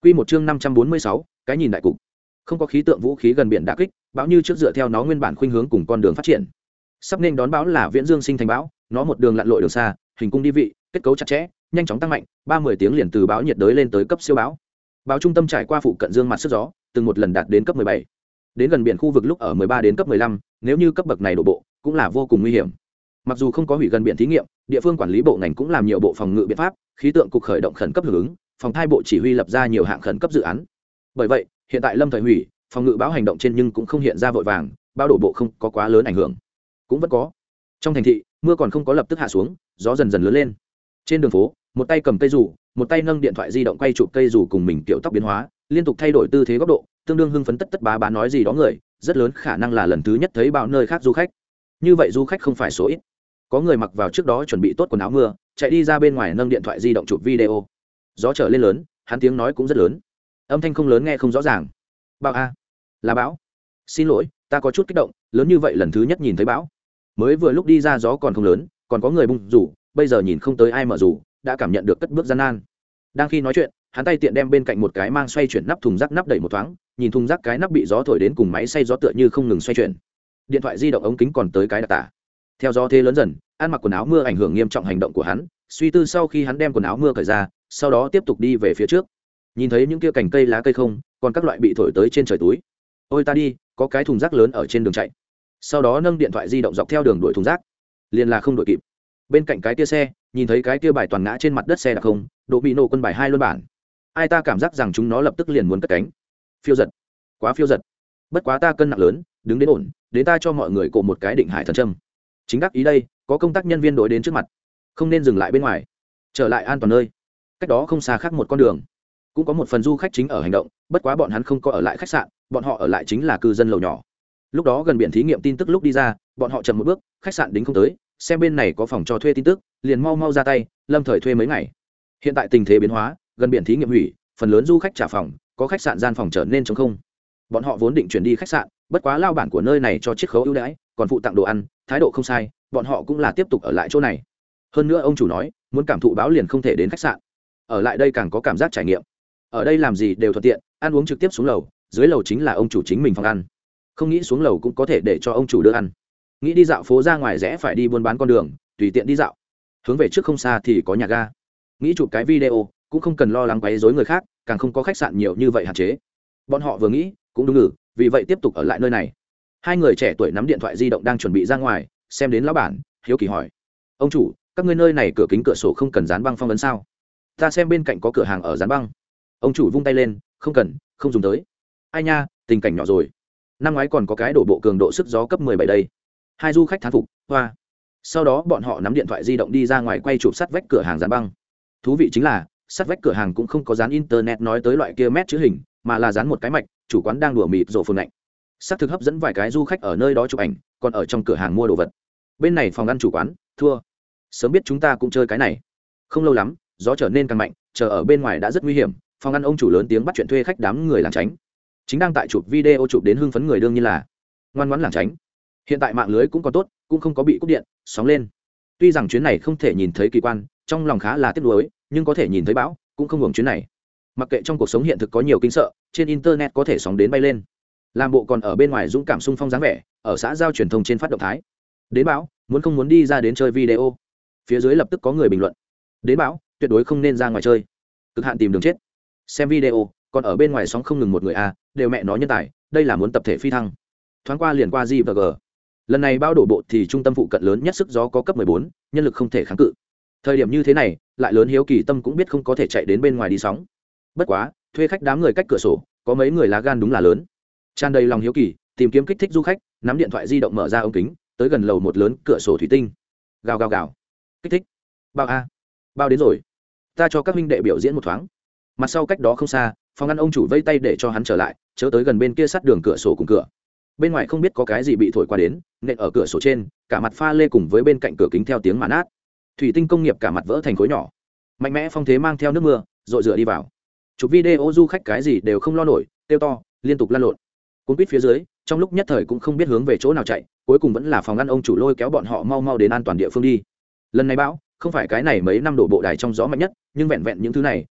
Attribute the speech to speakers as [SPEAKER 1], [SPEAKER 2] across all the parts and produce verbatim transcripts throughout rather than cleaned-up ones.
[SPEAKER 1] Quy một chương năm trăm bốn mươi sáu, cái nhìn đại cục. Không có khí tượng vũ khí gần biển đả kích, bão như trước dựa theo nó nguyên bản khuynh hướng cùng con đường phát triển. Sắp nên đón bão là Viễn Dương sinh thành bão, nó một đường lặn lội đường xa, hình cung đi vị, kết cấu chặt chẽ, nhanh chóng tăng mạnh, ba mươi tiếng liền từ bão nhiệt đới lên tới cấp siêu bão. Bão trung tâm trải qua phụ cận dương mặt sức gió, từng một lần đạt đến cấp mười bảy. Đến gần biển khu vực lúc ở mười ba đến cấp mười lăm, nếu như cấp bậc này đổ bộ, cũng là vô cùng nguy hiểm. Mặc dù không có hủy gần biển thí nghiệm, địa phương quản lý bộ ngành cũng làm nhiều bộ phòng ngự biện pháp, khí tượng cục khởi động khẩn cấp hưởng ứng, phòng thai bộ chỉ huy lập ra nhiều hạng khẩn cấp dự án. Bởi vậy, hiện tại lâm thời hủy, phòng ngự báo hành động trên nhưng cũng không hiện ra vội vàng, bao đổ bộ không có quá lớn ảnh hưởng. Cũng vẫn có. Trong thành thị, mưa còn không có lập tức hạ xuống, gió dần dần lớn lên. Trên đường phố, một tay cầm cây dù, một tay nâng điện thoại di động quay chụp cây dù cùng mình kiểu tóc biến hóa, liên tục thay đổi tư thế góc độ, tương đương hưng phấn tất tất bá bá nói gì đó người, rất lớn khả năng là lần thứ nhất thấy bao nơi khác du khách. Như vậy du khách không phải số ít. Có người mặc vào trước đó chuẩn bị tốt quần áo mưa, chạy đi ra bên ngoài nâng điện thoại di động chụp video. Gió trở lên lớn, hắn tiếng nói cũng rất lớn, âm thanh không lớn nghe không rõ ràng. Bão a, là bão. Xin lỗi, ta có chút kích động, lớn như vậy lần thứ nhất nhìn thấy bão. Mới vừa lúc đi ra gió còn không lớn, còn có người bung rủ, bây giờ nhìn không tới ai mở rủ, đã cảm nhận được cất bước gian nan. Đang khi nói chuyện, hắn tay tiện đem bên cạnh một cái mang xoay chuyển nắp thùng rác nắp đẩy một thoáng, nhìn thùng rác cái nắp bị gió thổi đến cùng máy xay gió tựa như không ngừng xoay chuyển. Điện thoại di động ống kính còn tới cái đặc tả. Theo gió thế lớn dần, ăn mặc quần áo mưa ảnh hưởng nghiêm trọng hành động của hắn, suy tư sau khi hắn đem quần áo mưa cởi ra, sau đó tiếp tục đi về phía trước. Nhìn thấy những kia cành cây lá cây không, còn các loại bị thổi tới trên trời túi. Ôi ta đi, có cái thùng rác lớn ở trên đường chạy. Sau đó nâng điện thoại di động dọc theo đường đuổi thùng rác, liền là không đuổi kịp. Bên cạnh cái kia xe, nhìn thấy cái kia bài toàn ngã trên mặt đất xe đặc không, độ bị nổ quân bài hai luôn bản. Ai ta cảm giác rằng chúng nó lập tức liền muốn cất cánh. Phiêu giật, quá phiêu giật. Bất quá ta cân nặng lớn, đứng đến ổn, đến ta cho mọi người cộ một cái định hải thần châm. Chính đắc ý đây, có công tác nhân viên đối đến trước mặt, không nên dừng lại bên ngoài, trở lại an toàn nơi. Cách đó không xa khác một con đường, cũng có một phần du khách chính ở hành động, bất quá bọn hắn không có ở lại khách sạn, bọn họ ở lại chính là cư dân lầu nhỏ. Lúc đó gần biển thí nghiệm tin tức lúc đi ra, bọn họ chậm một bước, khách sạn đính không tới, xem bên này có phòng cho thuê tin tức, liền mau mau ra tay, lâm thời thuê mấy ngày. Hiện tại tình thế biến hóa, gần biển thí nghiệm hủy, phần lớn du khách trả phòng, có khách sạn gian phòng trở nên trống không. Bọn họ vốn định chuyển đi khách sạn, bất quá lao bản của nơi này cho chiết khấu ưu đãi, còn phụ tặng đồ ăn, thái độ không sai, bọn họ cũng là tiếp tục ở lại chỗ này. Hơn nữa ông chủ nói, muốn cảm thụ báo liền không thể đến khách sạn, ở lại đây càng có cảm giác trải nghiệm. Ở đây làm gì đều thuận tiện, ăn uống trực tiếp xuống lầu, dưới lầu chính là ông chủ chính mình phòng ăn. Không nghĩ xuống lầu cũng có thể để cho ông chủ đưa ăn. Nghĩ đi dạo phố ra ngoài rẽ phải đi buôn bán con đường, tùy tiện đi dạo. Hướng về trước không xa thì có nhà ga. Nghĩ chụp cái video, cũng không cần lo lắng quấy rối người khác, càng không có khách sạn nhiều như vậy hạn chế. Bọn họ vừa nghĩ, cũng đúng ngử, vì vậy tiếp tục ở lại nơi này. Hai người trẻ tuổi nắm điện thoại di động đang chuẩn bị ra ngoài, xem đến lão bản, hiếu kỳ hỏi: ông chủ, các ngươi nơi này cửa kính cửa sổ không cần dán băng phong ấn sao? Ta xem bên cạnh có cửa hàng ở dán băng. Ông chủ vung tay lên, không cần, không dùng tới. Ai nha, tình cảnh nhỏ rồi. Năm ngoái còn có cái đổ bộ cường độ sức gió cấp mười bảy đây. Hai du khách thán phục, hoa. Sau đó bọn họ nắm điện thoại di động đi ra ngoài quay chụp sát vách cửa hàng dán băng. Thú vị chính là, sát vách cửa hàng cũng không có dán internet nói tới loại kia mét chữ hình, mà là dán một cái mạch, chủ quán đang đùa mịt rổ phường lạnh. Sát thực hấp dẫn vài cái du khách ở nơi đó chụp ảnh, còn ở trong cửa hàng mua đồ vật. Bên này phòng ăn chủ quán, thua. Sớm biết chúng ta cũng chơi cái này. Không lâu lắm, gió trở nên càng mạnh, chờ ở bên ngoài đã rất nguy hiểm, phòng ăn ông chủ lớn tiếng bắt chuyện thuê khách đám người làng tránh. Chính đang tại chụp video chụp đến hưng phấn người đương nhiên là ngoan ngoãn làng tránh. Hiện tại mạng lưới cũng còn tốt, cũng không có bị cúp điện, sóng lên. Tuy rằng chuyến này không thể nhìn thấy kỳ quan, trong lòng khá là tiếc nuối, nhưng có thể nhìn thấy bão, cũng không hưởng chuyến này. Mặc kệ trong cuộc sống hiện thực có nhiều kinh sợ, trên internet có thể sóng đến bay lên. Làm bộ còn ở bên ngoài dũng cảm xung phong dáng vẻ, ở xã giao truyền thông trên phát động thái. Đến bão, muốn không muốn đi ra đến chơi video. Phía dưới lập tức có người bình luận: đến bão, tuyệt đối không nên ra ngoài chơi. Cực hạn tìm đường chết. Xem video, còn ở bên ngoài sóng không ngừng một người a, đều mẹ nó nhân tài, đây là muốn tập thể phi thăng. Thoáng qua liền qua G và G. Lần này bão đổ bộ thì trung tâm phụ cận lớn nhất sức gió có cấp mười bốn, nhân lực không thể kháng cự. Thời điểm như thế này, lại lớn hiếu kỳ tâm cũng biết không có thể chạy đến bên ngoài đi sóng. Bất quá, thuê khách đám người cách cửa sổ, có mấy người lá gan đúng là lớn. Tràn đầy lòng hiếu kỳ, tìm kiếm kích thích du khách, nắm điện thoại di động mở ra ống kính, tới gần lầu một lớn cửa sổ thủy tinh. Gào gào gào. Kích thích. Bao a. Bao đến rồi. Ta cho các huynh đệ biểu diễn một thoáng. Mặt sau cách đó không xa, phòng ăn ông chủ vây tay để cho hắn trở lại, chớ tới gần bên kia sát đường cửa sổ cùng cửa. Bên ngoài không biết có cái gì bị thổi qua đến, nện ở cửa sổ trên, cả mặt pha lê cùng với bên cạnh cửa kính theo tiếng mà nát. Thủy tinh công nghiệp cả mặt vỡ thành khối nhỏ. Mạnh mẽ phong thế mang theo nước mưa, rội rửa đi vào. Chụp video du khách cái gì đều không lo nổi, kêu to, liên tục lăn lộn. Cuốn quýt phía dưới, trong lúc nhất thời cũng không biết hướng về chỗ nào chạy, cuối cùng vẫn là phòng ăn ông chủ lôi kéo bọn họ mau mau đến an toàn địa phương đi. Lần này bão, không phải cái này mấy năm đổ bộ đài trong gió mạnh nhất, nhưng vẹn vẹn những thứ này,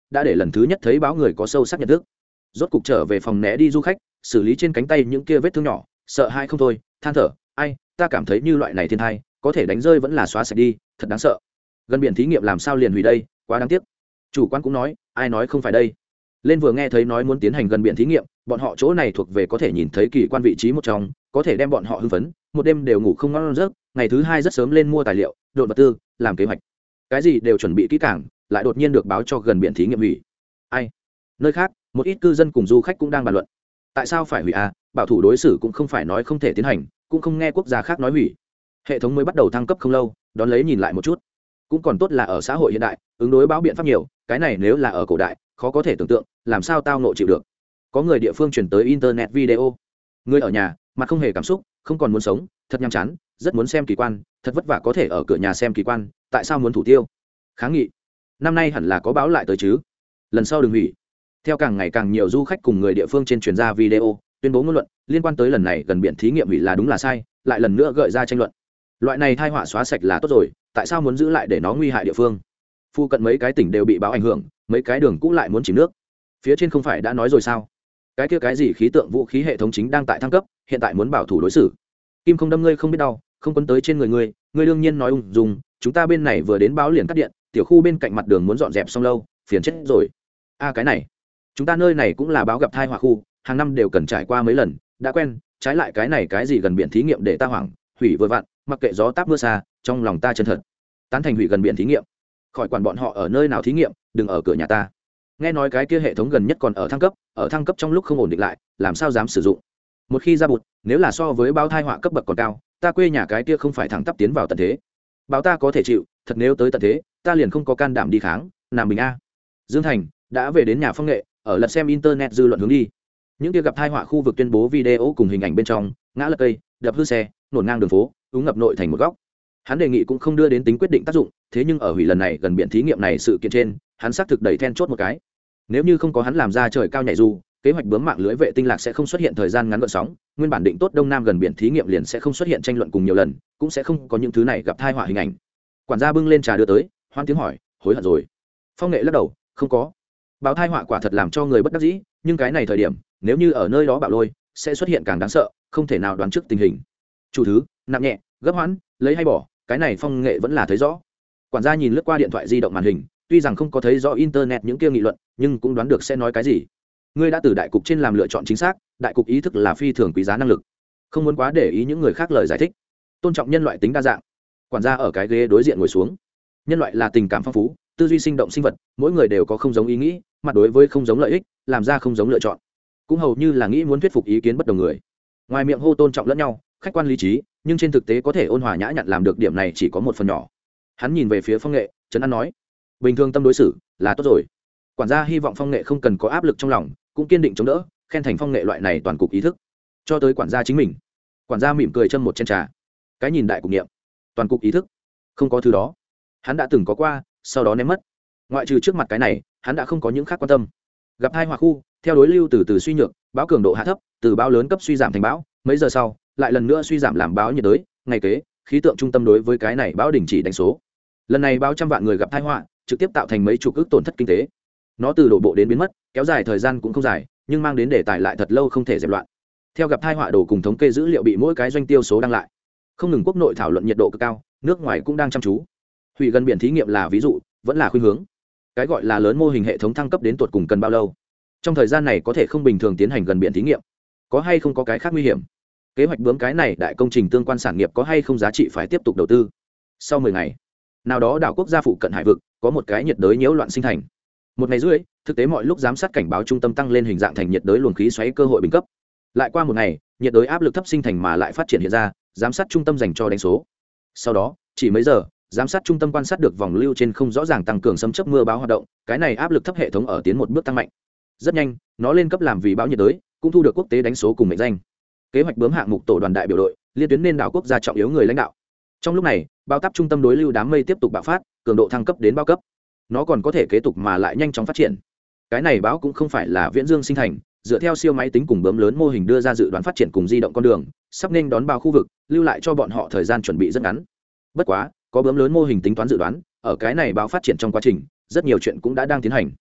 [SPEAKER 1] đã để lần thứ nhất thấy báo người có sâu sắc nhận thức. Rốt cục trở về phòng né đi du khách, xử lý trên cánh tay những kia vết thương nhỏ, sợ hai không thôi, than thở, ai, ta cảm thấy như loại này thiên thai, có thể đánh rơi vẫn là xóa sạch đi, thật đáng sợ. Gần biển thí nghiệm làm sao liền hủy đây, quá đáng tiếc. Chủ quan cũng nói, ai nói không phải đây. Lên vừa nghe thấy nói muốn tiến hành gần biển thí nghiệm, bọn họ chỗ này thuộc về có thể nhìn thấy kỳ quan vị trí một trong, có thể đem bọn họ hưng phấn, một đêm đều ngủ không ngon giấc, ngày thứ hai rất sớm lên mua tài liệu, độn vật tư, làm kế hoạch. Cái gì đều chuẩn bị kỹ càng, lại đột nhiên được báo cho gần biển thí nghiệm hủy. Ai? Nơi khác, một ít cư dân cùng du khách cũng đang bàn luận. Tại sao phải hủy à? Bảo thủ đối xử cũng không phải nói không thể tiến hành, cũng không nghe quốc gia khác nói hủy. Hệ thống mới bắt đầu thăng cấp không lâu, đón lấy nhìn lại một chút. Cũng còn tốt là ở xã hội hiện đại, ứng đối báo biện pháp nhiều, cái này nếu là ở cổ đại, khó có thể tưởng tượng, làm sao tao nộ chịu được. Có người địa phương chuyển tới internet video. Người ở nhà, mà không hề cảm xúc, không còn muốn sống, thật nhàm chán, rất muốn xem kỳ quan, thật vất vả có thể ở cửa nhà xem kỳ quan, tại sao muốn thủ tiêu? Kháng nghị. Năm nay hẳn là có báo lại tới chứ? Lần sau đừng hủy. Theo càng ngày càng nhiều du khách cùng người địa phương trên truyền ra video, tuyên bố ngôn luận liên quan tới lần này gần biển thí nghiệm hủy là đúng là sai, lại lần nữa gợi ra tranh luận. Loại này thai họa xóa sạch là tốt rồi, tại sao muốn giữ lại để nó nguy hại địa phương? Phu cận mấy cái tỉnh đều bị báo ảnh hưởng, mấy cái đường cũ lại muốn chìm nước. Phía trên không phải đã nói rồi sao? Cái kia cái gì khí tượng vũ khí hệ thống chính đang tại thăng cấp, hiện tại muốn bảo thủ đối xử. Kim không đâm ngươi không biết đau, không quấn tới trên người ngươi, ngươi đương nhiên nói ung dung, chúng ta bên này vừa đến báo liền cắt điện, tiểu khu bên cạnh mặt đường muốn dọn dẹp xong lâu, phiền chết rồi. A cái này, chúng ta nơi này cũng là báo gặp thai họa khu, hàng năm đều cần trải qua mấy lần, đã quen, trái lại cái này cái gì gần biển thí nghiệm để ta hoảng, hủy vừa vặn, mặc kệ gió táp mưa xa, trong lòng ta chân thật. Tán thành hủy gần biển thí nghiệm. Khỏi quản bọn họ ở nơi nào thí nghiệm, đừng ở cửa nhà ta. Nghe nói cái kia hệ thống gần nhất còn ở thăng cấp, ở thăng cấp trong lúc không ổn định lại, làm sao dám sử dụng. Một khi ra bụt, nếu là so với báo thai họa cấp bậc còn cao, ta quê nhà cái kia không phải thẳng tắp tiến vào tận thế. Báo ta có thể chịu, thật nếu tới tận thế, ta liền không có can đảm đi kháng, làm bình a. Dương Thành đã về đến nhà Phong Nghệ, ở lật xem internet dư luận hướng đi. Những kia gặp thai họa khu vực tuyên bố video cùng hình ảnh bên trong, ngã lật cây, đập hư xe, nổn ngang đường phố, úng ngập nội thành một góc. Hắn đề nghị cũng không đưa đến tính quyết định tác dụng, thế nhưng ở hủy lần này gần biển thí nghiệm này sự kiện trên, hắn xác thực đẩy then chốt một cái. Nếu như không có hắn làm ra trời cao nhảy dù, kế hoạch bướm mạng lưới vệ tinh lạc sẽ không xuất hiện thời gian ngắn gợn sóng, nguyên bản định tốt đông nam gần biển thí nghiệm liền sẽ không xuất hiện tranh luận cùng nhiều lần, cũng sẽ không có những thứ này gặp thai họa hình ảnh. Quản gia bưng lên trà đưa tới, hoan tiếng hỏi, hối hận rồi? Phong Nghệ lắc đầu, không có. Báo thai họa quả thật làm cho người bất đắc dĩ, nhưng cái này thời điểm, nếu như ở nơi đó bạo lôi, sẽ xuất hiện càng đáng sợ, không thể nào đoán trước tình hình. Chủ thứ, nặng nhẹ, gấp hoãn, lấy hay bỏ, cái này Phong Nghệ vẫn là thấy rõ. Quản gia nhìn lướt qua điện thoại di động màn hình, tuy rằng không có thấy rõ internet những kia nghị luận, nhưng cũng đoán được sẽ nói cái gì. Ngươi đã từ đại cục trên làm lựa chọn chính xác, đại cục ý thức là phi thường quý giá năng lực, không muốn quá để ý những người khác lời giải thích, tôn trọng nhân loại tính đa dạng. Quản gia ở cái ghế đối diện ngồi xuống. Nhân loại là tình cảm phong phú, tư duy sinh động sinh vật, mỗi người đều có không giống ý nghĩ, mặt đối với không giống lợi ích, làm ra không giống lựa chọn, cũng hầu như là nghĩ muốn thuyết phục ý kiến bất đồng người. Ngoài miệng hô tôn trọng lẫn nhau, khách quan lý trí, nhưng trên thực tế có thể ôn hòa nhã nhặn làm được điểm này chỉ có một phần nhỏ. Hắn nhìn về phía Phong Nghệ, trấn an nói, bình thường tâm đối xử là tốt rồi. Quản gia hy vọng Phong Nghệ không cần có áp lực trong lòng, cũng kiên định chống đỡ, khen thành Phong Nghệ loại này toàn cục ý thức. Cho tới quản gia chính mình, quản gia mỉm cười châm một chén trà. Cái nhìn đại cục niệm, toàn cục ý thức, không có thứ đó. Hắn đã từng có qua, sau đó ném mất. Ngoại trừ trước mặt cái này, hắn đã không có những khác quan tâm. Gặp hai hỏa khu, theo đối lưu từ từ suy nhược, bão cường độ hạ thấp, từ bão lớn cấp suy giảm thành bão, mấy giờ sau, lại lần nữa suy giảm làm bão nhiệt đới. Ngày kế, khí tượng trung tâm đối với cái này bão đình chỉ đánh số. Lần này bão trăm vạn người gặp tai họa, trực tiếp tạo thành mấy chục ức tổn thất kinh tế. Nó từ đổ bộ đến biến mất, kéo dài thời gian cũng không dài, nhưng mang đến đề tài lại thật lâu không thể dẹp loạn. Theo gặp tai họa đồ cùng thống kê dữ liệu bị mỗi cái doanh tiêu số đăng lại, không ngừng quốc nội thảo luận nhiệt độ cực cao, nước ngoài cũng đang chăm chú. Hủy gần biển thí nghiệm là ví dụ, vẫn là khuynh hướng. Cái gọi là lớn mô hình hệ thống thăng cấp đến tuột cùng cần bao lâu? Trong thời gian này có thể không bình thường tiến hành gần biển thí nghiệm, có hay không có cái khác nguy hiểm? Kế hoạch bướm cái này đại công trình tương quan sản nghiệp có hay không giá trị phải tiếp tục đầu tư? Sau mười ngày, nào đó đảo quốc gia phụ cận hải vực có một cái nhiệt đới nhiễu loạn sinh thành. Một ngày rưỡi, thực tế mọi lúc giám sát cảnh báo trung tâm tăng lên hình dạng thành nhiệt đới luồng khí xoáy cơ hội bình cấp. Lại qua một ngày, nhiệt đới áp lực thấp sinh thành mà lại phát triển hiện ra, giám sát trung tâm dành cho đánh số. Sau đó, chỉ mấy giờ, giám sát trung tâm quan sát được vòng lưu trên không rõ ràng tăng cường xâm chấp mưa báo hoạt động, cái này áp lực thấp hệ thống ở tiến một bước tăng mạnh. Rất nhanh, nó lên cấp làm vì bão nhiệt đới, cũng thu được quốc tế đánh số cùng mệnh danh. Kế hoạch bướm hạng mục tổ đoàn đại biểu đội, liên tuyến nên đảo quốc gia trọng yếu người lãnh đạo. Trong lúc này, bao táp trung tâm đối lưu đám mây tiếp tục bạo phát, cường độ thăng cấp đến bao cấp. Nó còn có thể kế tục mà lại nhanh chóng phát triển. Cái này báo cũng không phải là viễn dương sinh thành, dựa theo siêu máy tính cùng bướm lớn mô hình đưa ra dự đoán phát triển cùng di động con đường, sắp nên đón bao khu vực, lưu lại cho bọn họ thời gian chuẩn bị rất ngắn. Bất quá, có bướm lớn mô hình tính toán dự đoán, ở cái này báo phát triển trong quá trình, rất nhiều chuyện cũng đã đang tiến hành.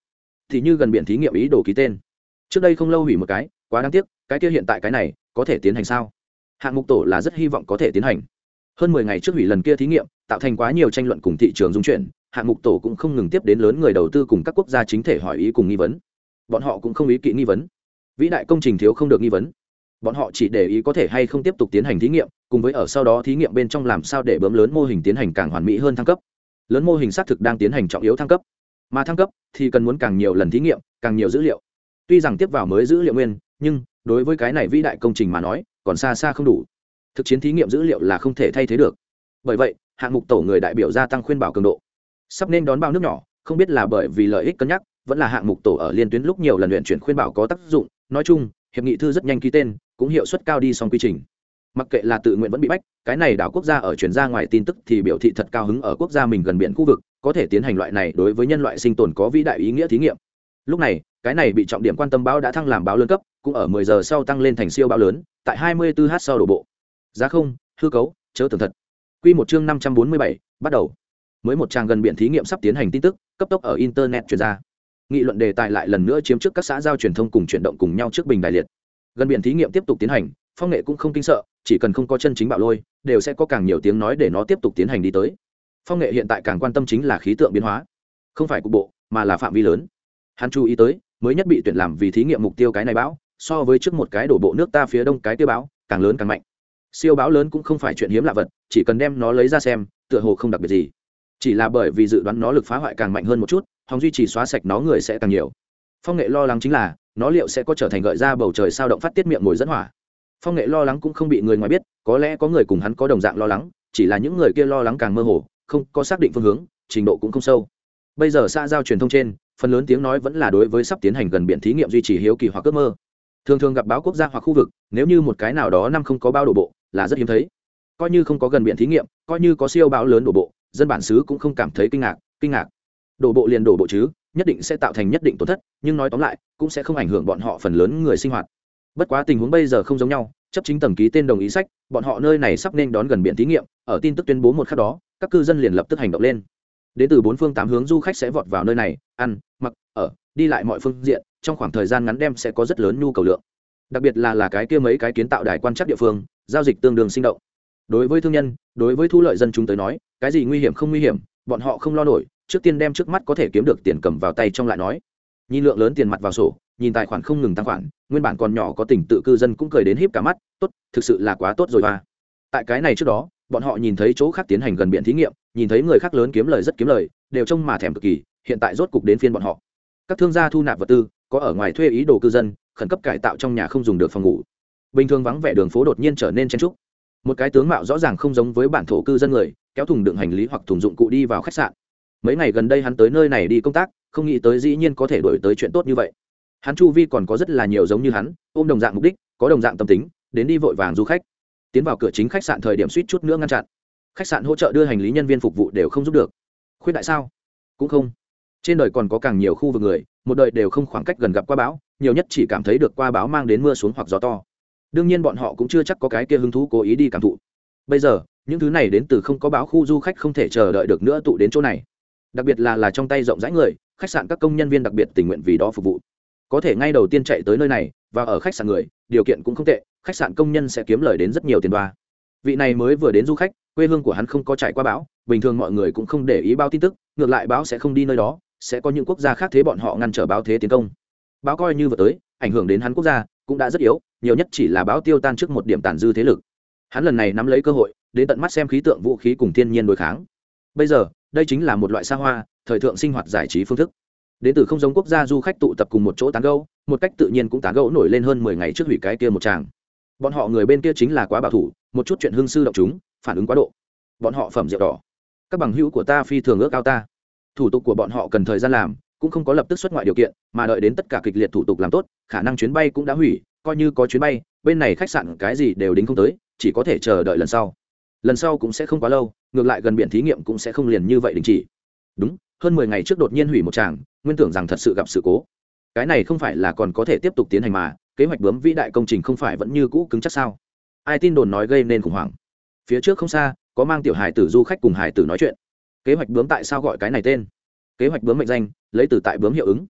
[SPEAKER 1] thì như gần biển thí nghiệm ý đồ ký tên trước đây không lâu hủy một cái, quá đáng tiếc. Cái kia hiện tại cái này có thể tiến hành sao? Hạng mục tổ là rất hy vọng có thể tiến hành. Hơn mười ngày trước hủy lần kia thí nghiệm, tạo thành quá nhiều tranh luận cùng thị trường dung chuyển, hạng mục tổ cũng không ngừng tiếp đến lớn người đầu tư cùng các quốc gia chính thể hỏi ý cùng nghi vấn. Bọn họ cũng không ý kỵ nghi vấn. Vĩ đại công trình thiếu không được nghi vấn. Bọn họ chỉ để ý có thể hay không tiếp tục tiến hành thí nghiệm, cùng với ở sau đó thí nghiệm bên trong làm sao để bướm lớn mô hình tiến hành càng hoàn mỹ hơn thăng cấp. Lớn mô hình xác thực đang tiến hành trọng yếu thăng cấp, mà thăng cấp thì cần muốn càng nhiều lần thí nghiệm, càng nhiều dữ liệu. Tuy rằng tiếp vào mới dữ liệu nguyên, nhưng đối với cái này vĩ đại công trình mà nói, còn xa xa không đủ. Thực chiến thí nghiệm dữ liệu là không thể thay thế được. Bởi vậy, hạng mục tổ người đại biểu gia tăng khuyên bảo cường độ. Sắp nên đón bao nước nhỏ, không biết là bởi vì lợi ích cân nhắc, vẫn là hạng mục tổ ở liên tuyến lúc nhiều lần luyện chuyển khuyên bảo có tác dụng. Nói chung, hiệp nghị thư rất nhanh ký tên, cũng hiệu suất cao đi xong quy trình. Mặc kệ là tự nguyện vẫn bị bách, cái này đảo quốc gia ở chuyển ra ngoài tin tức thì biểu thị thật cao hứng ở quốc gia mình gần biển khu vực, có thể tiến hành loại này đối với nhân loại sinh tồn có vĩ đại ý nghĩa thí nghiệm. Lúc này, cái này bị trọng điểm quan tâm báo đã thăng làm báo lớn cấp, cũng ở mười giờ sau tăng lên thành siêu báo lớn, tại hai mươi tư h sau đổ bộ. Giá không, hư cấu, chớ tưởng thật. Quy một chương năm trăm bốn mươi bảy, bắt đầu. Mới một trang gần biển thí nghiệm sắp tiến hành tin tức, cấp tốc ở internet truyền ra. Nghị luận đề tài lại lần nữa chiếm trước các xã giao truyền thông cùng chuyển động cùng nhau trước bình đại liệt. Gần biển thí nghiệm tiếp tục tiến hành, Phong Nghệ cũng không kinh sợ, chỉ cần không có chân chính bạo lôi, đều sẽ có càng nhiều tiếng nói để nó tiếp tục tiến hành đi tới. Phong Nghệ hiện tại càng quan tâm chính là khí tượng biến hóa, không phải cục bộ, mà là phạm vi lớn. Hắn chú ý tới, mới nhất bị tuyển làm vì thí nghiệm mục tiêu cái này bão, so với trước một cái đổ bộ nước ta phía đông cái tiêu bão, càng lớn càng mạnh. Siêu bão lớn cũng không phải chuyện hiếm lạ vật, chỉ cần đem nó lấy ra xem, tựa hồ không đặc biệt gì. Chỉ là bởi vì dự đoán nó lực phá hoại càng mạnh hơn một chút, hòng duy trì xóa sạch nó người sẽ càng nhiều. Phong Nghệ lo lắng chính là, nó liệu sẽ có trở thành gợi ra bầu trời sao động phát tiết miệng ngồi dẫn hỏa. Phong Nghệ lo lắng cũng không bị người ngoài biết, có lẽ có người cùng hắn có đồng dạng lo lắng, chỉ là những người kia lo lắng càng mơ hồ, không có xác định phương hướng, trình độ cũng không sâu. Bây giờ xã giao truyền thông trên, phần lớn tiếng nói vẫn là đối với sắp tiến hành gần biển thí nghiệm duy trì hiếu kỳ hoặc ước mơ. Thường thường gặp báo quốc gia hoặc khu vực, nếu như một cái nào đó năm không có bao đổ bộ, là rất hiếm thấy. Coi như không có gần biển thí nghiệm, coi như có siêu bão lớn đổ bộ, dân bản xứ cũng không cảm thấy kinh ngạc, kinh ngạc. Đổ bộ liền đổ bộ chứ, nhất định sẽ tạo thành nhất định tổn thất, nhưng nói tóm lại, cũng sẽ không ảnh hưởng bọn họ phần lớn người sinh hoạt. Bất quá tình huống bây giờ không giống nhau, chấp chính tầng ký tên đồng ý sách, bọn họ nơi này sắp nên đón gần biển thí nghiệm, ở tin tức tuyên bố một khắc đó, các cư dân liền lập tức hành động lên. Đến từ bốn phương tám hướng du khách sẽ vọt vào nơi này, ăn, mặc, ở, đi lại mọi phương diện, trong khoảng thời gian ngắn đem sẽ có rất lớn nhu cầu lượng. Đặc biệt là là cái kia mấy cái kiến tạo đài quan trắc địa phương, giao dịch tương đương sinh động. Đối với thương nhân, đối với thu lợi dân chúng tới nói, cái gì nguy hiểm không nguy hiểm, bọn họ không lo nổi, trước tiên đem trước mắt có thể kiếm được tiền cầm vào tay trong lại nói. Nhìn lượng lớn tiền mặt vào sổ, nhìn tài khoản không ngừng tăng khoản, nguyên bản còn nhỏ có tỉnh tự cư dân cũng cười đến híp cả mắt, tốt, thực sự là quá tốt rồi ba. Tại cái này trước đó, bọn họ nhìn thấy chỗ khác tiến hành gần biển thí nghiệm, nhìn thấy người khác lớn kiếm lời rất kiếm lời, đều trông mà thèm cực kỳ, hiện tại rốt cục đến phiên bọn họ. Các thương gia thu nạp vật tư, có ở ngoài thuê ý đồ cư dân, khẩn cấp cải tạo trong nhà không dùng được phòng ngủ. Bình thường vắng vẻ đường phố đột nhiên trở nên chen trúc. Một cái tướng mạo rõ ràng không giống với bản thổ cư dân người, kéo thùng đựng hành lý hoặc thùng dụng cụ đi vào khách sạn. Mấy ngày gần đây hắn tới nơi này đi công tác, không nghĩ tới dĩ nhiên có thể đổi tới chuyện tốt như vậy. Hắn chu vi còn có rất là nhiều giống như hắn, ôm đồng dạng mục đích, có đồng dạng tâm tính, đến đi vội vàng du khách. Tiến vào cửa chính khách sạn thời điểm suýt chút nữa ngăn chặn. Khách sạn hỗ trợ đưa hành lý nhân viên phục vụ đều không giúp được. Khuyết đại sao? Cũng không. Trên đời còn có càng nhiều khu vực người, một đời đều không khoảng cách gần gặp qua bão, nhiều nhất chỉ cảm thấy được qua bão mang đến mưa xuống hoặc gió to. Đương nhiên bọn họ cũng chưa chắc có cái kia hứng thú cố ý đi cảm thụ. Bây giờ, những thứ này đến từ không có bão khu du khách không thể chờ đợi được nữa tụ đến chỗ này. Đặc biệt là là trong tay rộng rãi người, khách sạn các công nhân viên đặc biệt tình nguyện vì đó phục vụ. Có thể ngay đầu tiên chạy tới nơi này và ở khách sạn người, điều kiện cũng không tệ, khách sạn công nhân sẽ kiếm lời đến rất nhiều tiền đoa. Vị này mới vừa đến du khách, quê hương của hắn không có trải qua bão, bình thường mọi người cũng không để ý báo tin tức, ngược lại báo sẽ không đi nơi đó, sẽ có những quốc gia khác thế bọn họ ngăn trở báo thế tiến công. Báo coi như vừa tới, ảnh hưởng đến hắn quốc gia cũng đã rất yếu, nhiều nhất chỉ là báo tiêu tan trước một điểm tàn dư thế lực. Hắn lần này nắm lấy cơ hội, đến tận mắt xem khí tượng vũ khí cùng thiên nhiên đối kháng. Bây giờ, đây chính là một loại xa hoa, thời thượng sinh hoạt giải trí phương thức. Đến từ không giống quốc gia du khách tụ tập cùng một chỗ tán gẫu, một cách tự nhiên cũng tán gẫu nổi lên hơn mười ngày trước hủy cái kia một tràng. Bọn họ người bên kia chính là quá bảo thủ, một chút chuyện hương sư động chúng, phản ứng quá độ. Bọn họ phẩm rượu đỏ. Các bằng hữu của ta phi thường ước ao ta. Thủ tục của bọn họ cần thời gian làm, cũng không có lập tức xuất ngoại điều kiện, mà đợi đến tất cả kịch liệt thủ tục làm tốt, khả năng chuyến bay cũng đã hủy, coi như có chuyến bay, bên này khách sạn cái gì đều đính không tới, chỉ có thể chờ đợi lần sau. Lần sau cũng sẽ không quá lâu, ngược lại gần biển thí nghiệm cũng sẽ không liền như vậy đình chỉ. Đúng, hơn mười ngày trước đột nhiên hủy một tràng, nguyên tưởng rằng thật sự gặp sự cố. Cái này không phải là còn có thể tiếp tục tiến hành mà, kế hoạch bướm vĩ đại công trình không phải vẫn như cũ cứng chắc sao? Ai tin đồn nói gây nên khủng hoảng. Phía trước không xa, có mang tiểu hải tử du khách cùng hải tử nói chuyện. Kế hoạch bướm tại sao gọi cái này tên? Kế hoạch bướm mệnh danh, lấy từ tại bướm hiệu ứng.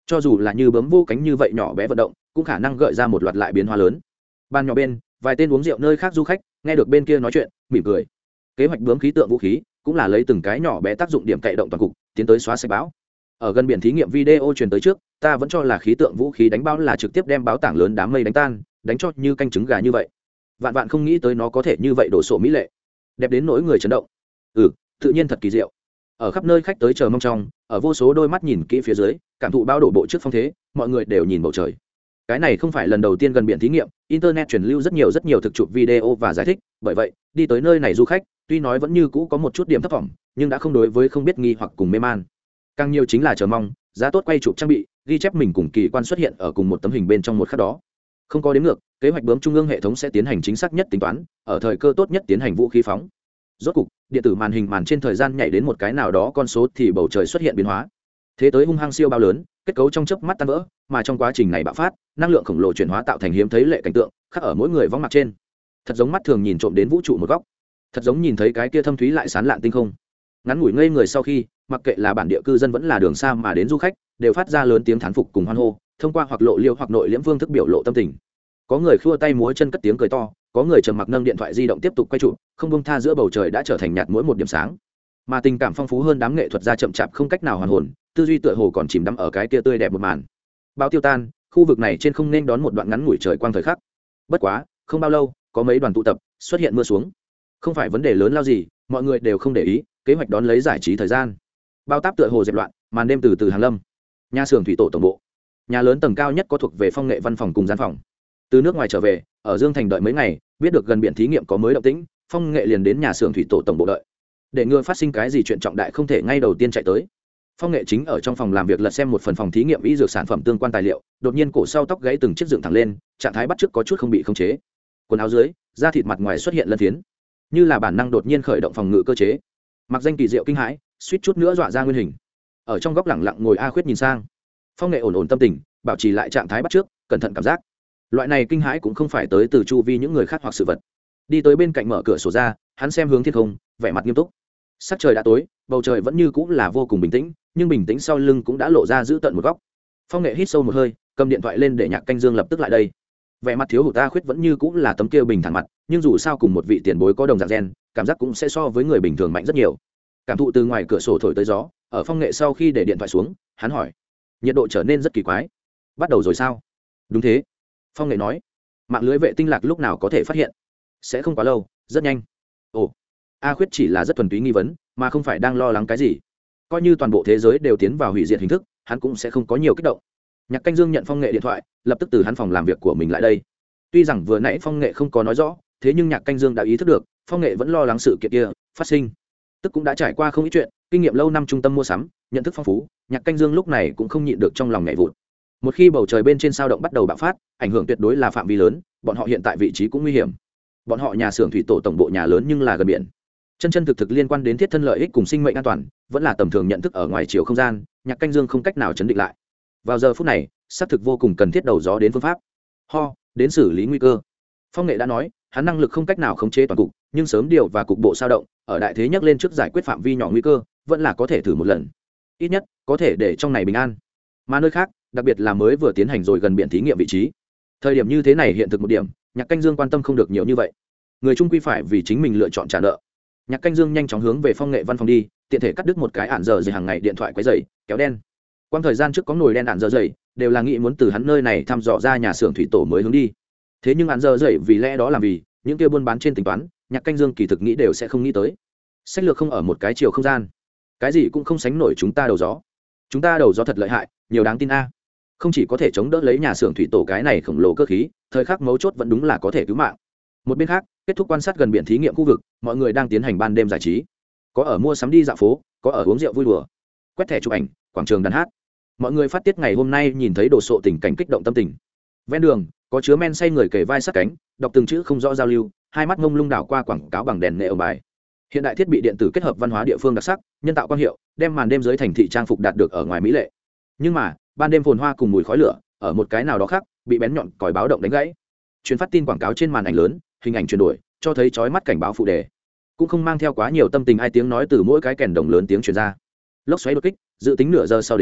[SPEAKER 1] cho dù là như bướm vô cánh như vậy nhỏ bé vận động cũng khả năng gợi ra một loạt lại biến hóa lớn. Ban nhỏ bên vài tên uống rượu nơi khác du khách nghe được bên kia nói chuyện mỉm cười. Kế hoạch bướm khí tượng vũ khí cũng là lấy từng cái nhỏ bé tác dụng điểm cậy động toàn cục tiến tới xóa sạch bão. Ở gần biển thí nghiệm video truyền tới trước ta vẫn cho là khí tượng vũ khí đánh bão là trực tiếp đem báo tảng lớn đám mây đánh tan, đánh cho như canh trứng gà như vậy. Vạn vạn không nghĩ tới nó có thể như vậy đổ sộ mỹ lệ, đẹp đến nỗi người chấn động. Ừ, tự nhiên thật kỳ diệu. Ở khắp nơi khách tới chờ mong trong, ở vô số đôi mắt nhìn kỹ phía dưới, cảm thụ bão đổ bộ trước phong thế, mọi người đều nhìn bầu trời. Cái này không phải lần đầu tiên gần biển thí nghiệm, internet truyền lưu rất nhiều rất nhiều thực chụp video và giải thích, bởi vậy, đi tới nơi này du khách, tuy nói vẫn như cũ có một chút điểm thấp vọng, nhưng đã không đối với không biết nghi hoặc cùng mê man. Càng nhiều chính là chờ mong, giá tốt quay chụp trang bị, ghi chép mình cùng kỳ quan xuất hiện ở cùng một tấm hình bên trong một khắc đó. Không có đến ngược, kế hoạch bướm trung ương hệ thống sẽ tiến hành chính xác nhất tính toán, ở thời cơ tốt nhất tiến hành vũ khí phóng. Rốt cục, điện tử màn hình màn trên thời gian nhảy đến một cái nào đó con số thì bầu trời xuất hiện biến hóa. Thế tới hung hăng siêu bao lớn, kết cấu trong chớp mắt tan vỡ, mà trong quá trình này bạo phát, năng lượng khổng lồ chuyển hóa tạo thành hiếm thấy lệ cảnh tượng, khắc ở mỗi người vong mặt trên. Thật giống mắt thường nhìn trộm đến vũ trụ một góc, thật giống nhìn thấy cái kia thâm thúy lại sáng lạn tinh không. Ngắn ngủi ngây người sau khi, mặc kệ là bản địa cư dân vẫn là đường xa mà đến du khách, đều phát ra lớn tiếng thán phục cùng hoan hô, thông qua hoặc lộ liêu hoặc nội liễm phương thức biểu lộ tâm tình. Có người khua tay múa chân cất tiếng cười to, có người trầm mặc nâng điện thoại di động tiếp tục quay chụp, không buông tha giữa bầu trời đã trở thành nhạt mỗi một điểm sáng. Mà tình cảm phong phú hơn đám nghệ thuật gia chậm chạp không cách nào hoàn hồn, tư duy tựa hồ còn chìm đắm ở cái kia tươi đẹp một màn. Bão tiêu tan, khu vực này trên không nên đón một đoạn ngắn ngủi trời quang thời khắc. Bất quá, không bao lâu, có mấy đoàn tụ tập, xuất hiện mưa xuống. Không phải vấn đề lớn lao gì, mọi người đều không để ý, kế hoạch đón lấy giải trí thời gian. Bao táp tựa hồ dẹp loạn, màn đêm từ từ hàng lâm. Nhà xưởng thủy tổ tổng bộ, nhà lớn tầng cao nhất có thuộc về phong nghệ văn phòng cùng gian phòng. Từ nước ngoài trở về, ở Dương Thành đợi mấy ngày, biết được gần biển thí nghiệm có mới động tĩnh, phong nghệ liền đến nhà xưởng thủy tổ tổng bộ đợi. Để ngừa phát sinh cái gì chuyện trọng đại không thể ngay đầu tiên chạy tới. Phong nghệ chính ở trong phòng làm việc lật xem một phần phòng thí nghiệm y dược sản phẩm tương quan tài liệu, đột nhiên cổ sau tóc gãy từng chiếc dựng thẳng lên, trạng thái bắt chước có chút không bị khống chế. Quần áo dưới, da thịt mặt ngoài xuất hiện lân phiến, như là bản năng đột nhiên khởi động phòng ngự cơ chế. Mặc danh kỳ diệu kinh hãi, suýt chút nữa dọa ra nguyên hình. Ở trong góc lẳng lặng ngồi A Khuyết nhìn sang. Phong nghệ ổn ổn tâm tình, bảo trì lại trạng thái bắt chước, cẩn thận cảm giác. Loại này kinh hãi cũng không phải tới từ chu vi những người khác hoặc sự vật. Đi tới bên cạnh mở cửa sổ ra, hắn xem hướng thiên không, vẻ mặt nghiêm túc. Sắc trời đã tối, bầu trời vẫn như cũ là vô cùng bình tĩnh, nhưng bình tĩnh sau lưng cũng đã lộ ra giữ tận một góc. Phong nghệ hít sâu một hơi, cầm điện thoại lên để Nhạc Canh Dương lập tức lại đây. Vẻ mặt thiếu hụt A Khuyết vẫn như cũ là tấm kia bình thản mặt, nhưng dù sao cùng một vị tiền bối có đồng dạng gen, cảm giác cũng sẽ so với người bình thường mạnh rất nhiều. Cảm thụ từ ngoài cửa sổ thổi tới gió, ở Phong nghệ sau khi để điện thoại xuống, hắn hỏi: nhiệt độ trở nên rất kỳ quái, bắt đầu rồi sao? Đúng thế, Phong nghệ nói. Mạng lưới vệ tinh lạc lúc nào có thể phát hiện? Sẽ không quá lâu, rất nhanh. Ồ, A Khuyết chỉ là rất thuần túy nghi vấn, mà không phải đang lo lắng cái gì. Coi như toàn bộ thế giới đều tiến vào hủy diệt hình thức, hắn cũng sẽ không có nhiều kích động. Nhạc Canh Dương nhận Phong nghệ điện thoại, lập tức từ hắn phòng làm việc của mình lại đây. Tuy rằng vừa nãy Phong nghệ không có nói rõ, thế nhưng Nhạc Canh Dương đã ý thức được, Phong nghệ vẫn lo lắng sự kiện kia phát sinh. Tức cũng đã trải qua không ít chuyện, kinh nghiệm lâu năm trung tâm mua sắm, nhận thức phong phú, Nhạc Canh Dương lúc này cũng không nhịn được trong lòng nhảy vụt. Một khi bầu trời bên trên sao động bắt đầu bạo phát, ảnh hưởng tuyệt đối là phạm vi lớn, bọn họ hiện tại vị trí cũng nguy hiểm. Bọn họ nhà xưởng thủy tổ tổng bộ nhà lớn nhưng là gần biển, chân chân thực thực liên quan đến thiết thân lợi ích cùng sinh mệnh an toàn, vẫn là tầm thường nhận thức ở ngoài chiều không gian, Nhạc Canh Dương không cách nào chấn định lại. Vào giờ phút này, xác thực vô cùng cần thiết đầu gió đến phương pháp ho đến xử lý nguy cơ. Phong nghệ đã nói, hắn năng lực không cách nào khống chế toàn cục, nhưng sớm điều và cục bộ sao động, ở đại thế nhắc lên trước giải quyết phạm vi nhỏ nguy cơ, vẫn là có thể thử một lần. Ít nhất, có thể để trong này bình an. Mà nơi khác, đặc biệt là mới vừa tiến hành rồi gần biển thí nghiệm vị trí. Thời điểm như thế này hiện thực một điểm, Nhạc Canh Dương quan tâm không được nhiều như vậy. Người trung quy phải vì chính mình lựa chọn trả nợ. Nhạc Canh Dương nhanh chóng hướng về Phong nghệ văn phòng đi, tiện thể cắt đứt một cái ản giờ dày hàng ngày điện thoại quấy rầy, kéo đen. Quang thời gian trước có nồi đen ản giờ dày, đều là nghĩ muốn từ hắn nơi này thăm dò ra nhà xưởng thủy tổ mới hướng đi. Thế nhưng ản giờ dày vì lẽ đó làm vì, những kia buôn bán trên tính toán, Nhạc Canh Dương kỳ thực nghĩ đều sẽ không nghĩ tới. Sách lược không ở một cái chiều không gian, cái gì cũng không sánh nổi chúng ta đầu gió. Chúng ta đầu gió thật lợi hại, nhiều đáng tin a. Không chỉ có thể chống đỡ lấy nhà xưởng thủy tổ cái này khổng lồ cơ khí, thời khắc mấu chốt vẫn đúng là có thể cứu mạng. Một bên khác, kết thúc quan sát gần biển thí nghiệm khu vực, mọi người đang tiến hành ban đêm giải trí. Có ở mua sắm đi dạo phố, có ở uống rượu vui đùa, quét thẻ chụp ảnh, quảng trường đàn hát. Mọi người phát tiết ngày hôm nay nhìn thấy đồ sộ tình cảnh kích động tâm tình. Ven đường, có chứa men say người kề vai sát cánh, đọc từng chữ không rõ giao lưu, hai mắt ngông lung đảo qua quảng cáo bằng đèn nệ bài. Hiện đại thiết bị điện tử kết hợp văn hóa địa phương đặc sắc, nhân tạo quang hiệu, đem màn đêm dưới thành thị trang phục đạt được ở ngoài mỹ lệ. Nhưng mà, ban đêm phồn hoa cùng mùi khói lửa, ở một cái nào đó khác, bị bén nhọn còi báo động đánh gãy. Truyền phát tin quảng cáo trên màn ảnh lớn, hình ảnh chuyển đổi, cho thấy chói mắt cảnh báo phụ đề, cũng không mang theo quá nhiều tâm tình ai tiếng nói từ mỗi cái kèn đồng lớn tiếng truyền ra. Lốc xoáy đột kích, dự tính nửa giờ sau đến,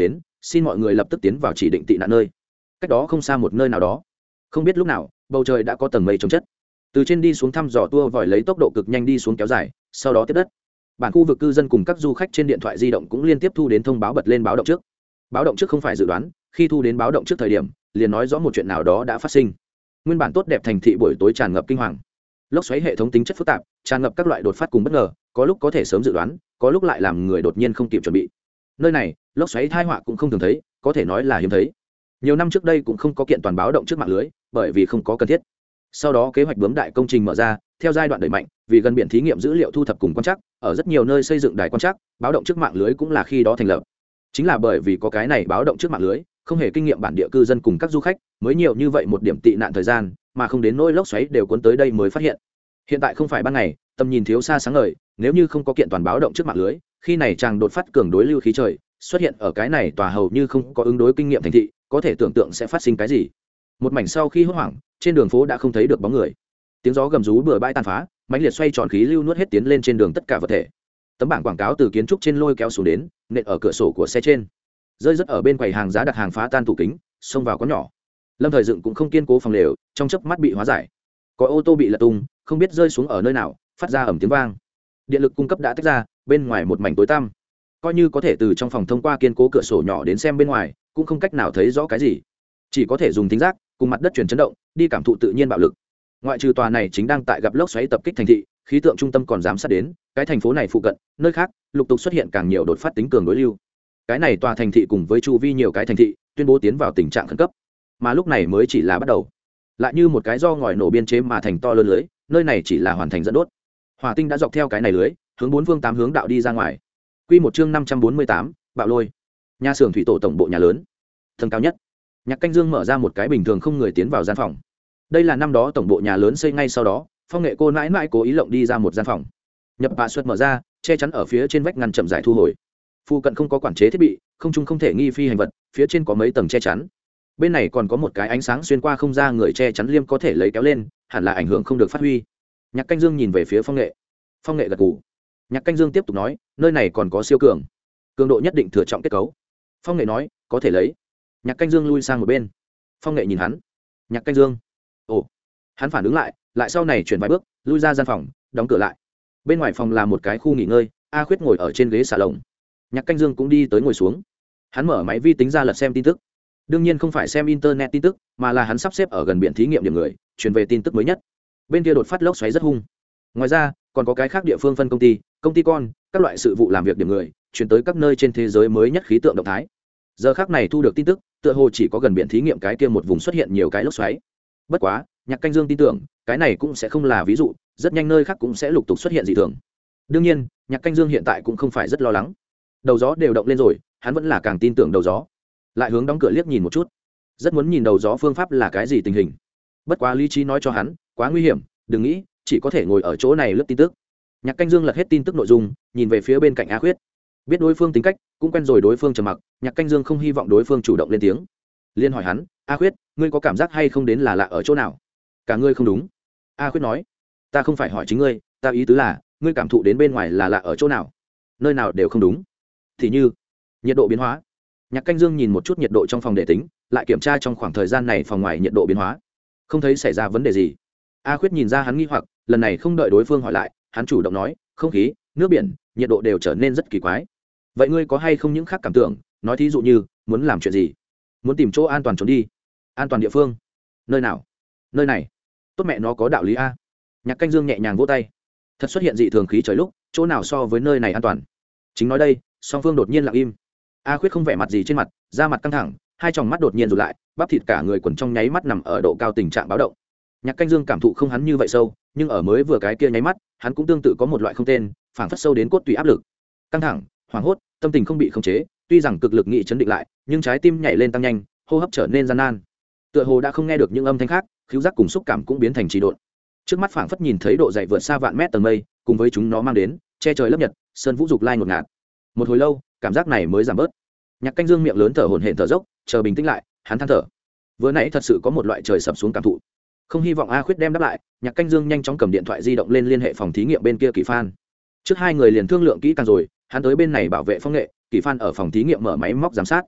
[SPEAKER 1] xin mọi người lập tức tiến vào chỉ định tị nạn nơi. Cách đó không xa một nơi nào đó, không biết lúc nào bầu trời đã có tầng mây chống chất, từ trên đi xuống thăm dò tua vòi lấy tốc độ cực nhanh đi xuống kéo dài, sau đó tiếp đất. Bản khu vực cư dân cùng các du khách trên điện thoại di động cũng liên tiếp thu đến thông báo bật lên báo động trước. Báo động trước không phải dự đoán, khi thu đến báo động trước thời điểm liền nói rõ một chuyện nào đó đã phát sinh. Nguyên bản tốt đẹp thành thị buổi tối tràn ngập kinh hoàng, lốc xoáy hệ thống tính chất phức tạp, tràn ngập các loại đột phát cùng bất ngờ, có lúc có thể sớm dự đoán, có lúc lại làm người đột nhiên không kịp chuẩn bị. Nơi này lốc xoáy tai họa cũng không thường thấy, có thể nói là hiếm thấy. Nhiều năm trước đây cũng không có kiện toàn báo động trước mạng lưới, bởi vì không có cần thiết. Sau đó kế hoạch bướm đại công trình mở ra, theo giai đoạn đẩy mạnh, vì gần biển thí nghiệm dữ liệu thu thập cùng quan trắc, ở rất nhiều nơi xây dựng đài quan trắc, báo động trước mạng lưới cũng là khi đó thành lập. Chính là bởi vì có cái này báo động trước mạng lưới, không hề kinh nghiệm bản địa cư dân cùng các du khách, mới nhiều như vậy một điểm tị nạn thời gian, mà không đến nỗi lốc xoáy đều cuốn tới đây mới phát hiện. Hiện tại không phải ban ngày, tầm nhìn thiếu xa sáng ngời, nếu như không có kiện toàn báo động trước mạng lưới, khi này chàng đột phát cường đối lưu khí trời xuất hiện ở cái này tòa hầu như không có ứng đối kinh nghiệm thành thị, có thể tưởng tượng sẽ phát sinh cái gì. Một mảnh sau khi hốt hoảng, trên đường phố đã không thấy được bóng người, tiếng gió gầm rú bừa bãi tàn phá, mãnh liệt xoay tròn khí lưu nuốt hết tiến lên trên đường tất cả vật thể. Tấm bảng quảng cáo từ kiến trúc trên lôi kéo xuống đến, nện ở cửa sổ của xe trên, rơi rất ở bên quầy hàng giá đặt hàng phá tan tủ kính, xông vào có nhỏ. Lâm Thời Dựng cũng không kiên cố phòng lều, trong chớp mắt bị hóa giải. Có ô tô bị lật tung, không biết rơi xuống ở nơi nào, phát ra ầm tiếng vang. Điện lực cung cấp đã tách ra, bên ngoài một mảnh tối tăm. Coi như có thể từ trong phòng thông qua kiên cố cửa sổ nhỏ đến xem bên ngoài, cũng không cách nào thấy rõ cái gì. Chỉ có thể dùng thính giác cùng mặt đất truyền chấn động, đi cảm thụ tự nhiên bạo lực. Ngoại trừ tòa này chính đang tại gặp lốc xoáy tập kích thành thị, khí tượng trung tâm còn giám sát đến, cái thành phố này phụ cận, nơi khác, lục tục xuất hiện càng nhiều đột phát tính cường đối lưu. Cái này tòa thành thị cùng với chu vi nhiều cái thành thị, tuyên bố tiến vào tình trạng khẩn cấp. Mà lúc này mới chỉ là bắt đầu. Lại như một cái do ngòi nổ biên chế mà thành to lớn lưới, nơi này chỉ là hoàn thành dẫn đốt. Hỏa tinh đã dọc theo cái này lưới, hướng bốn phương tám hướng đạo đi ra ngoài. Quy một chương năm trăm bốn mươi tám, bạo lôi. Nhà xưởng thủy tổ tổng bộ nhà lớn, tầng cao nhất. Nhạc Canh Dương mở ra một cái bình thường không người tiến vào gian phòng. Đây là năm đó tổng bộ nhà lớn xây ngay sau đó, Phong Nghệ cô nãi nãi cố ý lộng đi ra một gian phòng. Nhập bạ suất mở ra, che chắn ở phía trên vách ngăn chậm rãi thu hồi. Phụ cận không có quản chế thiết bị, không trung không thể nghi phi hành vật, phía trên có mấy tầng che chắn. Bên này còn có một cái ánh sáng xuyên qua không ra người che chắn liêm có thể lấy kéo lên, hẳn là ảnh hưởng không được phát huy. Nhạc Canh Dương nhìn về phía Phong Nghệ. Phong Nghệ gật gù. Nhạc Canh Dương tiếp tục nói, nơi này còn có siêu cường, cường độ nhất định thừa trọng kết cấu. Phong Nghệ nói, có thể lấy. Nhạc Canh Dương lui sang một bên. Phong Nghệ nhìn hắn. Nhạc Canh Dương. Ồ. Hắn phản ứng lại, lại sau này chuyển vài bước, lui ra gian phòng, đóng cửa lại. Bên ngoài phòng là một cái khu nghỉ ngơi, A Khuyết ngồi ở trên ghế xà lồng. Nhạc Canh Dương cũng đi tới ngồi xuống. Hắn mở máy vi tính ra lật xem tin tức. Đương nhiên không phải xem internet tin tức, mà là hắn sắp xếp ở gần biển thí nghiệm điểm người, truyền về tin tức mới nhất. Bên kia đột phát lốc xoáy rất hung. Ngoài ra, còn có cái khác địa phương phân công ty, công ty con, các loại sự vụ làm việc điểm người, chuyển tới các nơi trên thế giới mới nhất khí tượng động thái. Giờ khắc này thu được tin tức, tựa hồ chỉ có gần biển thí nghiệm cái kia một vùng xuất hiện nhiều cái lốc xoáy. Bất quá, Nhạc Canh Dương tin tưởng, cái này cũng sẽ không là ví dụ, rất nhanh nơi khác cũng sẽ lục tục xuất hiện dị thường. Đương nhiên, Nhạc Canh Dương hiện tại cũng không phải rất lo lắng. Đầu gió đều động lên rồi, hắn vẫn là càng tin tưởng đầu gió. Lại hướng đóng cửa liếc nhìn một chút, rất muốn nhìn đầu gió phương pháp là cái gì tình hình. Bất quá lý trí nói cho hắn, quá nguy hiểm, đừng nghĩ, chỉ có thể ngồi ở chỗ này lướt tin tức. Nhạc Canh Dương lật hết tin tức nội dung, nhìn về phía bên cạnh A Khuyết. Biết đối phương tính cách, cũng quen rồi đối phương trầm mặc, Nhạc Canh Dương không hy vọng đối phương chủ động lên tiếng. Liên hỏi hắn, A Khuyết, ngươi có cảm giác hay không đến là lạ ở chỗ nào? Cả ngươi không đúng. A Khuyết nói, ta không phải hỏi chính ngươi, ta ý tứ là, ngươi cảm thụ đến bên ngoài là lạ ở chỗ nào? Nơi nào đều không đúng. Thì như, nhiệt độ biến hóa. Nhạc Canh Dương nhìn một chút nhiệt độ trong phòng để tính, lại kiểm tra trong khoảng thời gian này phòng ngoài nhiệt độ biến hóa, không thấy xảy ra vấn đề gì. A Khuyết nhìn ra hắn nghi hoặc, lần này không đợi đối phương hỏi lại, hắn chủ động nói, không khí, nước biển, nhiệt độ đều trở nên rất kỳ quái. Vậy ngươi có hay không những khác cảm tưởng, nói thí dụ như, muốn làm chuyện gì? Muốn tìm chỗ an toàn trốn đi? An toàn địa phương? Nơi nào? Nơi này. Tốt mẹ nó có đạo lý a. Nhạc Canh Dương nhẹ nhàng vỗ tay. Thật xuất hiện dị thường khí trời lúc, chỗ nào so với nơi này an toàn? Chính nói đây, song phương đột nhiên lặng im. A Khuyết không vẻ mặt gì trên mặt, da mặt căng thẳng, hai tròng mắt đột nhiên rụt lại, bắp thịt cả người quần trong nháy mắt nằm ở độ cao tình trạng báo động. Nhạc Canh Dương cảm thụ không hắn như vậy sâu, nhưng ở mới vừa cái kia nháy mắt, hắn cũng tương tự có một loại không tên, phảng phất sâu đến cốt tủy áp lực. Căng thẳng, hoảng hốt, tâm tình không bị khống chế, tuy rằng cực lực nghị chấn định lại, nhưng trái tim nhảy lên tăng nhanh, hô hấp trở nên gian nan. Tựa hồ đã không nghe được những âm thanh khác, khứu giác cùng xúc cảm cũng biến thành trì độn. Trước mắt phảng phất nhìn thấy độ dày vượt xa vạn mét tầng mây, cùng với chúng nó mang đến, che trời lấp nhật, sơn vũ dục lai ngột ngạt. Một hồi lâu, cảm giác này mới giảm bớt. Nhạc Canh Dương miệng lớn thở hổn hển thở dốc, chờ bình tĩnh lại, hắn than thở. Vừa nãy thật sự có một loại trời sập xuống cảm thụ. Không hy vọng A Khuyết đem đáp lại, Nhạc Canh Dương nhanh chóng cầm điện thoại di động lên liên hệ phòng thí nghiệm bên kia Kỳ Phan. Trước hai người liền thương lượng kỹ càng rồi, hắn tới bên này bảo vệ Phong Nghệ, Kỳ Phan ở phòng thí nghiệm mở máy móc giám sát.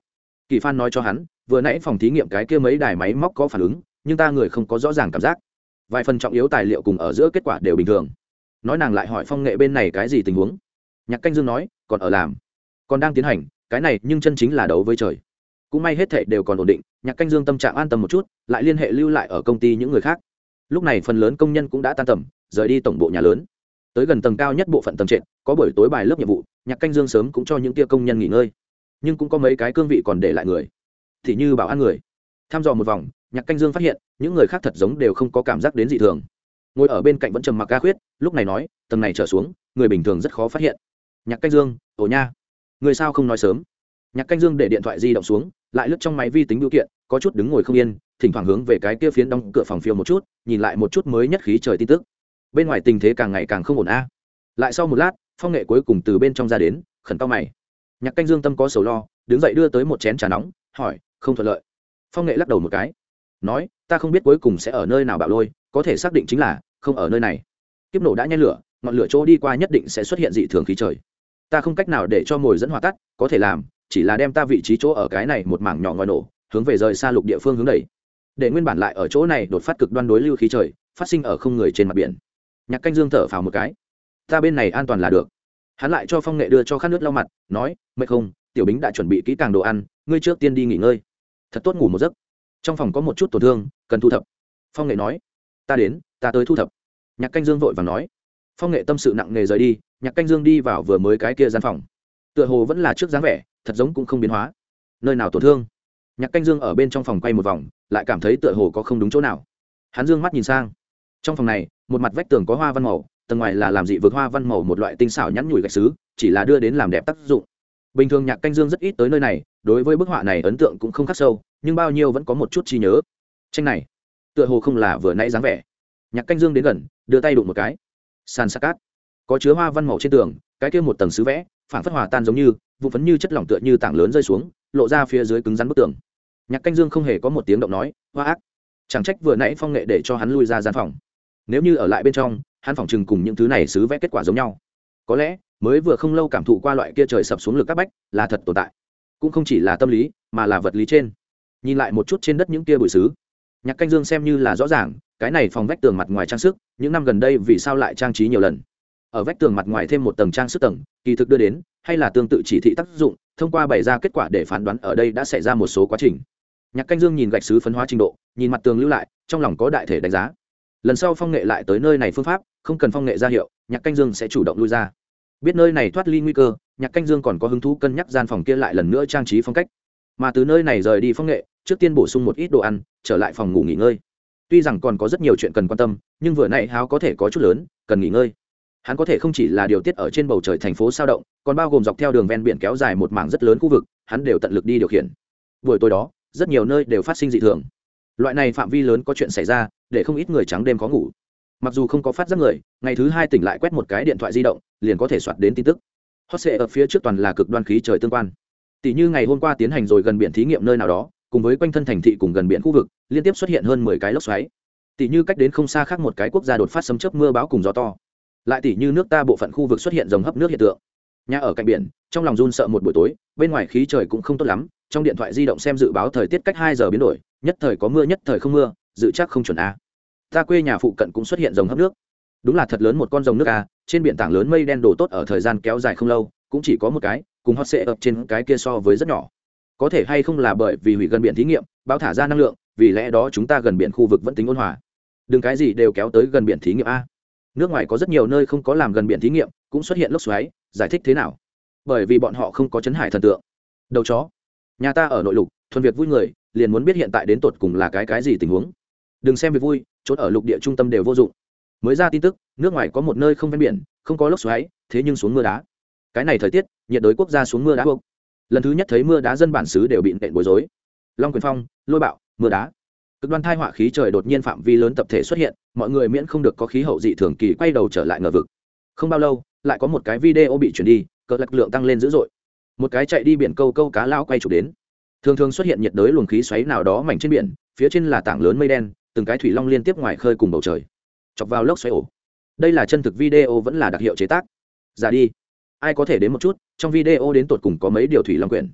[SPEAKER 1] Kỳ Phan nói cho hắn, vừa nãy phòng thí nghiệm cái kia mấy đài máy móc có phản ứng, nhưng ta người không có rõ ràng cảm giác. Vài phần trọng yếu tài liệu cùng ở giữa kết quả đều bình thường. Nói nàng lại hỏi Phong Nghệ bên này cái gì tình huống. Nhạc Canh Dương nói, còn ở làm, còn đang tiến hành, cái này nhưng chân chính là đấu với trời. Cũng may hết thảy đều còn ổn định, Nhạc Canh Dương tâm trạng an tâm một chút, lại liên hệ lưu lại ở công ty những người khác. Lúc này phần lớn công nhân cũng đã tan tầm, rời đi tổng bộ nhà lớn. Tới gần tầng cao nhất bộ phận tầng trệt, có buổi tối bài lớp nhiệm vụ, Nhạc Canh Dương sớm cũng cho những tia công nhân nghỉ ngơi. Nhưng cũng có mấy cái cương vị còn để lại người, thì như bảo an người. Tham dò một vòng, Nhạc Canh Dương phát hiện, những người khác thật giống đều không có cảm giác đến dị thường. Ngồi ở bên cạnh vẫn trầm mặc Ga Khuyết, lúc này nói, tầng này trở xuống, người bình thường rất khó phát hiện. Nhạc Canh Dương, ồ nha, người sao không nói sớm. Nhạc Canh Dương để điện thoại di động xuống, lại lướt trong máy vi tính biểu kiện, có chút đứng ngồi không yên, thỉnh thoảng hướng về cái kia phiến đóng cửa phòng phiêu một chút, nhìn lại một chút mới nhất khí trời tin tức. Bên ngoài tình thế càng ngày càng không ổn a. Lại sau một lát, Phong Nghệ cuối cùng từ bên trong ra đến, khẩn cau mày. Nhạc Canh Dương tâm có sầu lo, đứng dậy đưa tới một chén trà nóng, hỏi, không thuận lợi. Phong Nghệ lắc đầu một cái, nói, ta không biết cuối cùng sẽ ở nơi nào bạo lôi, có thể xác định chính là không ở nơi này. Kiếp nổ đã nhen lửa, ngọn lửa chỗ đi qua nhất định sẽ xuất hiện dị thường khí trời. Ta không cách nào để cho mồi dẫn hỏa tắt, có thể làm chỉ là đem ta vị trí chỗ ở cái này một mảng nhỏ ngòi nổ, hướng về rời xa lục địa phương hướng đẩy, để nguyên bản lại ở chỗ này đột phát cực đoan đối lưu khí trời phát sinh ở không người trên mặt biển. Nhạc Canh Dương thở phào một cái, ta bên này an toàn là được. Hắn lại cho Phong Nghệ đưa cho khát nước lau mặt, nói, mệt không, tiểu Bính đã chuẩn bị kỹ càng đồ ăn, ngươi trước tiên đi nghỉ ngơi, thật tốt ngủ một giấc. Trong phòng có một chút tổn thương, cần thu thập. Phong Nghệ nói, ta đến, ta tới thu thập. Nhạc Canh Dương vội vàng nói. Phong Nghệ tâm sự nặng nề rời đi. Nhạc Canh Dương đi vào vừa mới cái kia gian phòng, tựa hồ vẫn là trước dáng vẻ, thật giống cũng không biến hóa. Nơi nào tổn thương? Nhạc Canh Dương ở bên trong phòng quay một vòng, lại cảm thấy tựa hồ có không đúng chỗ nào. Hắn dương mắt nhìn sang, trong phòng này, một mặt vách tường có hoa văn màu, tầng ngoài là làm dị vực hoa văn màu, một loại tinh xảo nhẵn nhủi gạch sứ, chỉ là đưa đến làm đẹp tác dụng. Bình thường Nhạc Canh Dương rất ít tới nơi này, đối với bức họa này ấn tượng cũng không khắc sâu, nhưng bao nhiêu vẫn có một chút trí nhớ. Tranh này, tựa hồ không là vừa nãy dáng vẻ. Nhạc Canh Dương đến gần, đưa tay đụng một cái, sàn sa cát, có chứa hoa văn màu trên tường, cái kia một tầng sứ vẽ, phản phất hòa tan giống như vụ phấn như chất lỏng, tựa như tảng lớn rơi xuống, lộ ra phía dưới cứng rắn bức tường. Nhạc Canh Dương không hề có một tiếng động nói, hoa ác, chẳng trách vừa nãy Phong Nghệ để cho hắn lui ra gian phòng. Nếu như ở lại bên trong, hắn phòng chừng cùng những thứ này sứ vẽ kết quả giống nhau. Có lẽ mới vừa không lâu cảm thụ qua loại kia trời sập xuống lực các bách là thật tồn tại, cũng không chỉ là tâm lý mà là vật lý trên. Nhìn lại một chút trên đất những kia bụi sứ, Nhạc Canh Dương xem như là rõ ràng, cái này phòng vách tường mặt ngoài trang sức, những năm gần đây vì sao lại trang trí nhiều lần. Ở vách tường mặt ngoài thêm một tầng trang sức tầng, kỳ thực đưa đến hay là tương tự chỉ thị tác dụng, thông qua bày ra kết quả để phán đoán ở đây đã xảy ra một số quá trình. Nhạc Canh Dương nhìn gạch sứ phấn hóa trình độ, nhìn mặt tường lưu lại, trong lòng có đại thể đánh giá. Lần sau Phong Nghệ lại tới nơi này phương pháp, không cần Phong Nghệ ra hiệu, Nhạc Canh Dương sẽ chủ động lui ra. Biết nơi này thoát ly nguy cơ, Nhạc Canh Dương còn có hứng thú cân nhắc gian phòng kia lại lần nữa trang trí phong cách. Mà từ nơi này rời đi Phong Nghệ, trước tiên bổ sung một ít đồ ăn, trở lại phòng ngủ nghỉ ngơi. Tuy rằng còn có rất nhiều chuyện cần quan tâm, nhưng vừa nãy háo có thể có chút lớn, cần nghỉ ngơi. Hắn có thể không chỉ là điều tiết ở trên bầu trời thành phố sao động, còn bao gồm dọc theo đường ven biển kéo dài một mảng rất lớn khu vực, hắn đều tận lực đi điều khiển. Buổi tối đó, rất nhiều nơi đều phát sinh dị thường. Loại này phạm vi lớn có chuyện xảy ra, để không ít người trắng đêm khó ngủ. Mặc dù không có phát giác người, ngày thứ hai tỉnh lại quét một cái điện thoại di động, liền có thể soạt đến tin tức. Hot sẽ ở phía trước toàn là cực đoan khí trời tương quan. Tỷ như ngày hôm qua tiến hành rồi gần biển thí nghiệm nơi nào đó, cùng với quanh thân thành thị cùng gần biển khu vực, liên tiếp xuất hiện hơn mười cái lốc xoáy. Tỷ như cách đến không xa khác một cái quốc gia đột phát sấm chớp mưa bão cùng gió to. Lại tỷ như nước ta bộ phận khu vực xuất hiện rồng hấp nước hiện tượng. Nhà ở cạnh biển, trong lòng run sợ một buổi tối, bên ngoài khí trời cũng không tốt lắm, trong điện thoại di động xem dự báo thời tiết cách hai giờ biến đổi, nhất thời có mưa nhất thời không mưa, dự chắc không chuẩn a. Ta quê nhà phụ cận cũng xuất hiện rồng hấp nước. Đúng là thật lớn một con rồng nước a, trên biển tảng lớn mây đen đổ tốt ở thời gian kéo dài không lâu, cũng chỉ có một cái, cùng hot sẽ ập trên cái kia so với rất nhỏ. Có thể hay không là bởi vì hủy gần biển thí nghiệm, báo thả ra năng lượng, vì lẽ đó chúng ta gần biển khu vực vẫn tính ôn hòa. Đừng cái gì đều kéo tới gần biển thí nghiệm a. Nước ngoài có rất nhiều nơi không có làm gần biển thí nghiệm, cũng xuất hiện lốc xoáy, giải thích thế nào? Bởi vì bọn họ không có chấn hải thần tượng. Đầu chó. Nhà ta ở nội lục, thuần việc vui người, liền muốn biết hiện tại đến tột cùng là cái cái gì tình huống. Đừng xem việc vui, chốt ở lục địa trung tâm đều vô dụng. Mới ra tin tức, nước ngoài có một nơi không ven biển, không có lốc xoáy, thế nhưng xuống mưa đá. Cái này thời tiết, nhiệt đới quốc gia xuống mưa đá buộc. Lần thứ nhất thấy mưa đá dân bản xứ đều bị nện bối rối. Long quyền phong, lôi bạo, mưa đá. Cực đoan thai họa khí trời đột nhiên phạm vi lớn tập thể xuất hiện, mọi người miễn không được có khí hậu dị thường kỳ quay đầu trở lại ngờ vực. Không bao lâu, lại có một cái video bị chuyển đi, cỡ lực lượng tăng lên dữ dội. Một cái chạy đi biển câu câu cá lao quay chụp đến. Thường thường xuất hiện nhiệt đới luồng khí xoáy nào đó mảnh trên biển, phía trên là tảng lớn mây đen, từng cái thủy long liên tiếp ngoài khơi cùng bầu trời, chọc vào lốc xoáy ổ. Đây là chân thực video vẫn là đặc hiệu chế tác? Giả đi. Ai có thể đến một chút, trong video đến tột cùng có mấy điều thủy long quyển.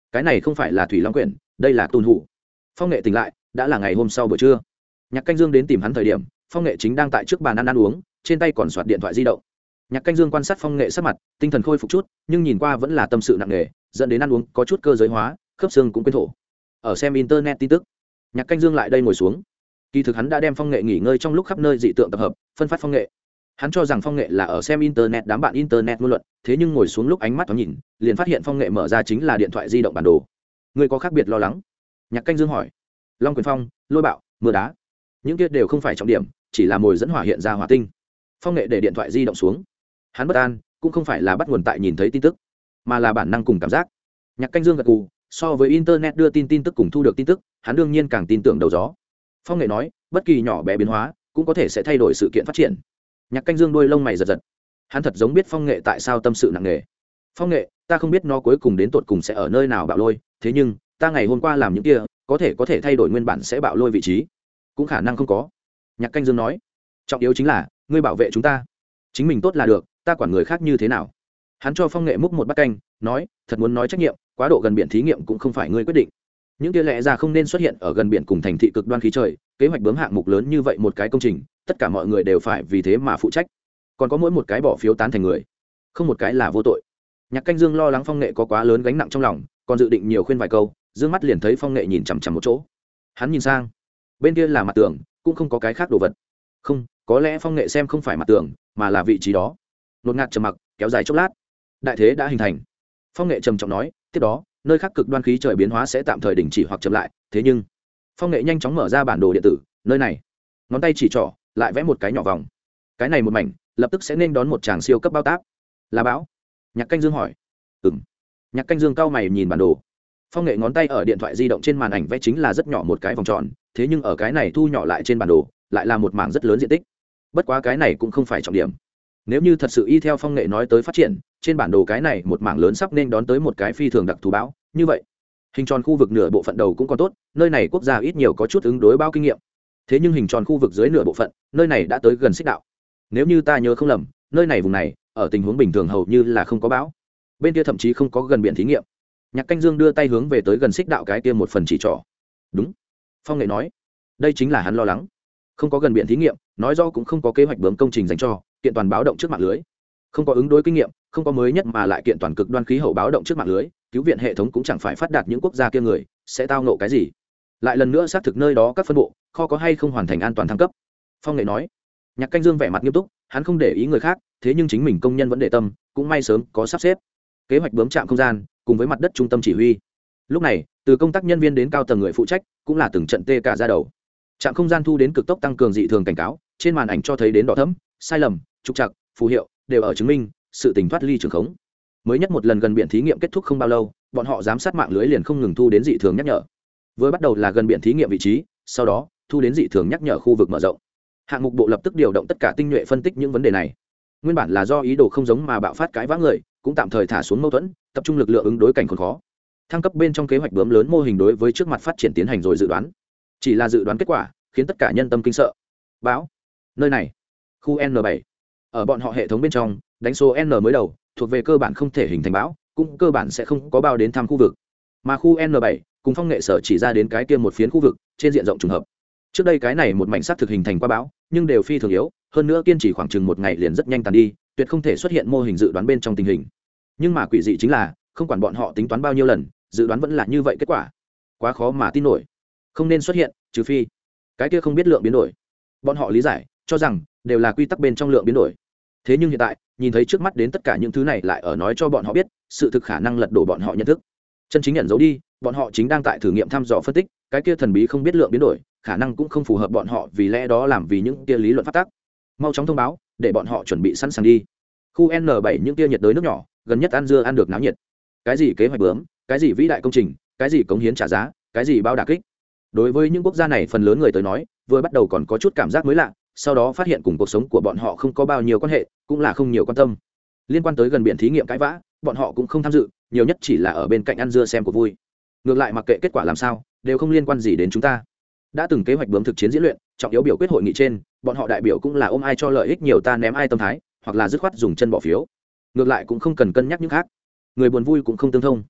[SPEAKER 1] cái này không phải là thủy long quyển, đây là tùn hủ. Phong nghệ tỉnh lại đã là ngày hôm sau buổi trưa. Nhạc Canh Dương đến tìm hắn thời điểm, Phong nghệ chính đang tại trước bàn ăn ăn uống, trên tay còn soạt điện thoại di động. Nhạc Canh Dương quan sát Phong nghệ sắc mặt, tinh thần khôi phục chút, nhưng nhìn qua vẫn là tâm sự nặng nề, dẫn đến ăn uống có chút cơ giới hóa, khớp xương cũng quên thổ. Ở xem internet tin tức, Nhạc Canh Dương lại đây ngồi xuống. Kỳ thực hắn đã đem Phong nghệ nghỉ ngơi trong lúc khắp nơi dị tượng tập hợp, phân phát Phong nghệ. Hắn cho rằng Phong nghệ là ở xem internet đám bạn internet ngôn luận, thế nhưng ngồi xuống lúc ánh mắt thoáng nhìn, liền phát hiện Phong nghệ mở ra chính là điện thoại di động bản đồ. Người có khác biệt lo lắng? Nhạc Canh Dương hỏi. Long Quyền Phong, lôi bạo, mưa đá, những kia đều không phải trọng điểm, chỉ là mồi dẫn hỏa hiện ra hỏa tinh. Phong nghệ để điện thoại di động xuống. Hắn bất an, cũng không phải là bắt nguồn tại nhìn thấy tin tức, mà là bản năng cùng cảm giác. Nhạc Canh Dương gật gù, so với internet đưa tin tin tức cùng thu được tin tức, hắn đương nhiên càng tin tưởng đầu gió. Phong nghệ nói, bất kỳ nhỏ bé biến hóa cũng có thể sẽ thay đổi sự kiện phát triển. Nhạc Canh Dương đôi lông mày giật giật, hắn thật giống biết Phong nghệ tại sao tâm sự nặng nề. Phong nghệ, ta không biết nó cuối cùng đến tột cùng sẽ ở nơi nào bạo lôi, thế nhưng ta ngày hôm qua làm những kia có thể có thể thay đổi nguyên bản sẽ bạo lôi vị trí, cũng khả năng không có. Nhạc Canh Dương nói, trọng yếu chính là ngươi bảo vệ chúng ta, chính mình tốt là được, ta quản người khác như thế nào. Hắn cho Phong nghệ múc một bát canh, nói, thật muốn nói trách nhiệm, quá độ gần biển thí nghiệm cũng không phải ngươi quyết định. Những kia lẽ ra không nên xuất hiện ở gần biển cùng thành thị cực đoan khí trời, kế hoạch bướm hạng mục lớn như vậy một cái công trình, tất cả mọi người đều phải vì thế mà phụ trách. Còn có mỗi một cái bỏ phiếu tán thành người, không một cái là vô tội. Nhạc Canh Dương lo lắng Phong nghệ có quá lớn gánh nặng trong lòng, còn dự định nhiều khuyên vài câu, dương mắt liền thấy Phong nghệ nhìn chằm chằm một chỗ. Hắn nhìn sang, bên kia là mặt tường, cũng không có cái khác đồ vật. Không, có lẽ Phong nghệ xem không phải mặt tường, mà là vị trí đó. Nột ngạt trầm mặc, kéo dài chốc lát, đại thế đã hình thành. Phong nghệ trầm trọng nói, tiếp đó nơi khác cực đoan khí trời biến hóa sẽ tạm thời đình chỉ hoặc chậm lại, thế nhưng Phong nghệ nhanh chóng mở ra bản đồ điện tử, nơi này, ngón tay chỉ trỏ, lại vẽ một cái nhỏ vòng. Cái này một mảnh, lập tức sẽ nên đón một tràng siêu cấp bao táp. Là bão? Nhạc Canh Dương hỏi. Ừm. Nhạc Canh Dương cau mày nhìn bản đồ. Phong nghệ ngón tay ở điện thoại di động trên màn ảnh vẽ chính là rất nhỏ một cái vòng tròn, thế nhưng ở cái này thu nhỏ lại trên bản đồ, lại là một mảng rất lớn diện tích. Bất quá cái này cũng không phải trọng điểm. Nếu như thật sự y theo Phong nghệ nói tới phát triển, trên bản đồ cái này một mảng lớn sắp nên đón tới một cái phi thường đặc thù bão, như vậy, hình tròn khu vực nửa bộ phận đầu cũng còn tốt, nơi này quốc gia ít nhiều có chút ứng đối bão kinh nghiệm. Thế nhưng hình tròn khu vực dưới nửa bộ phận, nơi này đã tới gần xích đạo. Nếu như ta nhớ không lầm, nơi này vùng này, ở tình huống bình thường hầu như là không có bão. Bên kia thậm chí không có gần biển thí nghiệm. Nhạc Canh Dương đưa tay hướng về tới gần xích đạo cái kia một phần chỉ trỏ. Đúng, Phong nghệ nói, đây chính là hắn lo lắng. Không có gần biển thí nghiệm, nói rõ cũng không có kế hoạch bướm công trình dành cho kiện toàn báo động trước mạng lưới. Không có ứng đối kinh nghiệm, không có mới nhất mà lại kiện toàn cực đoan khí hậu báo động trước mạng lưới, cứu viện hệ thống cũng chẳng phải phát đạt những quốc gia kia người sẽ tao nộ cái gì. Lại lần nữa xác thực nơi đó các phân bộ kho có hay không hoàn thành an toàn thăng cấp. Phong nghệ nói. Nhạc Canh Dương vẻ mặt nghiêm túc, hắn không để ý người khác, thế nhưng chính mình công nhân vẫn để tâm, cũng may sớm có sắp xếp kế hoạch bướm trạm không gian cùng với mặt đất trung tâm chỉ huy. Lúc này, từ công tác nhân viên đến cao tầng người phụ trách, cũng là từng trận tê cả ra đầu. Trạm không gian thu đến cực tốc tăng cường dị thường cảnh cáo, trên màn ảnh cho thấy đến đỏ thẫm, sai lầm, trục trặc, phù hiệu đều ở chứng minh sự tình thoát ly trường khống. Mới nhất một lần gần biển thí nghiệm kết thúc không bao lâu, bọn họ giám sát mạng lưới liền không ngừng thu đến dị thường nhắc nhở. Vừa bắt đầu là gần biển thí nghiệm vị trí, sau đó thu đến dị thường nhắc nhở khu vực mở rộng. Hạng mục bộ lập tức điều động tất cả tinh nhuệ phân tích những vấn đề này. Nguyên bản là do ý đồ không giống mà bạo phát cái vã người, cũng tạm thời thả xuống mâu thuẫn, tập trung lực lượng ứng đối cảnh khốn khó. Thăng cấp bên trong kế hoạch bướm lớn mô hình đối với trước mặt phát triển tiến hành rồi dự đoán. Chỉ là dự đoán kết quả, khiến tất cả nhân tâm kinh sợ. Bão, nơi này, khu N bảy. Ở bọn họ hệ thống bên trong, đánh số N mới đầu, thuộc về cơ bản không thể hình thành bão, cũng cơ bản sẽ không có bao đến thăm khu vực. Mà khu N bảy cùng Phong nghệ sở chỉ ra đến cái kia một phiến khu vực, trên diện rộng trùng hợp. Trước đây cái này một mảnh sắc thực hình thành qua bão, nhưng đều phi thường yếu, hơn nữa kiên trì khoảng chừng một ngày liền rất nhanh tàn đi, tuyệt không thể xuất hiện mô hình dự đoán bên trong tình hình. Nhưng mà quỷ dị chính là, không quản bọn họ tính toán bao nhiêu lần, dự đoán vẫn là như vậy kết quả. Quá khó mà tin nổi. Không nên xuất hiện, trừ phi cái kia không biết lượng biến đổi. Bọn họ lý giải, cho rằng đều là quy tắc bên trong lượng biến đổi. Thế nhưng hiện tại, nhìn thấy trước mắt đến tất cả những thứ này lại ở nói cho bọn họ biết, sự thực khả năng lật đổ bọn họ nhận thức. Chân chính nhận dấu đi, bọn họ chính đang tại thử nghiệm thăm dò phân tích, cái kia thần bí không biết lượng biến đổi, khả năng cũng không phù hợp bọn họ, vì lẽ đó làm vì những kia lý luận phát tác. Mau chóng thông báo, để bọn họ chuẩn bị sẵn sàng đi. Khu N bảy những kia nhiệt đới nước nhỏ, gần nhất ăn dưa ăn được náo nhiệt. Cái gì kế hoạch bướm, cái gì vĩ đại công trình, cái gì cống hiến trả giá, cái gì bao đả kích. Đối với những quốc gia này phần lớn người tới nói, vừa bắt đầu còn có chút cảm giác mới lạ, sau đó phát hiện cùng cuộc sống của bọn họ không có bao nhiêu quan hệ, cũng là không nhiều quan tâm. Liên quan tới gần biển thí nghiệm cãi vã, bọn họ cũng không tham dự, nhiều nhất chỉ là ở bên cạnh ăn dưa xem cuộc vui. Ngược lại mặc kệ kết quả làm sao, đều không liên quan gì đến chúng ta. Đã từng kế hoạch bướm thực chiến diễn luyện, trọng yếu biểu quyết hội nghị trên, bọn họ đại biểu cũng là ôm ai cho lợi ích nhiều ta ném ai tâm thái, hoặc là dứt khoát dùng chân bỏ phiếu. Ngược lại cũng không cần cân nhắc những khác. Người buồn vui cũng không tương thông.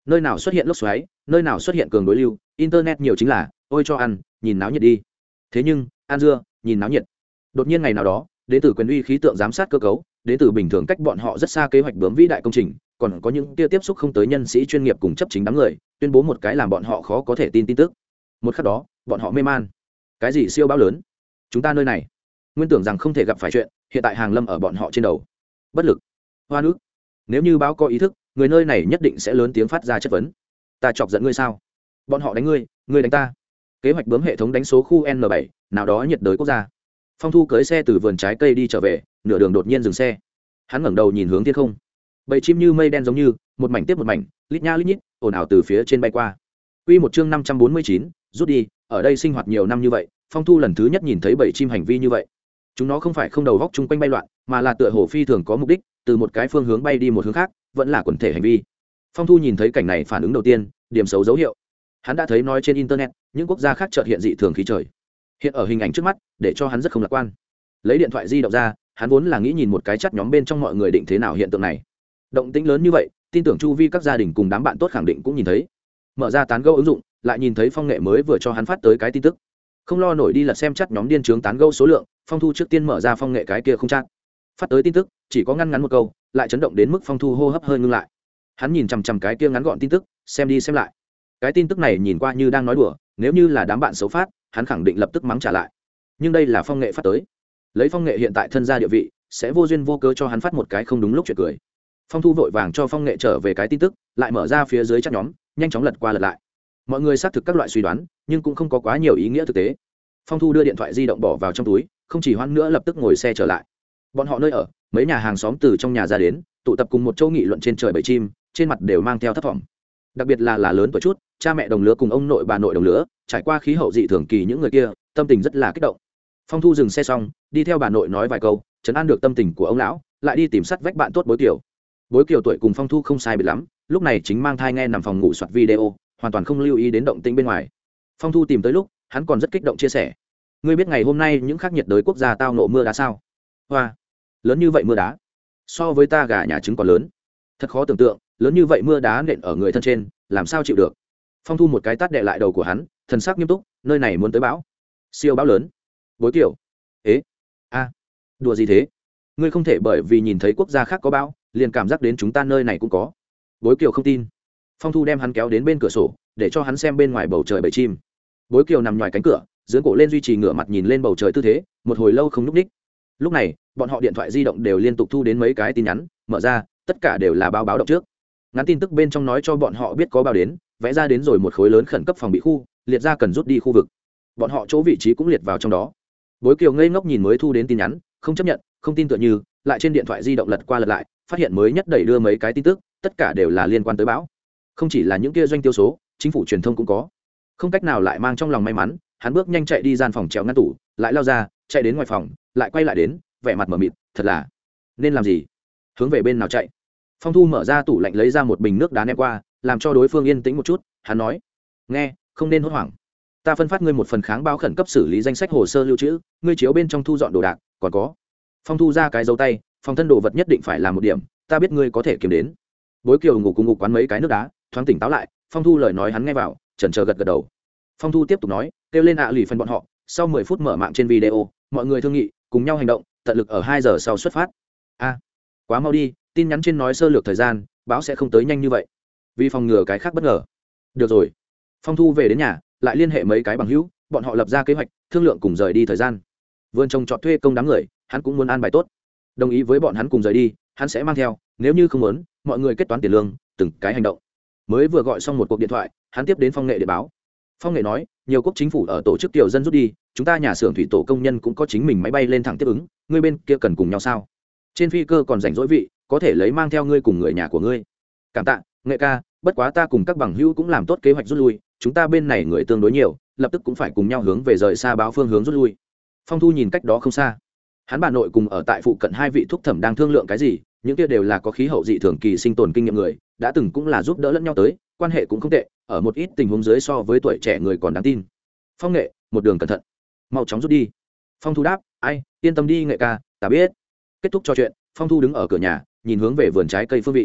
[SPEAKER 1] nơi nào xuất hiện lốc xoáy, nơi nào xuất hiện cường đối lưu, internet nhiều chính là ôi cho ăn, nhìn náo nhiệt đi. Thế nhưng ăn dưa nhìn náo nhiệt. Đột nhiên ngày nào đó, đến từ quyền uy khí tượng giám sát cơ cấu, đến từ bình thường cách bọn họ rất xa kế hoạch bướm vĩ đại công trình, còn có những tia tiếp xúc không tới nhân sĩ chuyên nghiệp cùng chấp chính đám người, tuyên bố một cái làm bọn họ khó có thể tin tin tức. Một khắc đó, bọn họ mê man. Cái gì siêu bão lớn? Chúng ta nơi này, nguyên tưởng rằng không thể gặp phải chuyện, hiện tại hàng lâm ở bọn họ trên đầu. Bất lực, hoa nước. Nếu như báo có ý thức, người nơi này nhất định sẽ lớn tiếng phát ra chất vấn. Ta chọc giận ngươi sao? Bọn họ đánh ngươi, ngươi đánh ta. Kế hoạch bướm hệ thống đánh số khu N bảy, nào đó nhiệt đới quốc gia. Phong Thu cưỡi xe từ vườn trái cây đi trở về, nửa đường đột nhiên dừng xe. Hắn ngẩng đầu nhìn hướng thiên không. Bầy chim như mây đen giống như, một mảnh tiếp một mảnh, lít nha lít nhít, ồn ào từ phía trên bay qua. Quy một chương năm trăm bốn mươi chín, rút đi, ở đây sinh hoạt nhiều năm như vậy, Phong Thu lần thứ nhất nhìn thấy bầy chim hành vi như vậy. Chúng nó không phải không đầu góc chung quanh bay loạn, mà là tựa hồ phi thường có mục đích, từ một cái phương hướng bay đi một hướng khác, vẫn là quần thể hành vi. Phong Thu nhìn thấy cảnh này phản ứng đầu tiên, điểm xấu dấu hiệu. Hắn đã thấy nói trên internet, những quốc gia khác chợt hiện dị thường khí trời. Hiện ở hình ảnh trước mắt, để cho hắn rất không lạc quan. Lấy điện thoại di động ra, hắn vốn là nghĩ nhìn một cái chat nhóm bên trong mọi người định thế nào hiện tượng này. Động tĩnh lớn như vậy, tin tưởng chu vi các gia đình cùng đám bạn tốt khẳng định cũng nhìn thấy. Mở ra tán gẫu ứng dụng, lại nhìn thấy Phong Nghệ mới vừa cho hắn phát tới cái tin tức. Không lo nổi đi lật xem chat nhóm điên trướng tán gẫu số lượng, Phong Thu trước tiên mở ra Phong Nghệ cái kia không chat. Phát tới tin tức, chỉ có ngắn ngắn một câu, lại chấn động đến mức Phong Thu hô hấp hơi ngưng lại. Hắn nhìn chằm chằm cái kia ngắn gọn tin tức, xem đi xem lại. Cái tin tức này nhìn qua như đang nói đùa, nếu như là đám bạn xấu phát, hắn khẳng định lập tức mắng trả lại. Nhưng đây là Phong Nghệ phát tới. Lấy Phong Nghệ hiện tại thân gia địa vị, sẽ vô duyên vô cớ cho hắn phát một cái không đúng lúc chuyện cười. Phong Thu vội vàng cho Phong Nghệ trở về cái tin tức, lại mở ra phía dưới chat nhóm, nhanh chóng lật qua lật lại. Mọi người xác thực các loại suy đoán, nhưng cũng không có quá nhiều ý nghĩa thực tế. Phong Thu đưa điện thoại di động bỏ vào trong túi, không chỉ hoãn nữa lập tức ngồi xe trở lại. Bọn họ nơi ở, mấy nhà hàng xóm từ trong nhà ra đến, tụ tập cùng một chỗ nghị luận trên trời bầy chim, trên mặt đều mang theo thất vọng. Đặc biệt là là lớn tuổi chút, cha mẹ đồng lứa cùng ông nội bà nội đồng lứa, trải qua khí hậu dị thường kỳ những người kia, tâm tình rất là kích động. Phong Thu dừng xe xong, đi theo bà nội nói vài câu, trấn an được tâm tình của ông lão, lại đi tìm sắt vách bạn tốt Bối Kiều. Bối Kiều tuổi cùng Phong Thu không sai biệt lắm, lúc này chính mang thai nghe nằm phòng ngủ soạt video, hoàn toàn không lưu ý đến động tĩnh bên ngoài. Phong Thu tìm tới lúc, hắn còn rất kích động chia sẻ: ngươi biết ngày hôm nay những khắc nhiệt đới quốc gia tao nộ mưa đá sao? Hoa, lớn như vậy mưa đá, so với ta gà nhà trứng còn lớn. Thật khó tưởng tượng, lớn như vậy mưa đá nện ở người thân trên, làm sao chịu được? Phong Thu một cái tát đè lại đầu của hắn, thần sắc nghiêm túc: nơi này muốn tới bão, siêu bão lớn. Bối Kiều: ế, a, đùa gì thế? Ngươi không thể bởi vì nhìn thấy quốc gia khác có bão, liền cảm giác đến chúng ta nơi này cũng có. Bối Kiều không tin. Phong Thu đem hắn kéo đến bên cửa sổ, để cho hắn xem bên ngoài bầu trời bầy chim. Bối Kiều nằm ngoài cánh cửa, dưỡng cổ lên duy trì ngửa mặt nhìn lên bầu trời tư thế, một hồi lâu không nhúc nhích. Lúc này, bọn họ điện thoại di động đều liên tục thu đến mấy cái tin nhắn, mở ra, tất cả đều là báo báo động trước. Ngắn tin tức bên trong nói cho bọn họ biết có bao đến, vẽ ra đến rồi một khối lớn khẩn cấp phòng bị khu, liệt ra cần rút đi khu vực. Bọn họ chỗ vị trí cũng liệt vào trong đó. Bối Kiều ngây ngốc nhìn mới thu đến tin nhắn, không chấp nhận, không tin tựa như, lại trên điện thoại di động lật qua lật lại, phát hiện mới nhất đẩy đưa mấy cái tin tức, tất cả đều là liên quan tới bão. Không chỉ là những kia doanh tiêu số, chính phủ truyền thông cũng có. Không cách nào lại mang trong lòng may mắn, hắn bước nhanh chạy đi gian phòng treo ngăn tủ, lại lao ra, chạy đến ngoài phòng, lại quay lại đến, vẻ mặt mờ mịt, thật là nên làm gì? Hướng về bên nào chạy? Phong Thu mở ra tủ lạnh lấy ra một bình nước đá ném qua, làm cho đối phương yên tĩnh một chút, hắn nói: nghe, không nên hốt hoảng, ta phân phát ngươi một phần kháng bão khẩn cấp xử lý danh sách hồ sơ lưu trữ, ngươi chiếu bên trong thu dọn đồ đạc, còn có. Phong Thu ra cái dấu tay, phòng thân đồ vật nhất định phải làm một điểm, ta biết ngươi có thể kiếm đến. Bối Kiều ngủ cùng ngủ quán mấy cái nước đá, thoáng tỉnh táo lại. Phong Thu lời nói hắn nghe vào, chần chờ gật gật đầu. Phong Thu tiếp tục nói: kêu lên ạ à lì phần bọn họ, sau mười phút mở mạng trên video, mọi người thương nghị, cùng nhau hành động, tận lực ở hai giờ sau xuất phát. A, quá mau đi, tin nhắn trên nói sơ lược thời gian, bão sẽ không tới nhanh như vậy, vì phòng ngừa cái khác bất ngờ. Được rồi. Phong Thu về đến nhà, lại liên hệ mấy cái bằng hữu, bọn họ lập ra kế hoạch, thương lượng cùng rời đi thời gian. Vườn trồng trọt thuê công đám người, hắn cũng muốn an bài tốt, đồng ý với bọn hắn cùng rời đi, hắn sẽ mang theo, nếu như không muốn, mọi người kết toán tiền lương, từng cái hành động. Mới vừa gọi xong một cuộc điện thoại, hắn tiếp đến Phong Nghệ để báo. Phong Nghệ nói: nhiều quốc chính phủ ở tổ chức tiểu dân rút đi, chúng ta nhà xưởng thủy tổ công nhân cũng có chính mình máy bay lên thẳng tiếp ứng, ngươi bên kia cần cùng nhau sao? Trên phi cơ còn rảnh rỗi vị, có thể lấy mang theo ngươi cùng người nhà của ngươi. Cảm tạ, Nghệ ca, bất quá ta cùng các bằng hữu cũng làm tốt kế hoạch rút lui, chúng ta bên này người tương đối nhiều, lập tức cũng phải cùng nhau hướng về rời xa báo phương hướng rút lui. Phong Thu nhìn cách đó không xa, hắn bà nội cùng ở tại phụ cận hai vị thúc thẩm đang thương lượng cái gì, những kia đều là có khí hậu dị thường kỳ sinh tồn kinh nghiệm người, đã từng cũng là giúp đỡ lẫn nhau tới, quan hệ cũng không tệ, ở một ít tình huống dưới so với tuổi trẻ người còn đáng tin. Phong Nghệ, một đường cẩn thận, mau chóng rút đi. Phong Thu đáp: ai, yên tâm đi Nghệ ca, ta biết. Kết thúc trò chuyện, Phong Thu đứng ở cửa nhà, nhìn hướng về vườn trái cây phương vị.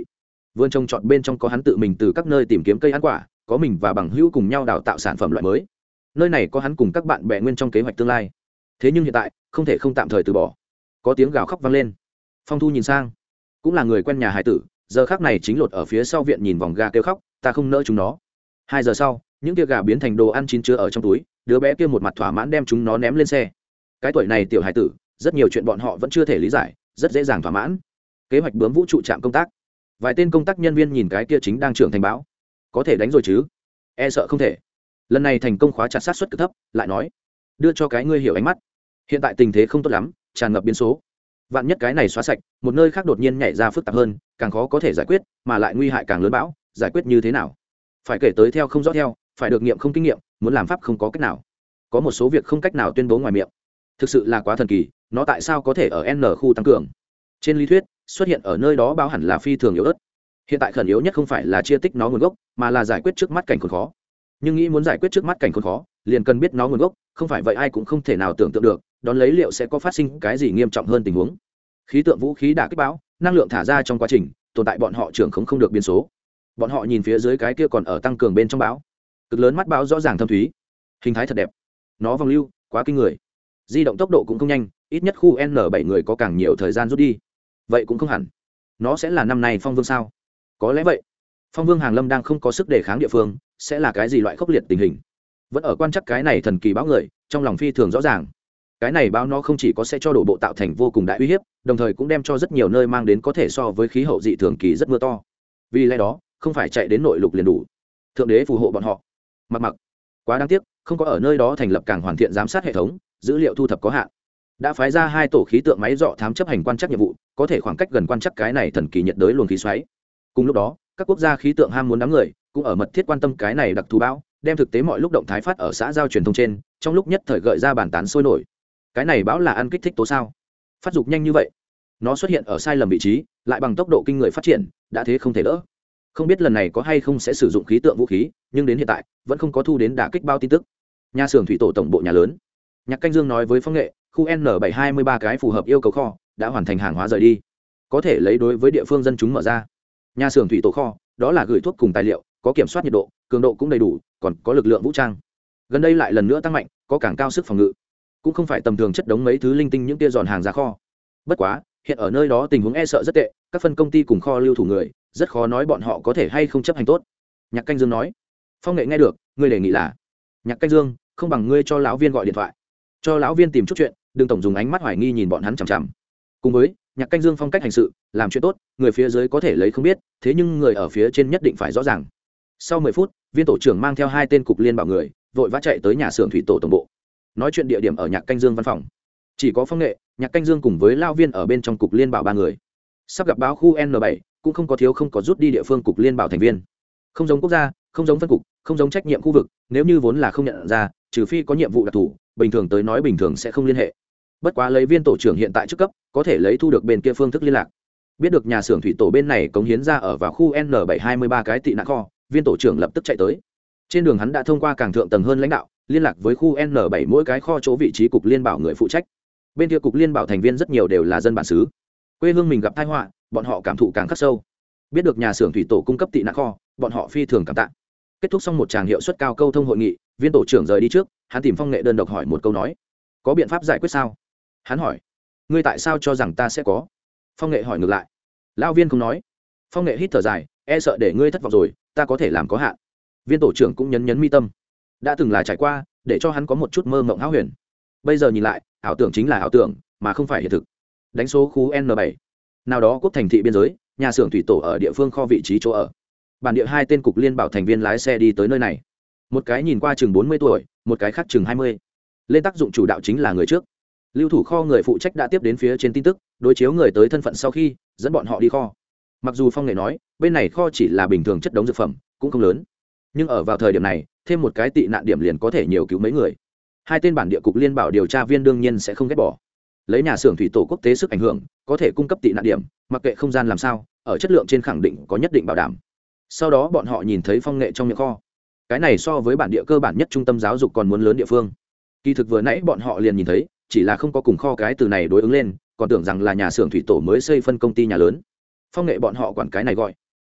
[SPEAKER 1] vườn trồng trọt bên trong có hắn tự mình từ các nơi tìm kiếm cây ăn quả, có mình và bằng hữu cùng nhau đào tạo sản phẩm loại mới. Nơi này có hắn cùng các bạn bè nguyên trong kế hoạch tương lai. Thế nhưng hiện tại không thể không tạm thời từ bỏ. Có tiếng gào khóc vang lên. Phong Thu nhìn sang, cũng là người quen nhà hải tử, giờ khác này chính lột ở phía sau viện nhìn vòng gà kêu khóc, ta không nỡ chúng nó. Hai giờ sau, những tia gà biến thành đồ ăn chín chứa ở trong túi, đứa bé kia một mặt thỏa mãn đem chúng nó ném lên xe. Cái tuổi này tiểu hải tử, rất nhiều chuyện bọn họ vẫn chưa thể lý giải, rất dễ dàng thỏa mãn. Kế hoạch bướm vũ trụ trạm công tác, vài tên công tác nhân viên nhìn cái kia chính đang trưởng thành báo, có thể đánh rồi chứ? E sợ không thể. Lần này thành công khóa chặt sát suất cực thấp, lại nói, đưa cho cái ngươi hiểu ánh mắt. Hiện tại tình thế không tốt lắm, tràn ngập biến số. Vạn nhất cái này xóa sạch, một nơi khác đột nhiên nhảy ra phức tạp hơn, càng khó có thể giải quyết, mà lại nguy hại càng lớn bão, giải quyết như thế nào? Phải kể tới theo không rõ theo, phải được nghiệm không kinh nghiệm, muốn làm pháp không có cách nào. Có một số việc không cách nào tuyên bố ngoài miệng. Thực sự là quá thần kỳ, nó tại sao có thể ở N khu tăng cường? Trên lý thuyết, xuất hiện ở nơi đó báo hẳn là phi thường yếu ớt. Hiện tại khẩn yếu nhất không phải là chia tích nó nguồn gốc, mà là giải quyết trước mắt cảnh khốn khó. Nhưng nghĩ muốn giải quyết trước mắt cảnh khốn khó, liền cần biết nó nguồn gốc, không phải vậy ai cũng không thể nào tưởng tượng được, đón lấy liệu sẽ có phát sinh cái gì nghiêm trọng hơn tình huống. Khí tượng vũ khí đã kích báo, năng lượng thả ra trong quá trình, tồn tại bọn họ trưởng không không được biến số. Bọn họ nhìn phía dưới cái kia còn ở tăng cường bên trong bão, cực lớn mắt bão rõ ràng thâm thúy, hình thái thật đẹp. Nó vòng lưu, quá kinh người. Di động tốc độ cũng không nhanh, ít nhất khu N bảy người có càng nhiều thời gian rút đi. Vậy cũng không hẳn. Nó sẽ là năm nay phong vương sao? Có lẽ vậy. Phong vương hàng lâm đang không có sức đề kháng địa phương, sẽ là cái gì loại khốc liệt tình hình? Vẫn ở quan chắc cái này thần kỳ báo người, trong lòng phi thường rõ ràng. Cái này báo nó không chỉ có sẽ cho đổ bộ tạo thành vô cùng đại uy hiếp, đồng thời cũng đem cho rất nhiều nơi mang đến có thể so với khí hậu dị thường kỳ rất mưa to. Vì lẽ đó, không phải chạy đến nội lục liền đủ. Thượng đế phù hộ bọn họ. Mặc mặc, quá đáng tiếc, không có ở nơi đó thành lập càng hoàn thiện giám sát hệ thống, dữ liệu thu thập có hạn. Đã phái ra hai tổ khí tượng máy dọ thám chấp hành quan trắc nhiệm vụ, có thể khoảng cách gần quan trắc cái này thần kỳ nhiệt đới luồng khí xoáy. Cùng lúc đó, các quốc gia khí tượng ham muốn đám người cũng ở mật thiết quan tâm cái này đặc thù bão, đem thực tế mọi lúc động thái phát ở xã giao truyền thông trên, trong lúc nhất thời gợi ra bàn tán sôi nổi. Cái này bão là ăn kích thích tố sao? Phát dục nhanh như vậy, nó xuất hiện ở sai lầm vị trí, lại bằng tốc độ kinh người phát triển, đã thế không thể đỡ. Không biết lần này có hay không sẽ sử dụng khí tượng vũ khí, nhưng đến hiện tại vẫn không có thu đến đả kích bao tin tức. Nhà xưởng thủy tổ tổng bộ nhà lớn, Nhạc Canh Dương nói với Phong Nghệ, khu N bảy hai mươi ba cái phù hợp yêu cầu kho đã hoàn thành hàng hóa rời đi, có thể lấy đối với địa phương dân chúng mở ra. Nhà xưởng thủy tổ kho, đó là gửi thuốc cùng tài liệu, có kiểm soát nhiệt độ, cường độ cũng đầy đủ, còn có lực lượng vũ trang. Gần đây lại lần nữa tăng mạnh, có càng cao sức phòng ngự, cũng không phải tầm thường chất đống mấy thứ linh tinh những tia giòn hàng ra kho. Bất quá, hiện ở nơi đó tình huống e sợ rất tệ, các phân công ty cùng kho lưu thủ người, rất khó nói bọn họ có thể hay không chấp hành tốt. Nhạc Canh Dương nói. Phong Nghệ nghe được, ngươi đề nghị là, Nhạc Canh Dương, không bằng ngươi cho lão viên gọi điện thoại, cho lão viên tìm chút chuyện, đừng tổng dùng ánh mắt hoài nghi nhìn bọn hắn chằm chằm. Cùng với Nhạc Canh Dương phong cách hành sự, làm chuyện tốt, người phía dưới có thể lấy không biết, thế nhưng người ở phía trên nhất định phải rõ ràng. Sau mười phút, viên tổ trưởng mang theo hai tên cục liên bảo người, vội vã chạy tới nhà xưởng thủy tổ tổng bộ. Nói chuyện địa điểm ở Nhạc Canh Dương văn phòng. Chỉ có Phong Nghệ, Nhạc Canh Dương cùng với lão viên ở bên trong cục liên bảo ba người. Sắp gặp báo khu N bảy, cũng không có thiếu không có rút đi địa phương cục liên bảo thành viên. Không giống quốc gia, không giống phân cục, không giống trách nhiệm khu vực, nếu như vốn là không nhận ra, trừ phi có nhiệm vụ đặc thù, bình thường tới nói bình thường sẽ không liên hệ. Bất quá lấy viên tổ trưởng hiện tại chức cấp, có thể lấy thu được bên kia phương thức liên lạc. Biết được nhà xưởng thủy tổ bên này cống hiến ra ở vào khu N bảy hai mươi ba cái tị nạn kho, viên tổ trưởng lập tức chạy tới. Trên đường hắn đã thông qua càng thượng tầng hơn lãnh đạo, liên lạc với khu N bảy mỗi cái kho chỗ vị trí cục liên bảo người phụ trách. Bên kia cục liên bảo thành viên rất nhiều đều là dân bản xứ. Quê hương mình gặp tai họa, bọn họ cảm thụ càng khắc sâu. Biết được nhà xưởng thủy tổ cung cấp tị nạn kho, bọn họ phi thường cảm tạ. Kết thúc xong một tràng hiệu suất cao câu thông hội nghị, viên tổ trưởng rời đi trước, hắn tìm Phong Nghệ đơn độc hỏi một câu nói, có biện pháp giải quyết sao? Hắn hỏi, ngươi tại sao cho rằng ta sẽ có? Phong Nghệ hỏi ngược lại. Lão viên không nói. Phong Nghệ hít thở dài, e sợ để ngươi thất vọng rồi, ta có thể làm có hạn. Viên tổ trưởng cũng nhấn nhấn mi tâm, đã từng là trải qua, để cho hắn có một chút mơ mộng hão huyền. Bây giờ nhìn lại, ảo tưởng chính là ảo tưởng, mà không phải hiện thực. Đánh số khu N bảy, nào đó quốc thành thị biên giới, nhà xưởng thủy tổ ở địa phương kho vị trí chỗ ở. Bản địa hai tên cục liên bảo thành viên lái xe đi tới nơi này. Một cái nhìn qua chừng bốn mươi tuổi, một cái khác chừng hai mươi. Lên tác dụng chủ đạo chính là người trước. Lưu thủ kho người phụ trách đã tiếp đến phía trên tin tức, đối chiếu người tới thân phận sau khi dẫn bọn họ đi kho. Mặc dù Phong Nghệ nói bên này kho chỉ là bình thường chất đống dược phẩm, cũng không lớn, nhưng ở vào thời điểm này thêm một cái tị nạn điểm liền có thể nhiều cứu mấy người. Hai tên bản địa cục liên bảo điều tra viên đương nhiên sẽ không ghét bỏ. Lấy nhà xưởng thủy tổ quốc tế sức ảnh hưởng, có thể cung cấp tị nạn điểm, mặc kệ không gian làm sao, ở chất lượng trên khẳng định có nhất định bảo đảm. Sau đó bọn họ nhìn thấy Phong Nghệ trong miệng kho, cái này so với bản địa cơ bản nhất trung tâm giáo dục còn muốn lớn địa phương. Kỳ thực vừa nãy bọn họ liền nhìn thấy, chỉ là không có cùng kho cái từ này đối ứng lên, còn tưởng rằng là nhà xưởng thủy tổ mới xây phân công ty nhà lớn. Phong Nghệ bọn họ quản cái này gọi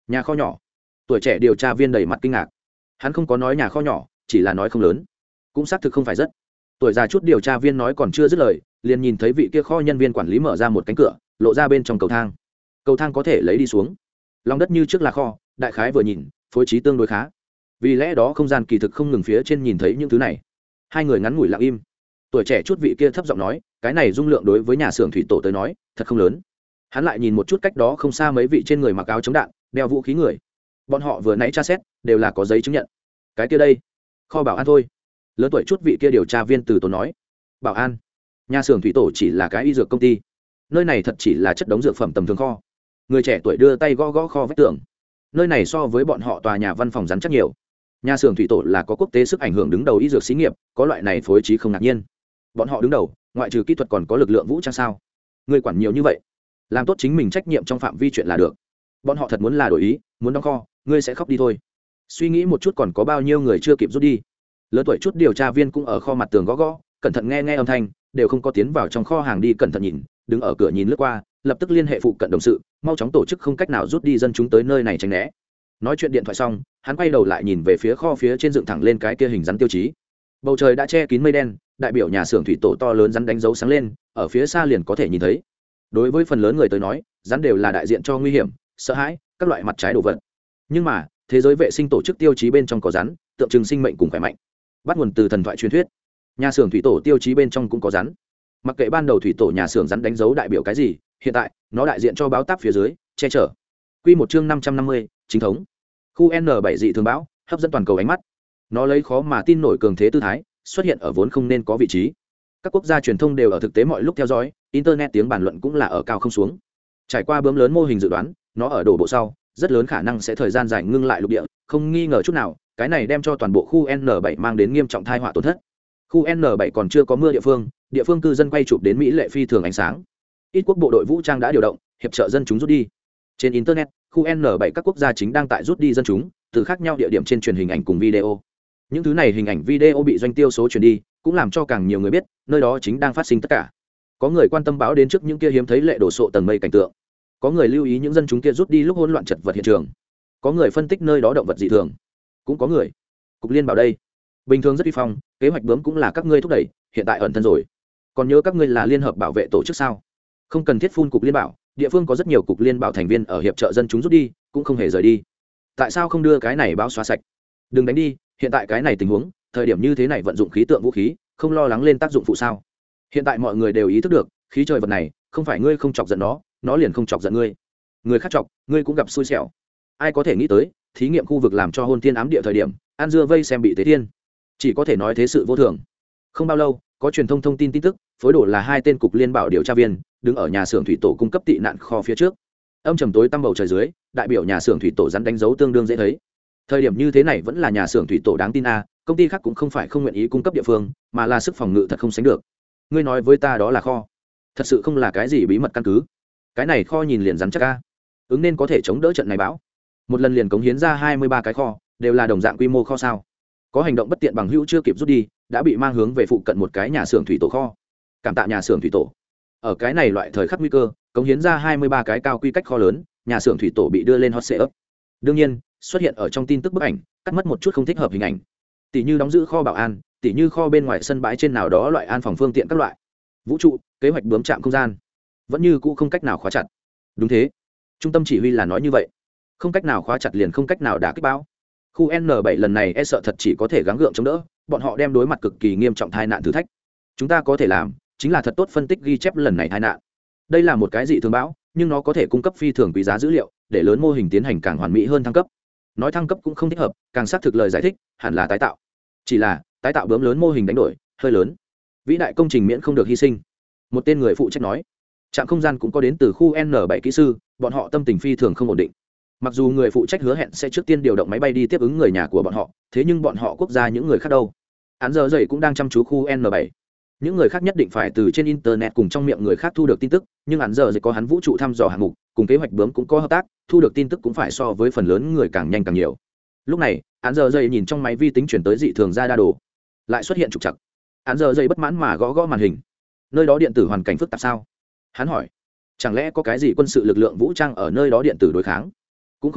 [SPEAKER 1] Nhà kho nhỏ. Tuổi trẻ điều tra viên đầy mặt kinh ngạc. Hắn không có nói nhà kho nhỏ, chỉ là nói không lớn, cũng xác thực không phải rất. Tuổi già chút điều tra viên nói còn chưa dứt lời, liền nhìn thấy vị kia kho nhân viên quản lý mở ra một cánh cửa, lộ ra bên trong cầu thang. Cầu thang có thể lấy đi xuống. Lòng đất như trước là kho, đại khái vừa nhìn, phối trí tương đối khá. Vì lẽ đó không gian kỳ thực không ngừng phía trên nhìn thấy những thứ này. Hai người ngắn ngủi lặng im. Tuổi trẻ chút vị kia thấp giọng nói, cái này dung lượng đối với nhà xưởng thủy tổ tới nói, thật không lớn. Hắn lại nhìn một chút cách đó không xa mấy vị trên người mặc áo chống đạn, đeo vũ khí người. Bọn họ vừa nãy tra xét, đều là có giấy chứng nhận. Cái kia đây, kho bảo an thôi. Lớn tuổi chút vị kia điều tra viên từ tốn nói, bảo an, nhà xưởng thủy tổ chỉ là cái y dược công ty, nơi này thật chỉ là chất đống dược phẩm tầm thường kho. Người trẻ tuổi đưa tay gõ gõ kho vách tường. Nơi này so với bọn họ tòa nhà văn phòng rắn chắc nhiều. Nhà xưởng thủy tổ là có quốc tế sức ảnh hưởng đứng đầu y dược xí nghiệp, có loại này phối trí không ngạc nhiên. Bọn họ đứng đầu, ngoại trừ kỹ thuật còn có lực lượng vũ trang sao? Người quản nhiều như vậy, làm tốt chính mình trách nhiệm trong phạm vi chuyện là được. Bọn họ thật muốn là đổi ý, muốn đóng kho, ngươi sẽ khóc đi thôi. Suy nghĩ một chút còn có bao nhiêu người chưa kịp rút đi. Lớn tuổi chút điều tra viên cũng ở kho mặt tường gõ gõ, cẩn thận nghe nghe âm thanh, đều không có tiến vào trong kho hàng đi cẩn thận nhìn, đứng ở cửa nhìn lướt qua, lập tức liên hệ phụ cận đồng sự, mau chóng tổ chức không cách nào rút đi dân chúng tới nơi này tránh né. Nói chuyện điện thoại xong, hắn quay đầu lại nhìn về phía kho phía trên dựng thẳng lên cái kia hình rắn tiêu chí. Bầu trời đã che kín mây đen, đại biểu nhà xưởng thủy tổ to lớn rắn đánh dấu sáng lên, ở phía xa liền có thể nhìn thấy. Đối với phần lớn người tới nói, rắn đều là đại diện cho nguy hiểm, sợ hãi, các loại mặt trái đồ vật. Nhưng mà, thế giới vệ sinh tổ chức tiêu chí bên trong có rắn, tượng trưng sinh mệnh cùng khỏe mạnh. Bắt nguồn từ thần thoại truyền thuyết. Nhà xưởng thủy tổ tiêu chí bên trong cũng có rắn. Mặc kệ ban đầu thủy tổ nhà xưởng rắn đánh dấu đại biểu cái gì, hiện tại nó đại diện cho báo táp phía dưới, che chở. Quy một chương năm trăm năm mươi, chính thống. Khu N bảy dị thường bão, hấp dẫn toàn cầu ánh mắt. Nó lấy khó mà tin nổi cường thế tư thái, xuất hiện ở vốn không nên có vị trí. Các quốc gia truyền thông đều ở thực tế mọi lúc theo dõi, internet tiếng bàn luận cũng là ở cao không xuống. Trải qua bướm lớn mô hình dự đoán, nó ở đổ bộ sau, rất lớn khả năng sẽ thời gian dài ngưng lại lục địa, không nghi ngờ chút nào, cái này đem cho toàn bộ khu N bảy mang đến nghiêm trọng tai họa tổn thất. Khu N bảy còn chưa có mưa địa phương, địa phương cư dân quay chụp đến mỹ lệ phi thường ánh sáng. Ít quốc bộ đội vũ trang đã điều động, hiệp trợ dân chúng rút đi. Trên internet, khu N bảy các quốc gia chính đang tại rút đi dân chúng, từ khác nhau địa điểm trên truyền hình ảnh cùng video. Những thứ này hình ảnh video bị doanh tiêu số truyền đi, cũng làm cho càng nhiều người biết, nơi đó chính đang phát sinh tất cả. Có người quan tâm báo đến trước những kia hiếm thấy lệ đổ sộ tầng mây cảnh tượng. Có người lưu ý những dân chúng kia rút đi lúc hỗn loạn chật vật hiện trường. Có người phân tích nơi đó động vật dị thường. Cũng có người. Cục Liên bảo đây, bình thường rất uy phong, kế hoạch bướm cũng là các ngươi thúc đẩy, hiện tại ẩn thân rồi. Còn nhớ các ngươi là liên hợp bảo vệ tổ chức sao? Không cần thiết phun cục Liên bảo, địa phương có rất nhiều cục Liên bảo thành viên ở hiệp trợ dân chúng rút đi, cũng không hề rời đi. Tại sao không đưa cái này báo xóa sạch? Đừng đánh đi, hiện tại cái này tình huống, thời điểm như thế này vận dụng khí tượng vũ khí, không lo lắng lên tác dụng phụ sao? Hiện tại mọi người đều ý thức được, khí trời vật này, không phải ngươi không chọc giận nó, nó liền không chọc giận ngươi. Người khác chọc, ngươi cũng gặp xui xẻo. Ai có thể nghĩ tới, thí nghiệm khu vực làm cho hôn thiên ám địa thời điểm, An dưa vây xem bị tế thiên. Chỉ có thể nói thế sự vô thường. Không bao lâu, có truyền thông thông tin tin tức, phối đồ là hai tên cục Liên bảo điều tra viên, đứng ở nhà xưởng thủy tổ cung cấp tị nạn kho phía trước. Âm trầm tối tăm bầu trời dưới, đại biểu nhà xưởng thủy tổ rắn đánh dấu tương đương dễ thấy. Thời điểm như thế này vẫn là nhà xưởng thủy tổ đáng tin a, công ty khác cũng không phải không nguyện ý cung cấp địa phương, mà là sức phòng ngự thật không sánh được. Ngươi nói với ta đó là kho, thật sự không là cái gì bí mật căn cứ. Cái này kho nhìn liền rắn chắc a, ứng nên có thể chống đỡ trận này bão. Một lần liền cống hiến ra hai mươi ba cái kho, đều là đồng dạng quy mô kho sao? Có hành động bất tiện bằng hữu chưa kịp rút đi, đã bị mang hướng về phụ cận một cái nhà xưởng thủy tổ kho. Cảm tạ nhà xưởng thủy tổ. Ở cái này loại thời khắc nguy cơ, cống hiến ra hai mươi ba cái cao quy cách kho lớn, nhà xưởng thủy tổ bị đưa lên hot setup. Đương nhiên, xuất hiện ở trong tin tức bức ảnh, cắt mất một chút không thích hợp hình ảnh. Tỷ như đóng giữ kho bảo an, tỷ như kho bên ngoài sân bãi trên nào đó loại an phòng phương tiện các loại. Vũ trụ, kế hoạch bướm chạm không gian, vẫn như cũ không cách nào khóa chặt. Đúng thế, trung tâm chỉ huy là nói như vậy. Không cách nào khóa chặt liền không cách nào đả kích bão. Khu N bảy lần này e sợ thật chỉ có thể gắng gượng chống đỡ, bọn họ đem đối mặt cực kỳ nghiêm trọng tai nạn thử thách. Chúng ta có thể làm, chính là thật tốt phân tích ghi chép lần này tai nạn. Đây là một cái dị thường bão, nhưng nó có thể cung cấp phi thường quý giá dữ liệu, để lớn mô hình tiến hành càng hoàn mỹ hơn thăng cấp. Nói thăng cấp cũng không thích hợp, càng xác thực lời giải thích, hẳn là tái tạo. Chỉ là, tái tạo bướm lớn mô hình đánh đổi, hơi lớn. Vĩ đại công trình miễn không được hy sinh. Một tên người phụ trách nói. Trạm không gian cũng có đến từ khu N bảy kỹ sư, bọn họ tâm tình phi thường không ổn định. Mặc dù người phụ trách hứa hẹn sẽ trước tiên điều động máy bay đi tiếp ứng người nhà của bọn họ, thế nhưng bọn họ quốc gia những người khác đâu? Án giờ dậy cũng đang chăm chú khu N bảy. Những người khác nhất định phải từ trên internet cùng trong miệng người khác thu được tin tức, nhưng án giờ dậy có hắn vũ trụ thăm dò hạng mục, cùng kế hoạch bướm cũng có hợp tác, thu được tin tức cũng phải so với phần lớn người càng nhanh càng nhiều. Lúc này, án giờ dậy nhìn trong máy vi tính chuyển tới dị thường ra đa đồ, lại xuất hiện trục trặc. Án giờ dậy bất mãn mà gõ gõ màn hình. Nơi đó điện tử hoàn cảnh phức tạp sao? Hắn hỏi. Chẳng lẽ có cái gì quân sự lực lượng vũ trang ở nơi đó điện tử đối kháng? Cũng không có,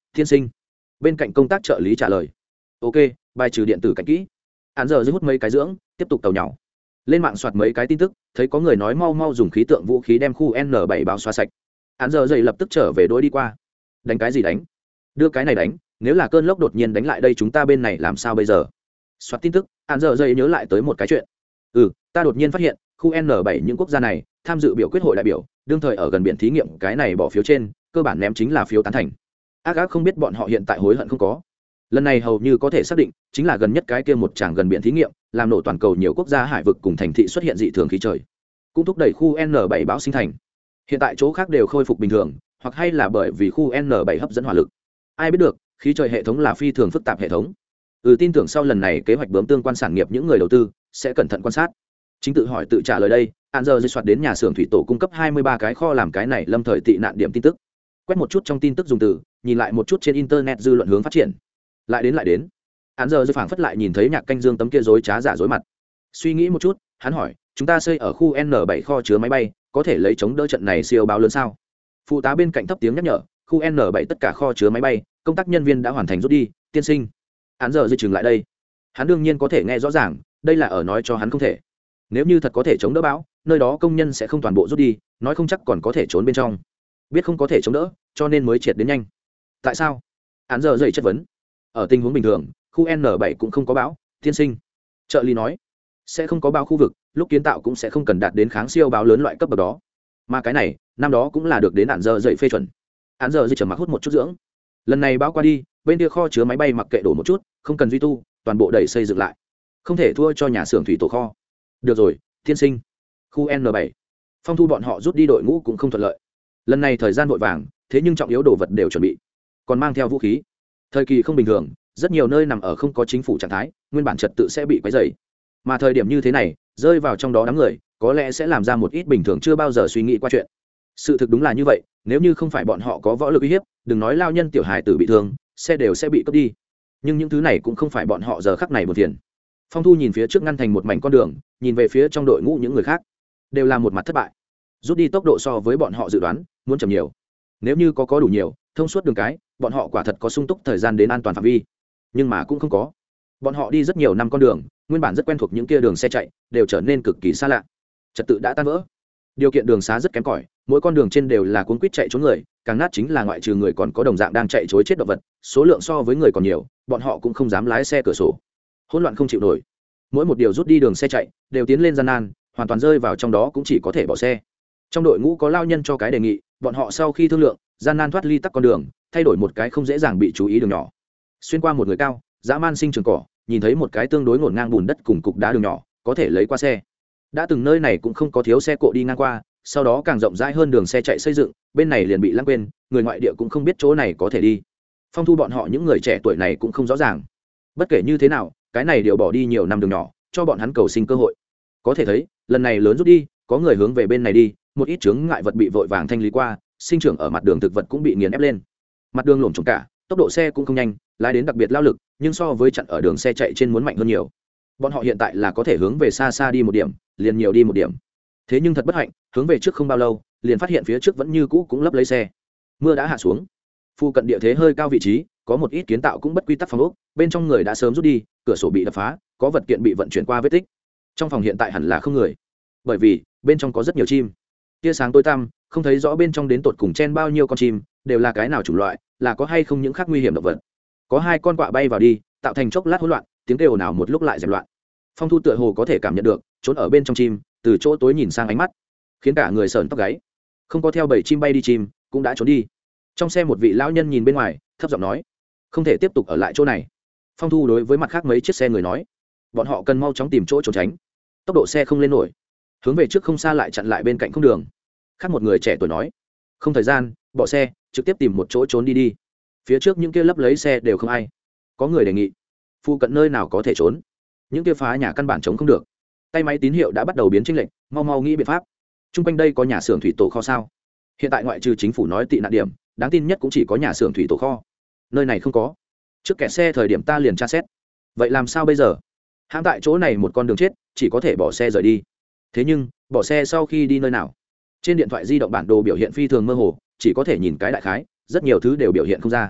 [SPEAKER 1] Thiên sinh. Bên cạnh công tác trợ lý trả lời. Ok, bài trừ điện tử cạnh kỹ. Án giờ dưới hút mấy cái dưỡng, tiếp tục tàu nhỏ. Lên mạng soạt mấy cái tin tức, thấy có người nói mau mau dùng khí tượng vũ khí đem khu N bảy báo xóa sạch. Án giờ dậy lập tức trở về đối đi qua. Đánh cái gì đánh? Đưa cái này đánh, nếu là cơn lốc đột nhiên đánh lại đây chúng ta bên này làm sao bây giờ? Soạt tin tức, án giờ dậy nhớ lại tới một cái chuyện. Ừ, ta đột nhiên phát hiện, khu N bảy những quốc gia này tham dự biểu quyết hội đại biểu, đương thời ở gần biển thí nghiệm cái này bỏ phiếu trên, cơ bản ném chính là phiếu tán thành. Ác ác không biết bọn họ hiện tại hối hận không có. Lần này hầu như có thể xác định, chính là gần nhất cái kia một tràng gần biển thí nghiệm, làm nổ toàn cầu nhiều quốc gia hải vực cùng thành thị xuất hiện dị thường khí trời, cũng thúc đẩy khu N bảy bão sinh thành. Hiện tại chỗ khác đều khôi phục bình thường, hoặc hay là bởi vì khu N bảy hấp dẫn hỏa lực. Ai biết được, khí trời hệ thống là phi thường phức tạp hệ thống. Ừ, tin tưởng sau lần này kế hoạch bướm tương quan sản nghiệp những người đầu tư sẽ cẩn thận quan sát. Chính tự hỏi tự trả lời đây, An giờ dây soạt đến nhà xưởng thủy tổ cung cấp hai mươi ba cái kho làm cái này lâm thời tị nạn điểm tin tức. Quét một chút trong tin tức dùng từ, nhìn lại một chút trên internet dư luận hướng phát triển. Lại đến lại đến. An giờ dây phảng phất lại nhìn thấy Nhạc Canh Dương tấm kia rối trá giả dối mặt. Suy nghĩ một chút, hắn hỏi, chúng ta xây ở khu N bảy kho chứa máy bay, có thể lấy chống đỡ trận này siêu bão lớn sao? Phụ tá bên cạnh thấp tiếng nhắc nhở, khu N bảy tất cả kho chứa máy bay, công tác nhân viên đã hoàn thành rút đi, tiên sinh. Án giờ dây chừng lại đây. Hắn đương nhiên có thể nghe rõ ràng, đây là ở nói cho hắn không thể. Nếu như thật có thể chống đỡ bão, nơi đó công nhân sẽ không toàn bộ rút đi, nói không chắc còn có thể trốn bên trong. Biết không có thể chống đỡ, cho nên mới triệt đến nhanh. Tại sao? Án giờ dây chất vấn. Ở tình huống bình thường, khu N bảy cũng không có bão, tiên sinh. Trợ lý nói, sẽ không có bão khu vực, lúc kiến tạo cũng sẽ không cần đạt đến kháng siêu bão lớn loại cấp bậc đó. Mà cái này, năm đó cũng là được đến án giờ dây phê chuẩn. Án giờ dây trầm mặc hút một chút dưỡng. Lần này bão qua đi, bên kia kho chứa máy bay mặc kệ đổ một chút, không cần duy tu, toàn bộ đẩy xây dựng lại. Không thể thua cho nhà xưởng thủy tổ kho. Được rồi, tiên sinh. Khu N bảy. Phong thu bọn họ rút đi đội ngũ cũng không thuận lợi. Lần này thời gian vội vàng, thế nhưng trọng yếu đồ vật đều chuẩn bị, còn mang theo vũ khí. Thời kỳ không bình thường, rất nhiều nơi nằm ở không có chính phủ trạng thái, nguyên bản trật tự sẽ bị quấy rầy. Mà thời điểm như thế này, rơi vào trong đó đám người, có lẽ sẽ làm ra một ít bình thường chưa bao giờ suy nghĩ qua chuyện. Sự thực đúng là như vậy, nếu như không phải bọn họ có võ lực uy hiếp, đừng nói lao nhân tiểu hài tử bị thương, xe đều sẽ bị cướp đi. Nhưng những thứ này cũng không phải bọn họ giờ khắc này buồn phiền. Phong thu nhìn phía trước ngăn thành một mảnh con đường, nhìn về phía trong đội ngũ những người khác, đều là một mặt thất bại. Rút đi tốc độ so với bọn họ dự đoán muốn chậm nhiều. Nếu như có có đủ nhiều thông suốt đường cái, bọn họ quả thật có sung túc thời gian đến an toàn phạm vi, nhưng mà cũng không có. Bọn họ đi rất nhiều năm con đường, nguyên bản rất quen thuộc những kia đường xe chạy, đều trở nên cực kỳ xa lạ. Trật tự đã tan vỡ, điều kiện đường xá rất kém cỏi, mỗi con đường trên đều là cuốn quýt chạy trốn người, càng nát chính là ngoại trừ người còn có đồng dạng đang chạy trối chết động vật, số lượng so với người còn nhiều, bọn họ cũng không dám lái xe cửa sổ. Hỗn loạn không chịu nổi. Mỗi một điều rút đi đường xe chạy đều tiến lên gian nan, hoàn toàn rơi vào trong đó cũng chỉ có thể bỏ xe. Trong đội ngũ có lao nhân cho cái đề nghị, bọn họ sau khi thương lượng, gian nan thoát ly tắc con đường, thay đổi một cái không dễ dàng bị chú ý đường nhỏ. Xuyên qua một người cao, dã man sinh trường cỏ, nhìn thấy một cái tương đối ngổn ngang bùn đất cùng cục đá đường nhỏ, có thể lấy qua xe. Đã từng nơi này cũng không có thiếu xe cộ đi ngang qua, sau đó càng rộng rãi hơn đường xe chạy xây dựng, bên này liền bị lãng quên, người ngoại địa cũng không biết chỗ này có thể đi. Phong thu bọn họ những người trẻ tuổi này cũng không rõ ràng. Bất kể như thế nào, cái này đều bỏ đi nhiều năm đường nhỏ, cho bọn hắn cầu sinh cơ hội. Có thể thấy, lần này lớn rút đi, có người hướng về bên này đi, một ít chướng ngại vật bị vội vàng thanh lý qua, sinh trưởng ở mặt đường thực vật cũng bị nghiền ép lên. Mặt đường lổm trống cả, tốc độ xe cũng không nhanh, lái đến đặc biệt lao lực, nhưng so với chặn ở đường xe chạy trên muốn mạnh hơn nhiều. Bọn họ hiện tại là có thể hướng về xa xa đi một điểm, liền nhiều đi một điểm. Thế nhưng thật bất hạnh, hướng về trước không bao lâu, liền phát hiện phía trước vẫn như cũ cũng lấp lấy xe. Mưa đã hạ xuống, phụ cận địa thế hơi cao vị trí, có một ít kiến tạo cũng bất quy tắc phòng ốc, bên trong người đã sớm rút đi, cửa sổ bị đập phá, có vật kiện bị vận chuyển qua vết tích. Trong phòng hiện tại hẳn là không người, bởi vì bên trong có rất nhiều chim. Tia sáng tối tăm, không thấy rõ bên trong đến tột cùng chen bao nhiêu con chim, đều là cái nào chủng loại, là có hay không những khác nguy hiểm động vật. Có hai con quạ bay vào đi, tạo thành chốc lát hỗn loạn, tiếng kêu ồn ào một lúc lại dẹp loạn. Phong thu tựa hồ có thể cảm nhận được, trốn ở bên trong chim, từ chỗ tối nhìn sang ánh mắt, khiến cả người sởn tóc gáy. Không có theo bầy chim bay đi chim, cũng đã trốn đi. Trong xe một vị lão nhân nhìn bên ngoài, thấp giọng nói, không thể tiếp tục ở lại chỗ này. Phong thu đối với mặt khác mấy chiếc xe người nói, bọn họ cần mau chóng tìm chỗ trốn tránh, tốc độ xe không lên nổi. Hướng về trước không xa lại chặn lại bên cạnh không đường. Khác một người trẻ tuổi nói, không thời gian, bỏ xe, trực tiếp tìm một chỗ trốn đi đi. Phía trước những kia lấp lấy xe đều không ai. Có người đề nghị, phụ cận nơi nào có thể trốn, những kia phá nhà căn bản chống không được. Tay máy tín hiệu đã bắt đầu biến chênh lệch, mau mau nghĩ biện pháp. Trung quanh đây có nhà xưởng thủy tổ kho sao? Hiện tại ngoại trừ chính phủ nói tị nạn điểm, đáng tin nhất cũng chỉ có nhà xưởng thủy tổ kho. Nơi này không có. Trước kẹt xe thời điểm ta liền tra xét. Vậy làm sao bây giờ? Hãng tại chỗ này một con đường chết, chỉ có thể bỏ xe rời đi. Thế nhưng, bỏ xe sau khi đi nơi nào? Trên điện thoại di động bản đồ biểu hiện phi thường mơ hồ, chỉ có thể nhìn cái đại khái, rất nhiều thứ đều biểu hiện không ra.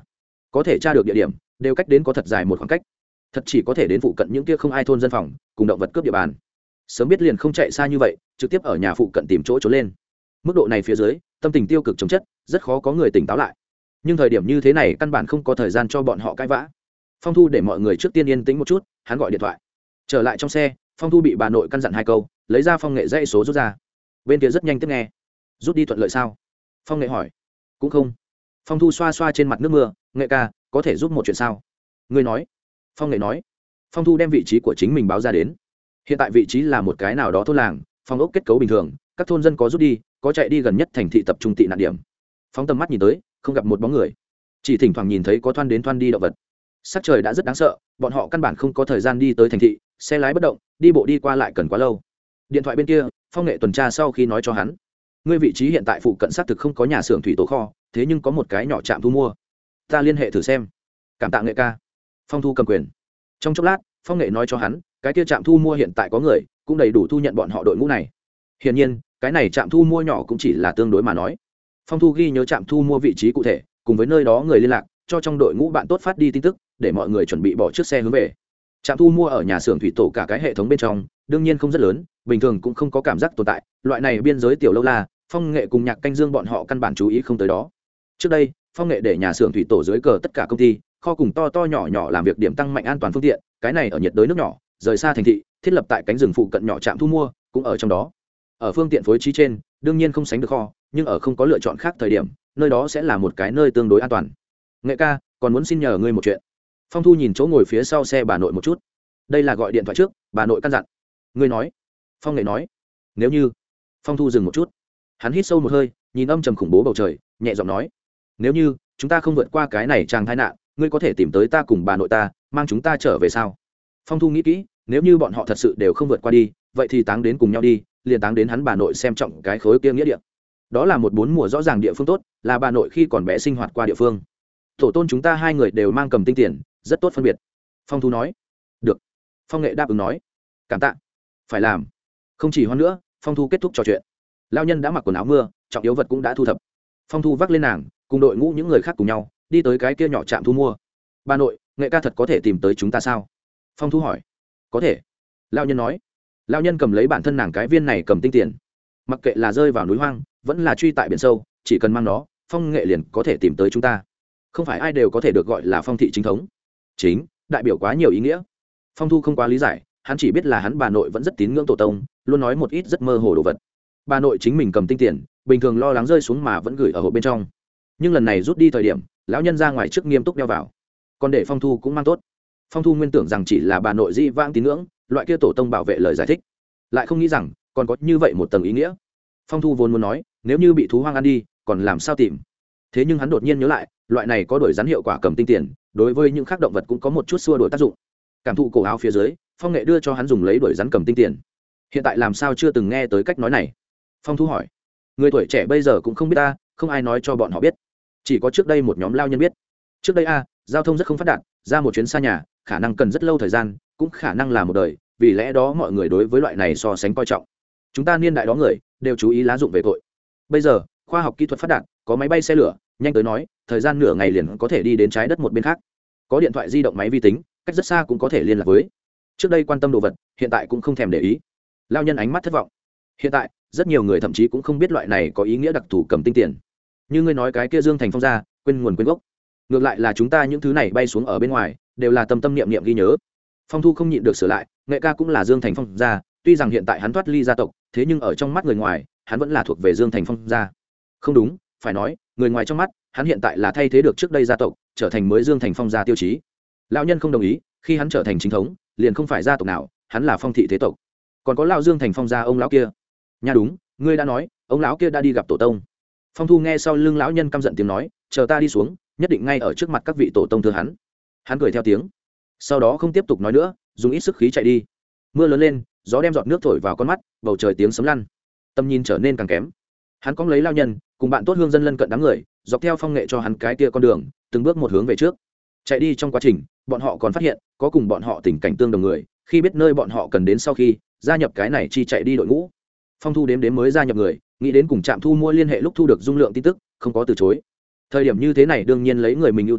[SPEAKER 1] có thể tra được địa điểm đều cách đến có thật dài một khoảng cách, thật chỉ có thể đến phụ cận những kia không ai thôn dân phòng cùng động vật cướp địa bàn. Sớm biết liền không chạy xa như vậy, trực tiếp ở nhà phụ cận tìm chỗ trốn lên. Mức độ này phía dưới, tâm tình tiêu cực chống chất, rất khó có người tỉnh táo lại. Nhưng thời điểm như thế này căn bản không có thời gian cho bọn họ cãi vã. Phong Thu để mọi người trước tiên yên tĩnh một chút, hắn gọi điện thoại. Trở lại trong xe, Phong Thu bị bà nội căn dặn hai câu, lấy ra Phong Nghệ dãy số rút ra. Bên kia rất nhanh tiếp nghe. Rút đi thuận lợi sao? Phong Nghệ hỏi. Cũng không. Phong Thu xoa xoa trên mặt nước mưa, Nghệ ca, có thể giúp một chuyện sao? Ngươi nói. Phong Nghệ nói. Phong Thu đem vị trí của chính mình báo ra đến. Hiện tại vị trí là một cái nào đó thôn làng, phong ốc kết cấu bình thường, các thôn dân có rút đi, có chạy đi gần nhất thành thị tập trung tị nạn điểm. Phóng tầm mắt nhìn tới, không gặp một bóng người, chỉ thỉnh thoảng nhìn thấy có thoăn đến thoăn đi động vật. Sắc trời đã rất đáng sợ, bọn họ căn bản không có thời gian đi tới thành thị, xe lái bất động, đi bộ đi qua lại cần quá lâu. Điện thoại bên kia, Phong Nghệ tuần tra sau khi nói cho hắn, ngươi vị trí hiện tại phụ cận xác thực không có nhà xưởng thủy tổ kho, thế nhưng có một cái nhỏ trạm thu mua, ta liên hệ thử xem. Cảm tạ Nghệ ca. Phong Thu cầm quyền. Trong chốc lát, Phong Nghệ nói cho hắn, cái kia trạm thu mua hiện tại có người, cũng đầy đủ thu nhận bọn họ đội ngũ này. Hiển nhiên, cái này trạm thu mua nhỏ cũng chỉ là tương đối mà nói. Phong Thu ghi nhớ trạm thu mua vị trí cụ thể, cùng với nơi đó người liên lạc, cho trong đội ngũ bạn tốt phát đi tin tức, để mọi người chuẩn bị bỏ chiếc xe hướng về. Trạm thu mua ở nhà xưởng thủy tổ cả cái hệ thống bên trong, đương nhiên không rất lớn, bình thường cũng không có cảm giác tồn tại, loại này biên giới tiểu lâu la, Phong Nghệ cùng Nhạc Canh Dương bọn họ căn bản chú ý không tới đó. Trước đây, Phong Nghệ để nhà xưởng thủy tổ dưới cờ tất cả công ty, kho cùng to to nhỏ nhỏ làm việc điểm tăng mạnh an toàn phương tiện, cái này ở nhiệt đới nước nhỏ, rời xa thành thị, thiết lập tại cánh rừng phụ cận nhỏ trạm thu mua, cũng ở trong đó. Ở phương tiện phối trí trên, đương nhiên không sánh được kho, nhưng ở không có lựa chọn khác thời điểm, nơi đó sẽ là một cái nơi tương đối an toàn. Nghệ ca, còn muốn xin nhờ ngươi một chuyện. Phong Thu nhìn chỗ ngồi phía sau xe bà nội một chút. Đây là gọi điện thoại trước, bà nội căn dặn. Ngươi nói. Phong Nghệ nói. Nếu như. Phong Thu dừng một chút. Hắn hít sâu một hơi, nhìn âm trầm khủng bố bầu trời, nhẹ giọng nói. Nếu như chúng ta không vượt qua cái này chàng tai nạn, ngươi có thể tìm tới ta cùng bà nội ta, mang chúng ta trở về sao? Phong Thu nghĩ kỹ, nếu như bọn họ thật sự đều không vượt qua đi, vậy thì táng đến cùng nhau đi, liền táng đến hắn bà nội xem trọng cái khối kia nghĩa địa. Đó là một bốn mùa rõ ràng địa phương tốt, là bà nội khi còn bé sinh hoạt qua địa phương. Tổ tôn chúng ta hai người đều mang cầm tinh tiền, rất tốt phân biệt. Phong Thu nói. Được. Phong Nghệ đáp ứng nói. Cảm tạ. Phải làm. Không chỉ hoan nữa, Phong Thu kết thúc trò chuyện. Lao nhân đã mặc quần áo mưa, trọng yếu vật cũng đã thu thập. Phong Thu vác lên nàng, cùng đội ngũ những người khác cùng nhau đi tới cái kia nhỏ trạm thu mua. Bà nội, Nghệ ca thật có thể tìm tới chúng ta sao? Phong Thu hỏi. Có thể. Lao nhân nói. Lao nhân cầm lấy bản thân nàng cái viên này cầm tinh tiền, mặc kệ là rơi vào núi hoang vẫn là truy tại biển sâu, chỉ cần mang nó, Phong Nghệ liền có thể tìm tới chúng ta. Không phải ai đều có thể được gọi là phong thị chính thống. Chính đại biểu quá nhiều ý nghĩa. Phong Thu không quá lý giải, hắn chỉ biết là hắn bà nội vẫn rất tín ngưỡng tổ tông, luôn nói một ít rất mơ hồ đồ vật. Bà nội chính mình cầm tinh tiền, bình thường lo lắng rơi xuống mà vẫn gửi ở hộp bên trong, nhưng lần này rút đi thời điểm, lão nhân ra ngoài trước nghiêm túc đeo vào, còn để Phong Thu cũng mang tốt. Phong Thu nguyên tưởng rằng chỉ là bà nội dĩ vãng tín ngưỡng, loại kia tổ tông bảo vệ lời giải thích, lại không nghĩ rằng còn có như vậy một tầng ý nghĩa. Phong Thu vốn muốn nói, nếu như bị thú hoang ăn đi, còn làm sao tìm? Thế nhưng hắn đột nhiên nhớ lại, loại này có đuổi rắn hiệu quả cầm tinh tiền, đối với những khác động vật cũng có một chút xua đuổi tác dụng. Cảm thụ cổ áo phía dưới, Phong Nghệ đưa cho hắn dùng lấy đuổi rắn cầm tinh tiền. Hiện tại làm sao chưa từng nghe tới cách nói này? Phong Thu hỏi. Người tuổi trẻ bây giờ cũng không biết ta, không ai nói cho bọn họ biết, chỉ có trước đây một nhóm lao nhân biết. Trước đây a, giao thông rất không phát đạt, ra một chuyến xa nhà khả năng cần rất lâu thời gian, cũng khả năng là một đời, vì lẽ đó mọi người đối với loại này so sánh coi trọng. Chúng ta niên đại đó người đều chú ý lá dụng về tội. Bây giờ khoa học kỹ thuật phát đạt, có máy bay xe lửa, nhanh tới nói thời gian nửa ngày liền có thể đi đến trái đất một bên khác, có điện thoại di động máy vi tính, cách rất xa cũng có thể liên lạc với. Trước đây quan tâm đồ vật, hiện tại cũng không thèm để ý. Lao nhân ánh mắt thất vọng. Hiện tại rất nhiều người thậm chí cũng không biết loại này có ý nghĩa đặc thù cầm tinh tiền. Như ngươi nói cái kia Dương Thành Phong ra, quên nguồn quên gốc. Ngược lại là chúng ta những thứ này bay xuống ở bên ngoài, đều là tâm tâm niệm niệm ghi nhớ. Phong Thu không nhịn được sửa lại, Nghệ ca cũng là Dương Thành Phong ra, tuy rằng hiện tại hắn thoát ly gia tộc, thế nhưng ở trong mắt người ngoài, hắn vẫn là thuộc về Dương Thành Phong ra. Không đúng, phải nói, người ngoài trong mắt, hắn hiện tại là thay thế được trước đây gia tộc, trở thành mới Dương Thành Phong gia tiêu chí. Lão nhân không đồng ý, khi hắn trở thành chính thống, liền không phải gia tộc nào, hắn là phong thị thế tộc. Còn có lão Dương Thành Phong gia ông lão kia. Nha đúng, ngươi đã nói, ông lão kia đã đi gặp tổ tông. Phong Thu nghe sau lưng lão nhân căm giận tiếng nói, chờ ta đi xuống, nhất định ngay ở trước mặt các vị tổ tông thưa hắn. Hắn cười theo tiếng, sau đó không tiếp tục nói nữa, dùng ít sức khí chạy đi. Mưa lớn lên, gió đem giọt nước thổi vào con mắt, bầu trời tiếng sấm lăn, tầm nhìn trở nên càng kém. Hắn cóng lấy lao nhân, cùng bạn tốt hương dân lân cận đám người, dọc theo Phong Nghệ cho hắn cái kia con đường, từng bước một hướng về trước. Chạy đi trong quá trình, bọn họ còn phát hiện có cùng bọn họ tình cảnh tương đồng người, khi biết nơi bọn họ cần đến sau khi gia nhập cái này chi chạy đi đội ngũ. Phong Thu đếm đếm mới gia nhập người, nghĩ đến cùng trạm thu mua liên hệ lúc thu được dung lượng tin tức, không có từ chối. Thời điểm như thế này đương nhiên lấy người mình ưu tiên,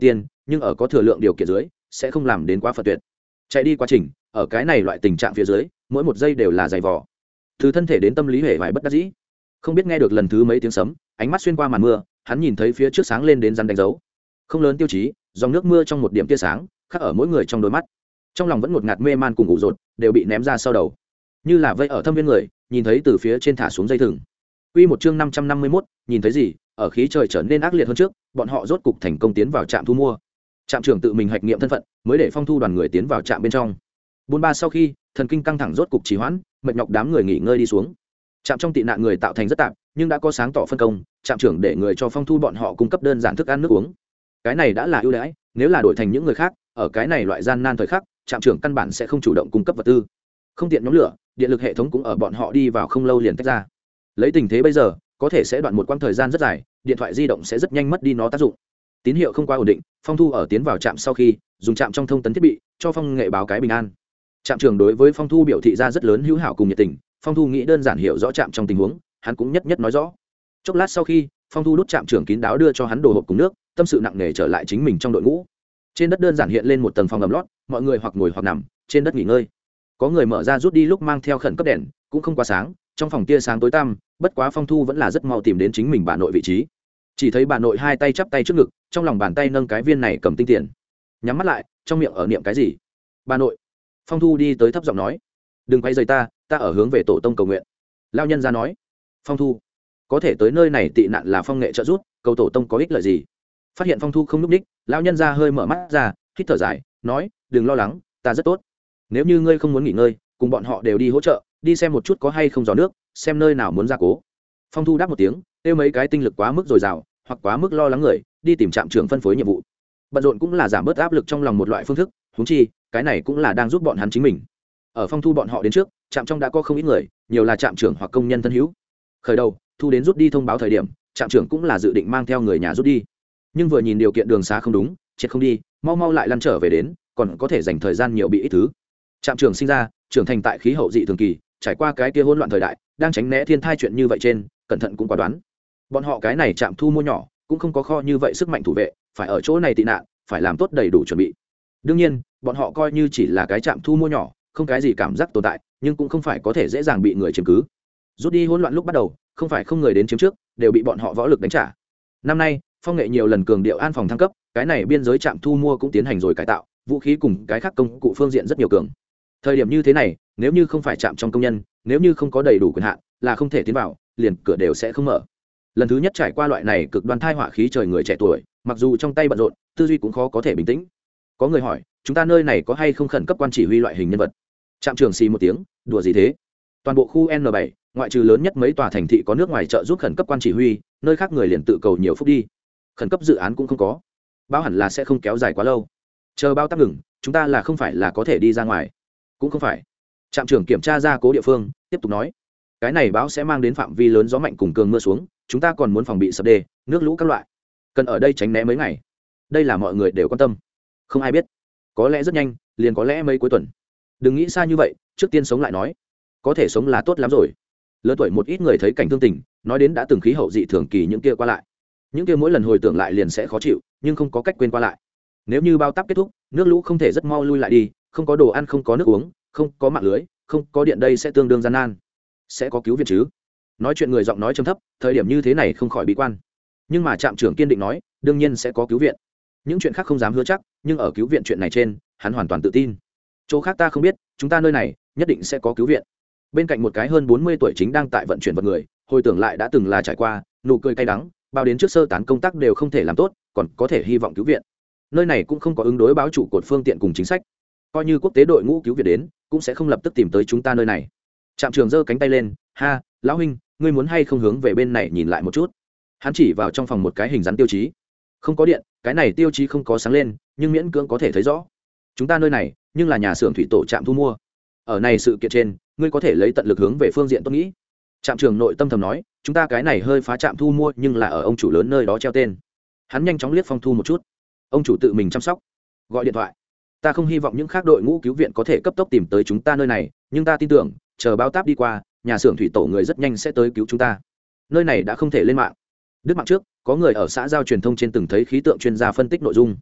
[SPEAKER 1] nhưng ở có thừa lượng điều kiện dưới sẽ không làm đến quá phật tuyệt. Chạy đi quá trình ở cái này loại tình trạng phía dưới mỗi một giây đều là dày vò, từ thân thể đến tâm lý hề vải bất đắc dĩ. Không biết nghe được lần thứ mấy tiếng sấm, ánh mắt xuyên qua màn mưa, hắn nhìn thấy phía trước sáng lên đến rắn đánh dấu, không lớn tiêu chí, dòng nước mưa trong một điểm tia sáng khắc ở mỗi người trong đôi mắt. Trong lòng vẫn ngột ngạt mê man cùng ngủ rột đều bị ném ra sau đầu, như là vây ở thâm viên người nhìn thấy từ phía trên thả xuống dây thừng. Quy một chương năm trăm năm mươi mốt, nhìn thấy gì? Ở khí trời trở nên ác liệt hơn trước, bọn họ rốt cục thành công tiến vào trạm thu mua. Trạm trưởng tự mình hạch nghiệm thân phận, mới để Phong Thu đoàn người tiến vào trạm bên trong. Buôn ba sau khi, thần kinh căng thẳng rốt cục trì hoãn, mệt nhọc đám người nghỉ ngơi đi xuống. Trạm trong tị nạn người tạo thành rất tạp, nhưng đã có sáng tỏ phân công, trạm trưởng để người cho Phong Thu bọn họ cung cấp đơn giản thức ăn nước uống. Cái này đã là ưu đãi, nếu là đổi thành những người khác, ở cái này loại gian nan thời khắc, trạm trưởng căn bản sẽ không chủ động cung cấp vật tư. Không tiện nhóm lửa, điện lực hệ thống cũng ở bọn họ đi vào không lâu liền tách ra. Lấy tình thế bây giờ, có thể sẽ đoạn một quãng thời gian rất dài, điện thoại di động sẽ rất nhanh mất đi nó tác dụng. Tín hiệu không quá ổn định, Phong Thu ở tiến vào trạm sau khi, dùng trạm trong thông tấn thiết bị cho Phong Nghệ báo cái bình an. Trạm trưởng đối với Phong Thu biểu thị ra rất lớn hữu hảo cùng nhiệt tình. Phong Thu nghĩ đơn giản hiểu rõ trạm trong tình huống, hắn cũng nhất nhất nói rõ. Chốc lát sau khi, Phong Thu đút trạm trưởng kín đáo đưa cho hắn đồ hộp cùng nước, tâm sự nặng nề trở lại chính mình trong đội ngũ. Trên đất đơn giản hiện lên một tầng phòng ẩm lót, mọi người hoặc ngồi hoặc nằm trên đất nghỉ ngơi. Có người mở ra rút đi lúc mang theo khẩn cấp đèn, cũng không quá sáng, trong phòng tia sáng tối tăm, bất quá Phong Thu vẫn là rất mau tìm đến chính mình bà nội vị trí. Chỉ thấy bà nội hai tay chắp tay trước ngực, trong lòng bàn tay nâng cái viên này cầm tinh tiền, nhắm mắt lại, trong miệng ở niệm cái gì. Bà nội. Phong Thu đi tới thấp giọng nói, đừng quay rời ta, ta ở hướng về tổ tông cầu nguyện. Lao nhân ra nói, Phong Thu, có thể tới nơi này tị nạn là Phong Nghệ trợ giúp, cầu tổ tông có ích lợi gì? Phát hiện Phong Thu không núp ních, lão nhân ra hơi mở mắt ra, hít thở dài, nói, đừng lo lắng, ta rất tốt. Nếu như ngươi không muốn nghỉ ngơi, cùng bọn họ đều đi hỗ trợ, đi xem một chút có hay không gió nước, xem nơi nào muốn gia cố. Phong Thu đáp một tiếng, tiêu mấy cái tinh lực quá mức dồi dào hoặc quá mức lo lắng người, đi tìm trạm trưởng phân phối nhiệm vụ. Bận rộn cũng là giảm bớt áp lực trong lòng một loại phương thức, huống chi, cái này cũng là đang giúp bọn hắn chính mình. Ở Phong Thu bọn họ đến trước, trạm trong đã có không ít người, nhiều là trạm trưởng hoặc công nhân thân hữu. Khởi đầu, Thu đến rút đi thông báo thời điểm, trạm trưởng cũng là dự định mang theo người nhà rút đi. Nhưng vừa nhìn điều kiện đường xá không đúng, chết không đi, mau mau lại lăn trở về đến, còn có thể dành thời gian nhiều bị ít thứ. Trạm trưởng sinh ra, trưởng thành tại khí hậu dị thường kỳ, trải qua cái kia hỗn loạn thời đại, đang tránh né thiên thai chuyện như vậy trên, cẩn thận cũng quả đoán. Bọn họ cái này trạm thu mua nhỏ, cũng không có kho như vậy sức mạnh thủ vệ, phải ở chỗ này tị nạn, phải làm tốt đầy đủ chuẩn bị. Đương nhiên, bọn họ coi như chỉ là cái trạm thu mua nhỏ, không cái gì cảm giác tồn tại, nhưng cũng không phải có thể dễ dàng bị người chiếm cứ. Rút đi hỗn loạn lúc bắt đầu, không phải không người đến chiếm trước, đều bị bọn họ võ lực đánh trả. Năm nay, Phong Nghệ nhiều lần cường điệu an phòng thăng cấp, cái này biên giới trạm thu mua cũng tiến hành rồi cải tạo, vũ khí cùng cái khác công cụ phương diện rất nhiều cường. Thời điểm như thế này, nếu như không phải trạm trong công nhân, nếu như không có đầy đủ quyền hạn, là không thể tiến vào, liền cửa đều sẽ không mở. Lần thứ nhất trải qua loại này cực đoan thai họa khí trời người trẻ tuổi, mặc dù trong tay bận rộn, tư duy cũng khó có thể bình tĩnh. Có người hỏi, chúng ta nơi này có hay không khẩn cấp quan chỉ huy loại hình nhân vật? Trạm trưởng xì một tiếng, đùa gì thế? Toàn bộ khu N bảy, ngoại trừ lớn nhất mấy tòa thành thị có nước ngoài trợ giúp khẩn cấp quan chỉ huy, nơi khác người liền tự cầu nhiều phúc đi. Khẩn cấp dự án cũng không có, bao hẳn là sẽ không kéo dài quá lâu. Chờ bao tắc ngừng, chúng ta là không phải là có thể đi ra ngoài? Cũng không phải. Trạm trưởng kiểm tra ra cố địa phương, tiếp tục nói, cái này bão sẽ mang đến phạm vi lớn gió mạnh cùng cường mưa xuống, chúng ta còn muốn phòng bị sập đê, nước lũ các loại, cần ở đây tránh né mấy ngày. Đây là mọi người đều quan tâm. Không ai biết, có lẽ rất nhanh, liền có lẽ mấy cuối tuần. Đừng nghĩ xa như vậy, trước tiên sống lại nói, có thể sống là tốt lắm rồi. Lớn tuổi một ít người thấy cảnh thương tình, nói đến đã từng khí hậu dị thường kỳ những kia qua lại, những kia mỗi lần hồi tưởng lại liền sẽ khó chịu, nhưng không có cách quên qua lại. Nếu như bao táp kết thúc, nước lũ không thể rất mau lui lại đi, không có đồ ăn, không có nước uống, không có mạng lưới, không có điện, đây sẽ tương đương gian nan. Sẽ có cứu viện chứ? Nói chuyện người giọng nói trầm thấp, thời điểm như thế này không khỏi bi quan. Nhưng mà trạm trưởng kiên định nói, đương nhiên sẽ có cứu viện. Những chuyện khác không dám hứa chắc, nhưng ở cứu viện chuyện này trên, hắn hoàn toàn tự tin. Chỗ khác ta không biết, chúng ta nơi này nhất định sẽ có cứu viện. Bên cạnh một cái hơn bốn mươi tuổi chính đang tại vận chuyển vật người, hồi tưởng lại đã từng là trải qua, nụ cười cay đắng, bao đến trước sơ tán công tác đều không thể làm tốt, còn có thể hy vọng cứu viện. Nơi này cũng không có ứng đối báo trụ cột phương tiện cùng chính sách, coi như quốc tế đội ngũ cứu viện đến, cũng sẽ không lập tức tìm tới chúng ta nơi này. Trạm trưởng giơ cánh tay lên, ha, lão huynh, ngươi muốn hay không hướng về bên này nhìn lại một chút? Hắn chỉ vào trong phòng một cái hình rắn tiêu chí, không có điện, cái này tiêu chí không có sáng lên, nhưng miễn cưỡng có thể thấy rõ. Chúng ta nơi này, nhưng là nhà xưởng thủy tổ trạm thu mua. Ở này sự kiện trên, ngươi có thể lấy tận lực hướng về phương diện tốt nghĩ. Trạm trưởng nội tâm thầm nói, chúng ta cái này hơi phá trạm thu mua, nhưng là ở ông chủ lớn nơi đó treo tên. Hắn nhanh chóng liếc Phong Thu một chút. Ông chủ tự mình chăm sóc, gọi điện thoại. Ta không hy vọng những khác đội ngũ cứu viện có thể cấp tốc tìm tới chúng ta nơi này, nhưng ta tin tưởng, chờ báo táp đi qua, nhà xưởng thủy tổ người rất nhanh sẽ tới cứu chúng ta. Nơi này đã không thể lên mạng. Đức mạng trước, có người ở xã giao truyền thông trên từng thấy khí tượng chuyên gia phân tích nội dung.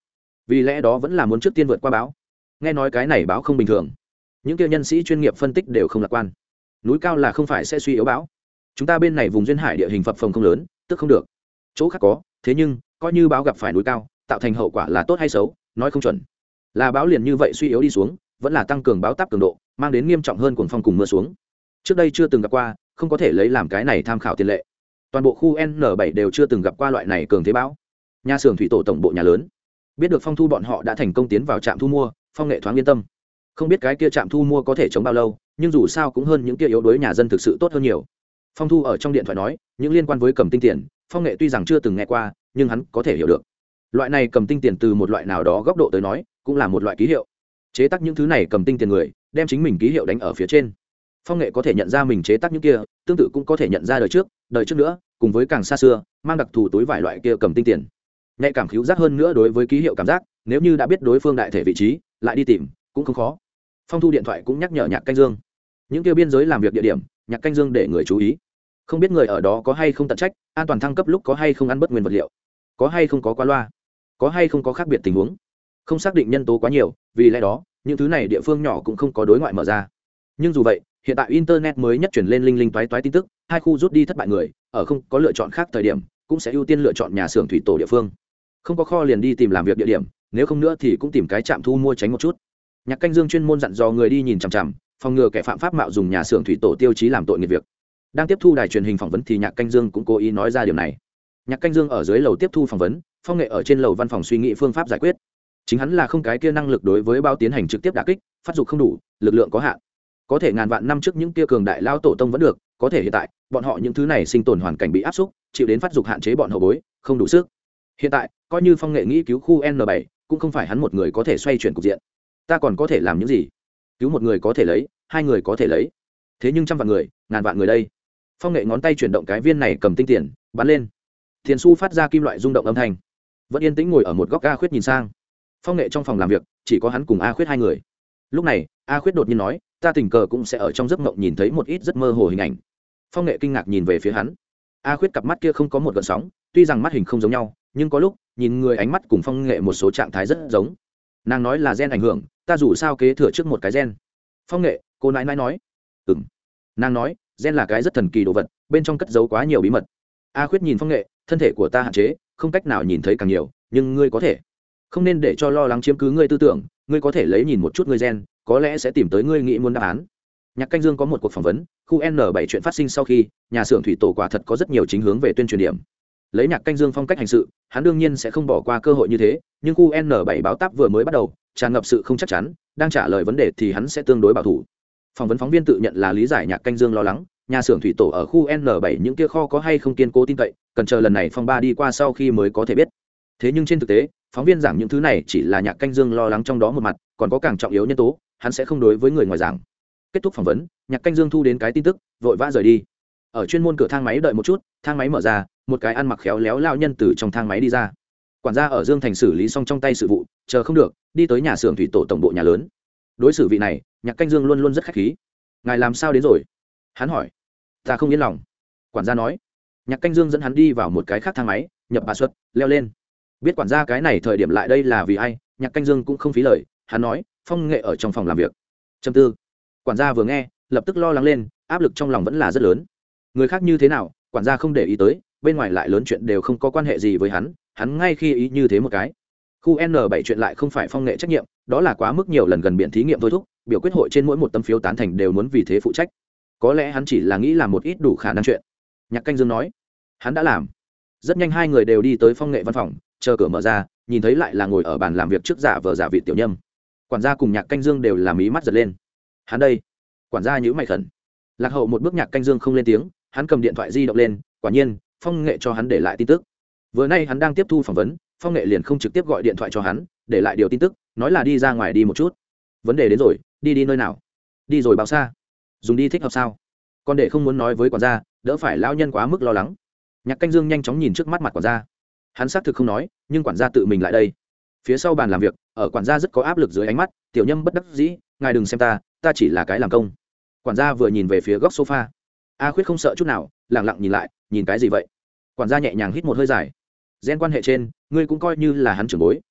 [SPEAKER 1] vì lẽ đó vẫn là muốn trước tiên vượt qua báo. Nghe nói cái này báo không bình thường, những kia nhân sĩ chuyên nghiệp phân tích đều không lạc quan. Núi cao là không phải sẽ suy yếu báo. Chúng ta bên này vùng duyên hải địa hình phập phồng không lớn, tức không được. Chỗ khác có, thế nhưng coi như báo gặp phải núi cao, tạo thành hậu quả là tốt hay xấu, nói không chuẩn. Là báo liền như vậy suy yếu đi xuống, vẫn là tăng cường báo táp cường độ, mang đến nghiêm trọng hơn cuồng phong cùng mưa xuống. Trước đây chưa từng gặp qua, không có thể lấy làm cái này tham khảo tiền lệ. Toàn bộ khu N bảy đều chưa từng gặp qua loại này cường thế báo. Nhà xưởng thủy tổ tổng bộ nhà lớn, biết được Phong Thu bọn họ đã thành công tiến vào trạm thu mua, Phong Nghệ thoáng yên tâm. Không biết cái kia trạm thu mua có thể chống bao lâu, nhưng dù sao cũng hơn những kia yếu đuối nhà dân thực sự tốt hơn nhiều. Phong Thu ở trong điện thoại nói, những liên quan với cầm tinh tiền, Phong Nghệ tuy rằng chưa từng nghe qua, nhưng hắn có thể hiểu được. Loại này cầm tinh tiền từ một loại nào đó góc độ tới nói, cũng là một loại ký hiệu. Chế tác những thứ này cầm tinh tiền người, đem chính mình ký hiệu đánh ở phía trên. Phong Nghệ có thể nhận ra mình chế tác những kia, tương tự cũng có thể nhận ra đời trước, đời trước nữa, cùng với càng xa xưa, mang đặc thù túi vải loại kia cầm tinh tiền. Nhạy cảm khứu giác hơn nữa đối với ký hiệu cảm giác, nếu như đã biết đối phương đại thể vị trí, lại đi tìm, cũng không khó. Phong Thu điện thoại cũng nhắc nhở Nhạc Canh Dương, những kia biên giới làm việc địa điểm, Nhạc Canh Dương để người chú ý. Không biết người ở đó có hay không tận trách, an toàn thăng cấp lúc có hay không ăn bất nguyên vật liệu, có hay không có quá loa, có hay không có khác biệt tình huống. Không xác định nhân tố quá nhiều, vì lẽ đó, những thứ này địa phương nhỏ cũng không có đối ngoại mở ra. Nhưng dù vậy, hiện tại internet mới nhất chuyển lên linh linh toái toái tin tức, hai khu rút đi thất bại người, ở không có lựa chọn khác thời điểm, cũng sẽ ưu tiên lựa chọn nhà xưởng thủy tổ địa phương. Không có kho liền đi tìm làm việc địa điểm, nếu không nữa thì cũng tìm cái trạm thu mua tránh một chút. Nhạc Canh Dương chuyên môn dặn dò người đi nhìn chằm chằm, phòng ngừa kẻ phạm pháp mạo dùng nhà xưởng thủy tổ tiêu chí làm tội nghiệp việc. Đang tiếp thu đài truyền hình phỏng vấn thì Nhạc Canh Dương cũng cố ý nói ra điều này. Nhạc Canh Dương ở dưới lầu tiếp thu phỏng vấn, Phong Nghệ ở trên lầu văn phòng suy nghĩ phương pháp giải quyết. Chính hắn là không cái kia năng lực đối với bao tiến hành trực tiếp đả kích, phát dục không đủ, lực lượng có hạn. Có thể ngàn vạn năm trước những kia cường đại lao tổ tông vẫn được, có thể hiện tại, bọn họ những thứ này sinh tồn hoàn cảnh bị áp xúc, chịu đến phát dục hạn chế bọn hậu bối, không đủ sức. Hiện tại, coi như Phong Nghệ nghĩ cứu khu N bảy, cũng không phải hắn một người có thể xoay chuyển cục diện. Ta còn có thể làm những gì? Cứu một người có thể lấy, hai người có thể lấy, thế nhưng trăm vạn người, ngàn vạn người đây. Phong Nghệ ngón tay chuyển động cái viên này cầm tinh tiền, bắn lên. Tiền xu phát ra kim loại rung động âm thanh. Vẫn yên tĩnh ngồi ở một góc A Khuyết nhìn sang. Phong Nghệ trong phòng làm việc, chỉ có hắn cùng A Khuyết hai người. Lúc này, A Khuyết đột nhiên nói, ta tình cờ cũng sẽ ở trong giấc mộng nhìn thấy một ít rất mơ hồ hình ảnh. Phong Nghệ kinh ngạc nhìn về phía hắn. A Khuyết cặp mắt kia không có một gợn sóng, tuy rằng mắt hình không giống nhau, nhưng có lúc nhìn người ánh mắt cùng Phong Nghệ một số trạng thái rất giống. Nàng nói là gen ảnh hưởng, ta dù sao kế thừa trước một cái gen. Phong Nghệ, cô nãi nãi nói. Ừm. Nàng nói, gen là cái rất thần kỳ đồ vật, bên trong cất giấu quá nhiều bí mật. A Khuyết nhìn Phong Nghệ, thân thể của ta hạn chế, không cách nào nhìn thấy càng nhiều, nhưng ngươi có thể. Không nên để cho lo lắng chiếm cứ ngươi tư tưởng, ngươi có thể lấy nhìn một chút ngươi gen, có lẽ sẽ tìm tới ngươi nghĩ muốn đáp án. Nhạc Canh Dương có một cuộc phỏng vấn, khu N bảy chuyện phát sinh sau khi, nhà xưởng thủy tổ quả thật có rất nhiều chính hướng về tuyên truyền điểm. Lấy Nhạc Canh Dương phong cách hành sự, hắn đương nhiên sẽ không bỏ qua cơ hội như thế, nhưng khu N bảy báo táp vừa mới bắt đầu, tràn ngập sự không chắc chắn, đang trả lời vấn đề thì hắn sẽ tương đối bảo thủ. Phỏng vấn phóng viên tự nhận là lý giải Nhạc Canh Dương lo lắng, nhà xưởng thủy tổ ở khu N bảy những kia kho có hay không kiên cố tin cậy, cần chờ lần này phong ba đi qua sau khi mới có thể biết. Thế nhưng trên thực tế, phóng viên giảng những thứ này chỉ là Nhạc Canh Dương lo lắng trong đó một mặt, còn có càng trọng yếu nhân tố, hắn sẽ không đối với người ngoài giảng. Kết thúc phỏng vấn, Nhạc Canh Dương thu đến cái tin tức, vội vã rời đi. Ở chuyên môn cửa thang máy đợi một chút, thang máy mở ra, một cái ăn mặc khéo léo lao nhân từ trong thang máy đi ra. Quản gia ở Dương Thành xử lý xong trong tay sự vụ, chờ không được, đi tới nhà xưởng thủy tổ tổng bộ nhà lớn. Đối xử vị này, Nhạc Canh Dương luôn luôn rất khách khí. Ngài làm sao đến rồi? Hắn hỏi. Ta không yên lòng. Quản gia nói. Nhạc Canh Dương dẫn hắn đi vào một cái khác thang máy, nhập bà xuất, leo lên. Biết quản gia cái này thời điểm lại đây là vì ai, Nhạc Canh Dương cũng không phí lời, hắn nói, Phong Nghệ ở trong phòng làm việc. Châm tư. Quản gia vừa nghe, lập tức lo lắng lên, áp lực trong lòng vẫn là rất lớn. Người khác như thế nào, quản gia không để ý tới, bên ngoài lại lớn chuyện đều không có quan hệ gì với hắn, hắn ngay khi ý như thế một cái. Khu N bảy chuyện lại không phải Phong Nghệ trách nhiệm, đó là quá mức nhiều lần gần biện thí nghiệm thôi thúc, biểu quyết hội trên mỗi một tấm phiếu tán thành đều muốn vì thế phụ trách. Có lẽ hắn chỉ là nghĩ làm một ít đủ khả năng chuyện. Nhạc Canh Dương nói, hắn đã làm. Rất nhanh hai người đều đi tới Phong Nghệ văn phòng, chờ cửa mở ra, nhìn thấy lại là ngồi ở bàn làm việc trước giả vờ giả vị tiểu nhâm. Quản gia cùng Nhạc Canh Dương đều làm ý mắt giật lên. Hắn đây. Quản gia nhíu mày khẩn. Lạc hậu một bước, Nhạc Canh Dương không lên tiếng, hắn cầm điện thoại di động lên, quả nhiên, Phong Nghệ cho hắn để lại tin tức. Vừa nay hắn đang tiếp thu phỏng vấn, Phong Nghệ liền không trực tiếp gọi điện thoại cho hắn, để lại điều tin tức, nói là đi ra ngoài đi một chút. Vấn đề đến rồi, đi đi nơi nào? Đi rồi bao xa? Dùng đi thích hợp sao? Còn để không muốn nói với quản gia, đỡ phải lão nhân quá mức lo lắng. Nhạc Canh Dương nhanh chóng nhìn trước mắt mặt quản gia. Hắn xác thực không nói, nhưng quản gia tự mình lại đây. Phía sau bàn làm việc, ở quản gia rất có áp lực dưới ánh mắt, tiểu nhâm bất đắc dĩ, ngài đừng xem ta, ta chỉ là cái làm công. Quản gia vừa nhìn về phía góc sofa. A Khuyết không sợ chút nào, lặng lặng nhìn lại, nhìn cái gì vậy? Quản gia nhẹ nhàng hít một hơi dài. Gen quan hệ trên, ngươi cũng coi như là hắn trưởng bối,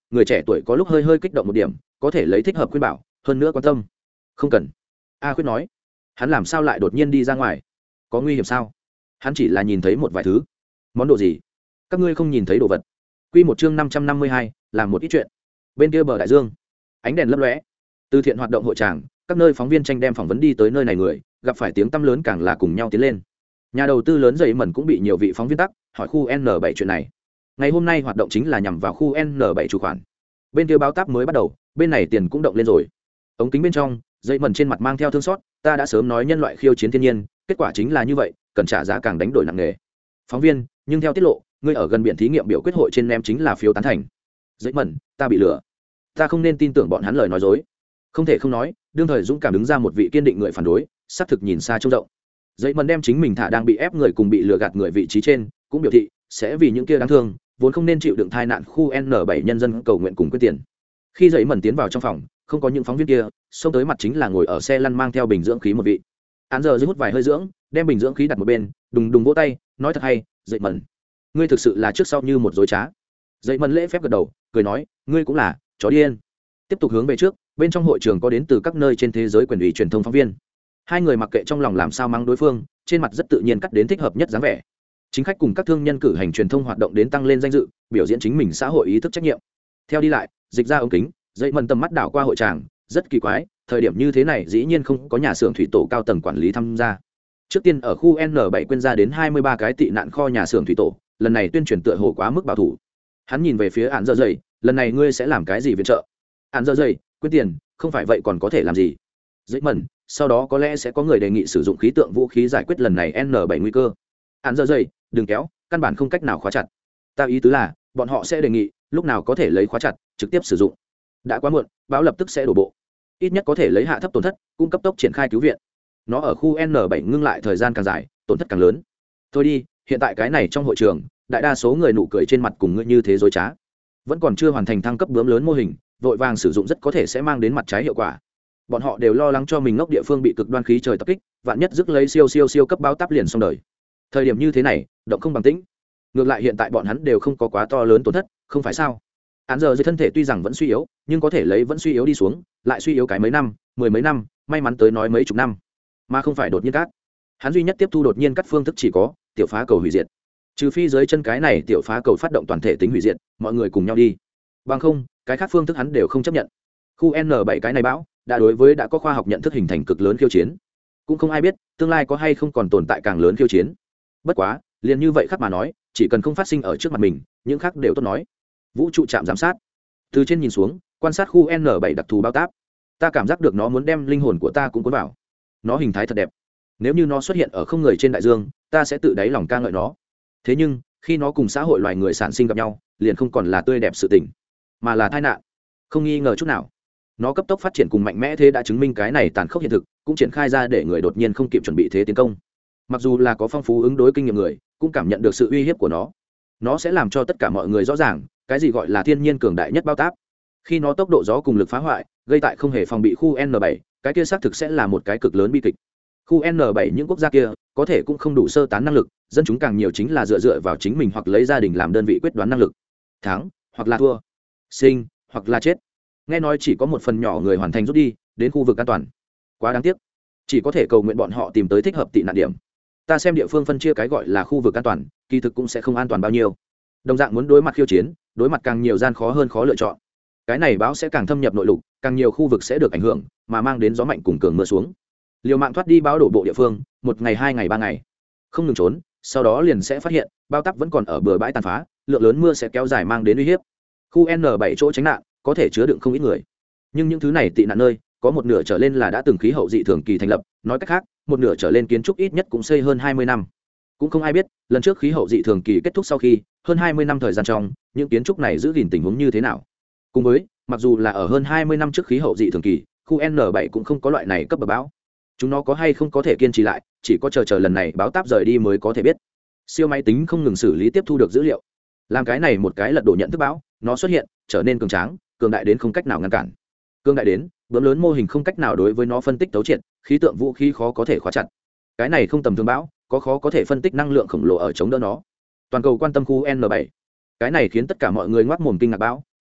[SPEAKER 1] người trẻ tuổi có lúc hơi hơi kích động một điểm có thể lấy thích hợp khuyên bảo hơn nữa quan tâm. Không cần. A khuyết nói. Hắn làm sao lại đột nhiên đi ra ngoài? Có nguy hiểm sao? Hắn chỉ là nhìn thấy một vài thứ. Món đồ gì? Các ngươi không nhìn thấy đồ vật. Quy một chương năm trăm năm mươi hai, làm một ít chuyện. Bên kia bờ đại dương, ánh đèn lấp lóe. Từ thiện hoạt động hội tràng, các nơi phóng viên tranh đem phỏng vấn đi tới nơi này người, gặp phải tiếng tăm lớn càng là cùng nhau tiến lên. Nhà đầu tư lớn dậy mẩn cũng bị nhiều vị phóng viên tắc hỏi khu N bảy chuyện này. Ngày hôm nay hoạt động chính là nhằm vào khu N bảy chủ khoản. Bên kia báo táp mới bắt đầu, bên này tiền cũng động lên rồi. Ống kính bên trong, dậy mẩn trên mặt mang theo thương xót, ta đã sớm nói nhân loại khiêu chiến thiên nhiên, kết quả chính là như vậy, cần trả giá càng đánh đổi nặng nề. Phóng viên, nhưng theo tiết lộ, ngươi ở gần biển thí nghiệm biểu quyết hội trên ném chính là phiếu tán thành. Dậy mẩn, ta bị lừa. Ta không nên tin tưởng bọn hắn lời nói dối. Không thể không nói, đương thời dũng cảm đứng ra một vị kiên định người phản đối, xác thực nhìn xa trông rộng. Dậy mẩn đem chính mình thả đang bị ép người cùng bị lừa gạt người vị trí trên, cũng biểu thị sẽ vì những kia đáng thương, vốn không nên chịu đựng tai nạn khu N bảy nhân dân cầu nguyện cùng quyết tiền. Khi dậy mẩn tiến vào trong phòng, không có những phóng viên kia, xông tới mặt chính là ngồi ở xe lăn mang theo bình dưỡng khí một vị. Án giờ dưới hút vài hơi dưỡng, đem bình dưỡng khí đặt một bên, đùng đùng vỗ tay, nói thật hay, dậy mẩn, ngươi thực sự là trước sau như một dối trá. Dậy mẩn lễ phép gật đầu, cười nói, ngươi cũng là chó điên. Tiếp tục hướng về trước, bên trong hội trường có đến từ các nơi trên thế giới quyền ủy truyền thông phóng viên. Hai người mặc kệ trong lòng làm sao mắng đối phương, trên mặt rất tự nhiên cắt đến thích hợp nhất dáng vẻ. Chính khách cùng các thương nhân cử hành truyền thông hoạt động đến tăng lên danh dự, biểu diễn chính mình xã hội ý thức trách nhiệm. Theo đi lại, dịch ra ống kính, dậy mẩn tầm mắt đảo qua hội tràng, rất kỳ quái, thời điểm như thế này dĩ nhiên không có nhà xưởng thủy tổ cao tầng quản lý tham gia. Trước tiên ở khu N bảy quyên ra đến hai mươi ba cái tị nạn kho nhà xưởng thủy tổ, lần này tuyên truyền tựa hồ quá mức bảo thủ. Hắn nhìn về phía Án Dơ Dày, lần này ngươi sẽ làm cái gì viện trợ? Án Dơ Dày, quyên tiền, không phải vậy còn có thể làm gì? Dậy mẩn, sau đó có lẽ sẽ có người đề nghị sử dụng khí tượng vũ khí giải quyết lần này N bảy nguy cơ. Án Dơ Dày, đừng kéo, căn bản không cách nào khóa chặt. Ta ý tứ là, bọn họ sẽ đề nghị lúc nào có thể lấy khóa chặt, trực tiếp sử dụng. Đã quá muộn, bão lập tức sẽ đổ bộ. Ít nhất có thể lấy hạ thấp tổn thất, cung cấp tốc triển khai cứu viện. Nó ở khu N bảy ngưng lại thời gian càng dài, tổn thất càng lớn. Thôi đi, hiện tại cái này trong hội trường, đại đa số người nụ cười trên mặt cùng ngươi như thế dối trá. Vẫn còn chưa hoàn thành thăng cấp bướm lớn mô hình, vội vàng sử dụng rất có thể sẽ mang đến mặt trái hiệu quả. Bọn họ đều lo lắng cho mình ngốc địa phương bị cực đoan khí trời tập kích, vạn nhất rước lấy siêu siêu siêu cấp báo táp liền xong đời. Thời điểm như thế này, động không bằng tĩnh. Ngược lại hiện tại bọn hắn đều không có quá to lớn tổn thất, không phải sao? Án giờ dưới thân thể tuy rằng vẫn suy yếu, nhưng có thể lấy vẫn suy yếu đi xuống, lại suy yếu cái mấy năm, mười mấy năm, may mắn tới nói mấy chục năm, mà không phải đột nhiên cắt. Hắn duy nhất tiếp thu đột nhiên cắt phương thức chỉ có tiểu phá cầu hủy diệt. Trừ phi dưới chân cái này tiểu phá cầu phát động toàn thể tính hủy diệt, mọi người cùng nhau đi. Bằng không, cái khác phương thức hắn đều không chấp nhận. Khu N bảy cái này bão, đã đối với đã có khoa học nhận thức hình thành cực lớn khiêu chiến. Cũng không ai biết tương lai có hay không còn tồn tại càng lớn khiêu chiến. Bất quá, liền như vậy khác mà nói, chỉ cần không phát sinh ở trước mặt mình, những khác đều tốt nói. Vũ trụ trạm giám sát, từ trên nhìn xuống, quan sát khu N bảy đặc thù bao táp, ta cảm giác được nó muốn đem linh hồn của ta cũng cuốn vào. Nó hình thái thật đẹp, nếu như nó xuất hiện ở không người trên đại dương, ta sẽ tự đáy lòng ca ngợi nó. Thế nhưng khi nó cùng xã hội loài người sản sinh gặp nhau, liền không còn là tươi đẹp sự tình, mà là tai nạn, không nghi ngờ chút nào. Nó cấp tốc phát triển cùng mạnh mẽ thế đã chứng minh cái này tàn khốc hiện thực, cũng triển khai ra để người đột nhiên không kịp chuẩn bị thế tiến công. Mặc dù là có phong phú ứng đối kinh nghiệm người, cũng cảm nhận được sự uy hiếp của nó. Nó sẽ làm cho tất cả mọi người rõ ràng cái gì gọi là thiên nhiên cường đại nhất bao táp. Khi nó tốc độ gió cùng lực phá hoại gây tại không hề phòng bị khu N bảy, cái kia xác thực sẽ là một cái cực lớn bi kịch. Khu N bảy những quốc gia kia có thể cũng không đủ sơ tán năng lực, dân chúng càng nhiều chính là dựa dựa vào chính mình hoặc lấy gia đình làm đơn vị quyết đoán năng lực. Thắng hoặc là thua, sinh hoặc là chết. Nghe nói chỉ có một phần nhỏ người hoàn thành rút đi đến khu vực an toàn. Quá đáng tiếc. Chỉ có thể cầu nguyện bọn họ tìm tới thích hợp tị nạn điểm. Ta xem địa phương phân chia cái gọi là khu vực an toàn, kỳ thực cũng sẽ không an toàn bao nhiêu. Đồng dạng muốn đối mặt khiêu chiến, đối mặt càng nhiều gian khó hơn khó lựa chọn. Cái này bão sẽ càng thâm nhập nội lục, càng nhiều khu vực sẽ được ảnh hưởng, mà mang đến gió mạnh cùng cường mưa xuống. Liều mạng thoát đi bão đổ bộ địa phương, một ngày hai ngày ba ngày, không ngừng trốn, sau đó liền sẽ phát hiện, bao táp vẫn còn ở bờ bãi tàn phá, lượng lớn mưa sẽ kéo dài mang đến uy hiếp. Khu N bảy chỗ tránh nạn, có thể chứa đựng không ít người. Nhưng những thứ này tị nạn nơi, có một nửa trở lên là đã từng khí hậu dị thường kỳ thành lập, nói cách khác, một nửa trở lên kiến trúc ít nhất cũng xây hơn hai mươi năm. Cũng không ai biết, lần trước khí hậu dị thường kỳ kết thúc sau khi, hơn hai mươi năm thời gian trong, những kiến trúc này giữ gìn tình huống như thế nào. Cùng với, mặc dù là ở hơn hai mươi năm trước khí hậu dị thường kỳ, khu N bảy cũng không có loại này cấp bậc bão. Chúng nó có hay không có thể kiên trì lại, chỉ có chờ chờ lần này báo táp rời đi mới có thể biết. Siêu máy tính không ngừng xử lý tiếp thu được dữ liệu, làm cái này một cái lật đổ nhận thức bão, nó xuất hiện, trở nên cường tráng, cường đại đến không cách nào ngăn cản. Cường đại đến, bướm lớn mô hình không cách nào đối với nó phân tích tấu triệt, khí tượng vũ khí khó có thể khóa chặt. Cái này không tầm thường bão, có khó có thể phân tích năng lượng khổng lồ ở chống đỡ nó. Toàn cầu quan tâm khu N bảy. Cái này khiến tất cả mọi người ngoác mồm kinh ngạc bão,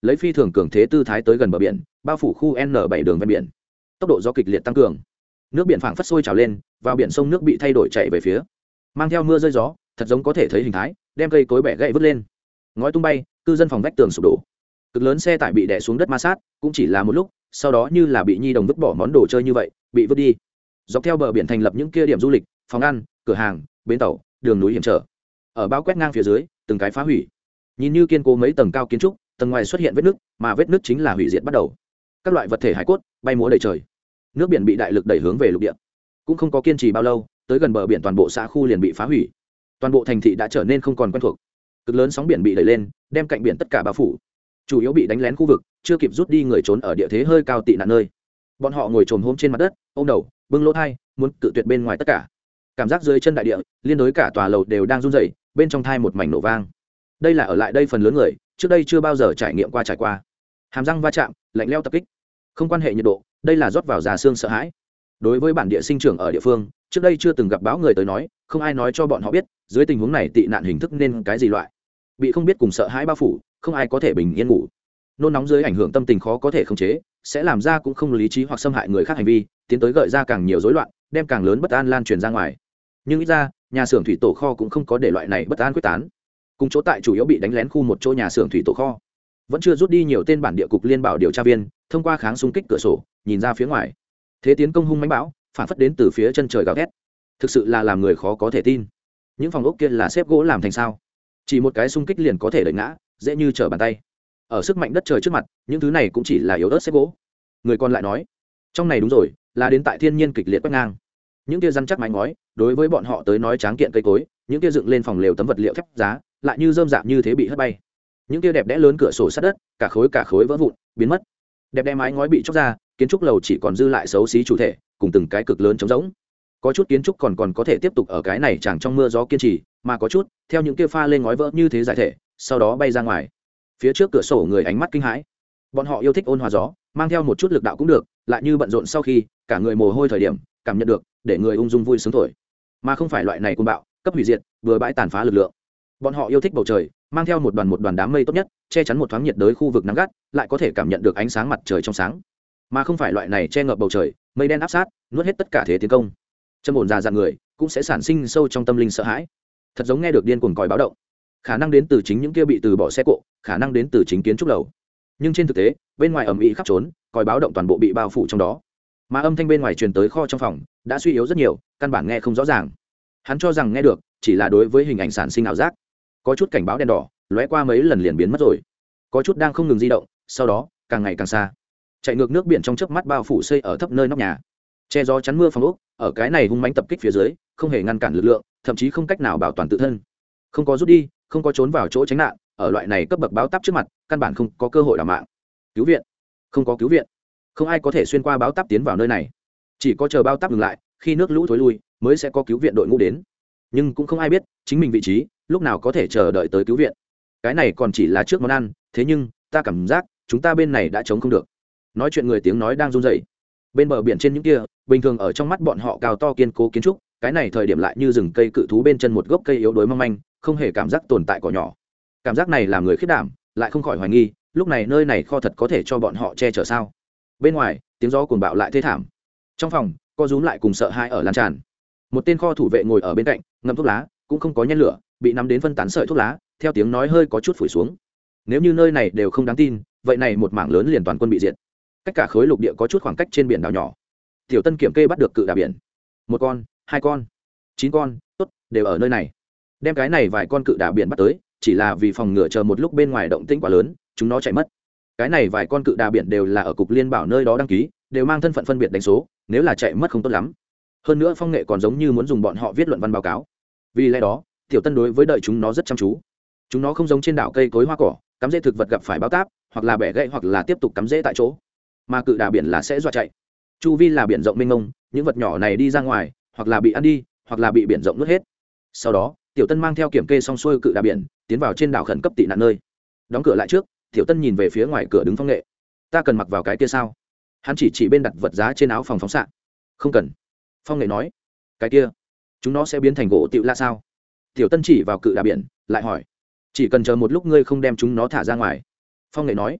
[SPEAKER 1] lấy phi thường cường thế tư thái tới gần bờ biển, bao phủ khu N bảy đường ven biển. Tốc độ gió kịch liệt tăng cường, nước biển phảng phất sôi trào lên, vào biển sông nước bị thay đổi chạy về phía, mang theo mưa rơi gió, thật giống có thể thấy hình thái, đem cây cối bẻ gãy vứt lên, ngói tung bay, cư dân phòng vách tường sụp đổ, cực lớn xe tải bị đè xuống đất ma sát, cũng chỉ là một lúc, sau đó như là bị nhi đồng vứt bỏ món đồ chơi như vậy, bị vứt đi. Dọc theo bờ biển thành lập những kia điểm du lịch, phòng ăn, cửa hàng, bến tàu, đường núi hiểm trở, ở bao quét ngang phía dưới, từng cái phá hủy. Nhìn như kiên cố mấy tầng cao kiến trúc, tầng ngoài xuất hiện vết nứt, mà vết nứt chính là hủy diệt bắt đầu. Các loại vật thể hải cốt bay múa đầy trời, nước biển bị đại lực đẩy hướng về lục địa, cũng không có kiên trì bao lâu, tới gần bờ biển toàn bộ xã khu liền bị phá hủy, toàn bộ thành thị đã trở nên không còn quen thuộc. Cực lớn sóng biển bị đẩy lên, đem cạnh biển tất cả bao phủ, chủ yếu bị đánh lén khu vực chưa kịp rút đi người trốn ở địa thế hơi cao tị nạn nơi. Bọn họ ngồi trồm hôm trên mặt đất, ôm đầu, bưng lỗ thai, muốn cự tuyệt bên ngoài tất cả. Cảm giác dưới chân đại địa, liên đối cả tòa lầu đều đang run rẩy, bên trong thai một mảnh nổ vang. Đây là ở lại đây phần lớn người trước đây chưa bao giờ trải nghiệm qua trải qua. Hàm răng va chạm, lạnh lẽo tập kích, không quan hệ nhiệt độ, đây là rót vào già xương sợ hãi. Đối với bản địa sinh trưởng ở địa phương, trước đây chưa từng gặp báo người tới nói, không ai nói cho bọn họ biết dưới tình huống này tị nạn hình thức nên cái gì loại. Bị không biết cùng sợ hãi bao phủ, không ai có thể bình yên ngủ. Nôn nóng dưới ảnh hưởng tâm tình khó có thể khống chế, sẽ làm ra cũng không lý trí hoặc xâm hại người khác hành vi, tiến tới gợi ra càng nhiều rối loạn, đem càng lớn bất an lan truyền ra ngoài. Nhưng ít ra, nhà xưởng thủy tổ kho cũng không có để loại này bất an quyết tán. Cùng chỗ tại chủ yếu bị đánh lén khu một chỗ nhà xưởng thủy tổ kho, vẫn chưa rút đi nhiều tên bản địa cục liên bảo điều tra viên, thông qua kháng xung kích cửa sổ, nhìn ra phía ngoài. Thế tiến công hung mãnh bão, phản phất đến từ phía chân trời gào thét. Thực sự là làm người khó có thể tin. Những phòng ốc kia là xếp gỗ làm thành sao? Chỉ một cái xung kích liền có thể đẩy ngã, dễ như trở bàn tay. Ở sức mạnh đất trời trước mặt, những thứ này cũng chỉ là yếu ớt xếp gỗ. Người còn lại nói, trong này đúng rồi, là đến tại thiên nhiên kịch liệt quét ngang. Những kia rắn chắc mái ngói, đối với bọn họ tới nói tráng kiện cây cối, những kia dựng lên phòng lều tấm vật liệu thép giá, lại như rơm rạ như thế bị hất bay. Những kia đẹp đẽ lớn cửa sổ sắt đất, cả khối cả khối vỡ vụn, biến mất. Đẹp đẽ mái ngói bị chóc ra, kiến trúc lầu chỉ còn dư lại xấu xí chủ thể, cùng từng cái cực lớn trống rỗng. Có chút kiến trúc còn còn có thể tiếp tục ở cái này chẳng trong mưa gió kiên trì, mà có chút, theo những kia pha lên ngói vỡ như thế giải thể, sau đó bay ra ngoài. Phía trước cửa sổ người ánh mắt kinh hãi. Bọn họ yêu thích ôn hòa gió, mang theo một chút lực đạo cũng được, lại như bận rộn sau khi, cả người mồ hôi thời điểm, cảm nhận được, để người ung dung vui sướng thổi. Mà không phải loại này cuồng bạo, cấp hủy diệt, vừa bãi tàn phá lực lượng. Bọn họ yêu thích bầu trời, mang theo một đoàn một đoàn đám mây tốt nhất, che chắn một thoáng nhiệt đới khu vực nắng gắt, lại có thể cảm nhận được ánh sáng mặt trời trong sáng. Mà không phải loại này che ngập bầu trời, mây đen áp sát, nuốt hết tất cả thế tiến công. Châm ổn già dặn người, cũng sẽ sản sinh sâu trong tâm linh sợ hãi. Thật giống nghe được điên cuồng còi báo động. Khả năng đến từ chính những kia bị từ bỏ xe cộ, khả năng đến từ chính kiến trúc lầu. Nhưng trên thực tế, bên ngoài ầm ĩ khắp trốn, còi báo động toàn bộ bị bao phủ trong đó. Mà âm thanh bên ngoài truyền tới kho trong phòng, đã suy yếu rất nhiều, căn bản nghe không rõ ràng. Hắn cho rằng nghe được, chỉ là đối với hình ảnh sản sinh ảo giác. Có chút cảnh báo đèn đỏ, lóe qua mấy lần liền biến mất rồi. Có chút đang không ngừng di động, sau đó, càng ngày càng xa. Chạy ngược nước biển trong chớp mắt bao phủ xây ở thấp nơi nóc nhà. Che gió chắn mưa phòng ốc, ở cái này hung mãnh tập kích phía dưới, không hề ngăn cản lực lượng, thậm chí không cách nào bảo toàn tự thân. Không có rút đi, không có trốn vào chỗ tránh nạn, ở loại này cấp bậc báo táp trước mặt, căn bản không có cơ hội đảm mạng. Cứu viện, không có cứu viện, không ai có thể xuyên qua báo táp tiến vào nơi này. Chỉ có chờ báo táp ngừng lại, khi nước lũ thối lui, mới sẽ có cứu viện đội ngũ đến. Nhưng cũng không ai biết chính mình vị trí lúc nào có thể chờ đợi tới cứu viện. Cái này còn chỉ là trước món ăn, thế nhưng ta cảm giác chúng ta bên này đã chống không được. Nói chuyện người tiếng nói đang run rẩy. Bên bờ biển trên những kia, bình thường ở trong mắt bọn họ cao to kiên cố kiến trúc, cái này thời điểm lại như rừng cây cự thú bên chân một gốc cây yếu đuối mong manh, không hề cảm giác tồn tại cỏ nhỏ. Cảm giác này làm người khiếp đảm, lại không khỏi hoài nghi, lúc này nơi này kho thật có thể cho bọn họ che chở sao? Bên ngoài, tiếng gió cuồng bạo lại thê thảm. Trong phòng, co rúm lại cùng sợ hãi ở lan tràn. Một tên kho thủ vệ ngồi ở bên cạnh, ngậm thuốc lá, cũng không có nhen lửa, bị nắm đến phân tán sợi thuốc lá, theo tiếng nói hơi có chút phủi xuống. Nếu như nơi này đều không đáng tin, vậy này một mảng lớn liền toàn quân bị diệt. Cách cả khối lục địa có chút khoảng cách trên biển đảo nhỏ. Tiểu Tân kiểm kê bắt được cự đà biển. Một con, hai con, chín con, tốt, đều ở nơi này. Đem cái này vài con cự đà biển bắt tới, chỉ là vì phòng ngừa chờ một lúc bên ngoài động tĩnh quá lớn, chúng nó chạy mất. Cái này vài con cự đà biển đều là ở cục liên bảo nơi đó đăng ký, đều mang thân phận phân biệt đánh số, nếu là chạy mất không tốt lắm. Hơn nữa Phong Nghệ còn giống như muốn dùng bọn họ viết luận văn báo cáo. Vì lẽ đó, Tiểu Tân đối với đợi chúng nó rất chăm chú. Chúng nó không giống trên đảo cây cối hoa cỏ, cắm rễ thực vật gặp phải báo táp, hoặc là bẻ gãy hoặc là tiếp tục cắm rễ tại chỗ. Mà cự đà biển là sẽ dọa chạy. Chu vi là biển rộng mênh mông, những vật nhỏ này đi ra ngoài, hoặc là bị ăn đi, hoặc là bị biển rộng nuốt hết. Sau đó, Tiểu Tân mang theo kiểm kê xong xuôi cự đà biển, tiến vào trên đảo khẩn cấp tị nạn nơi. Đóng cửa lại trước, Tiểu Tân nhìn về phía ngoài cửa đứng Phong Nghệ. Ta cần mặc vào cái kia sao? Hắn chỉ chỉ bên đặt vật giá trên áo phòng phóng xạ. Không cần. Phong Nghệ nói. Cái kia, chúng nó sẽ biến thành gỗ tiểu la sao? Tiểu Tân chỉ vào cự đà biển, lại hỏi. Chỉ cần chờ một lúc ngươi không đem chúng nó thả ra ngoài. Phong Nghệ nói.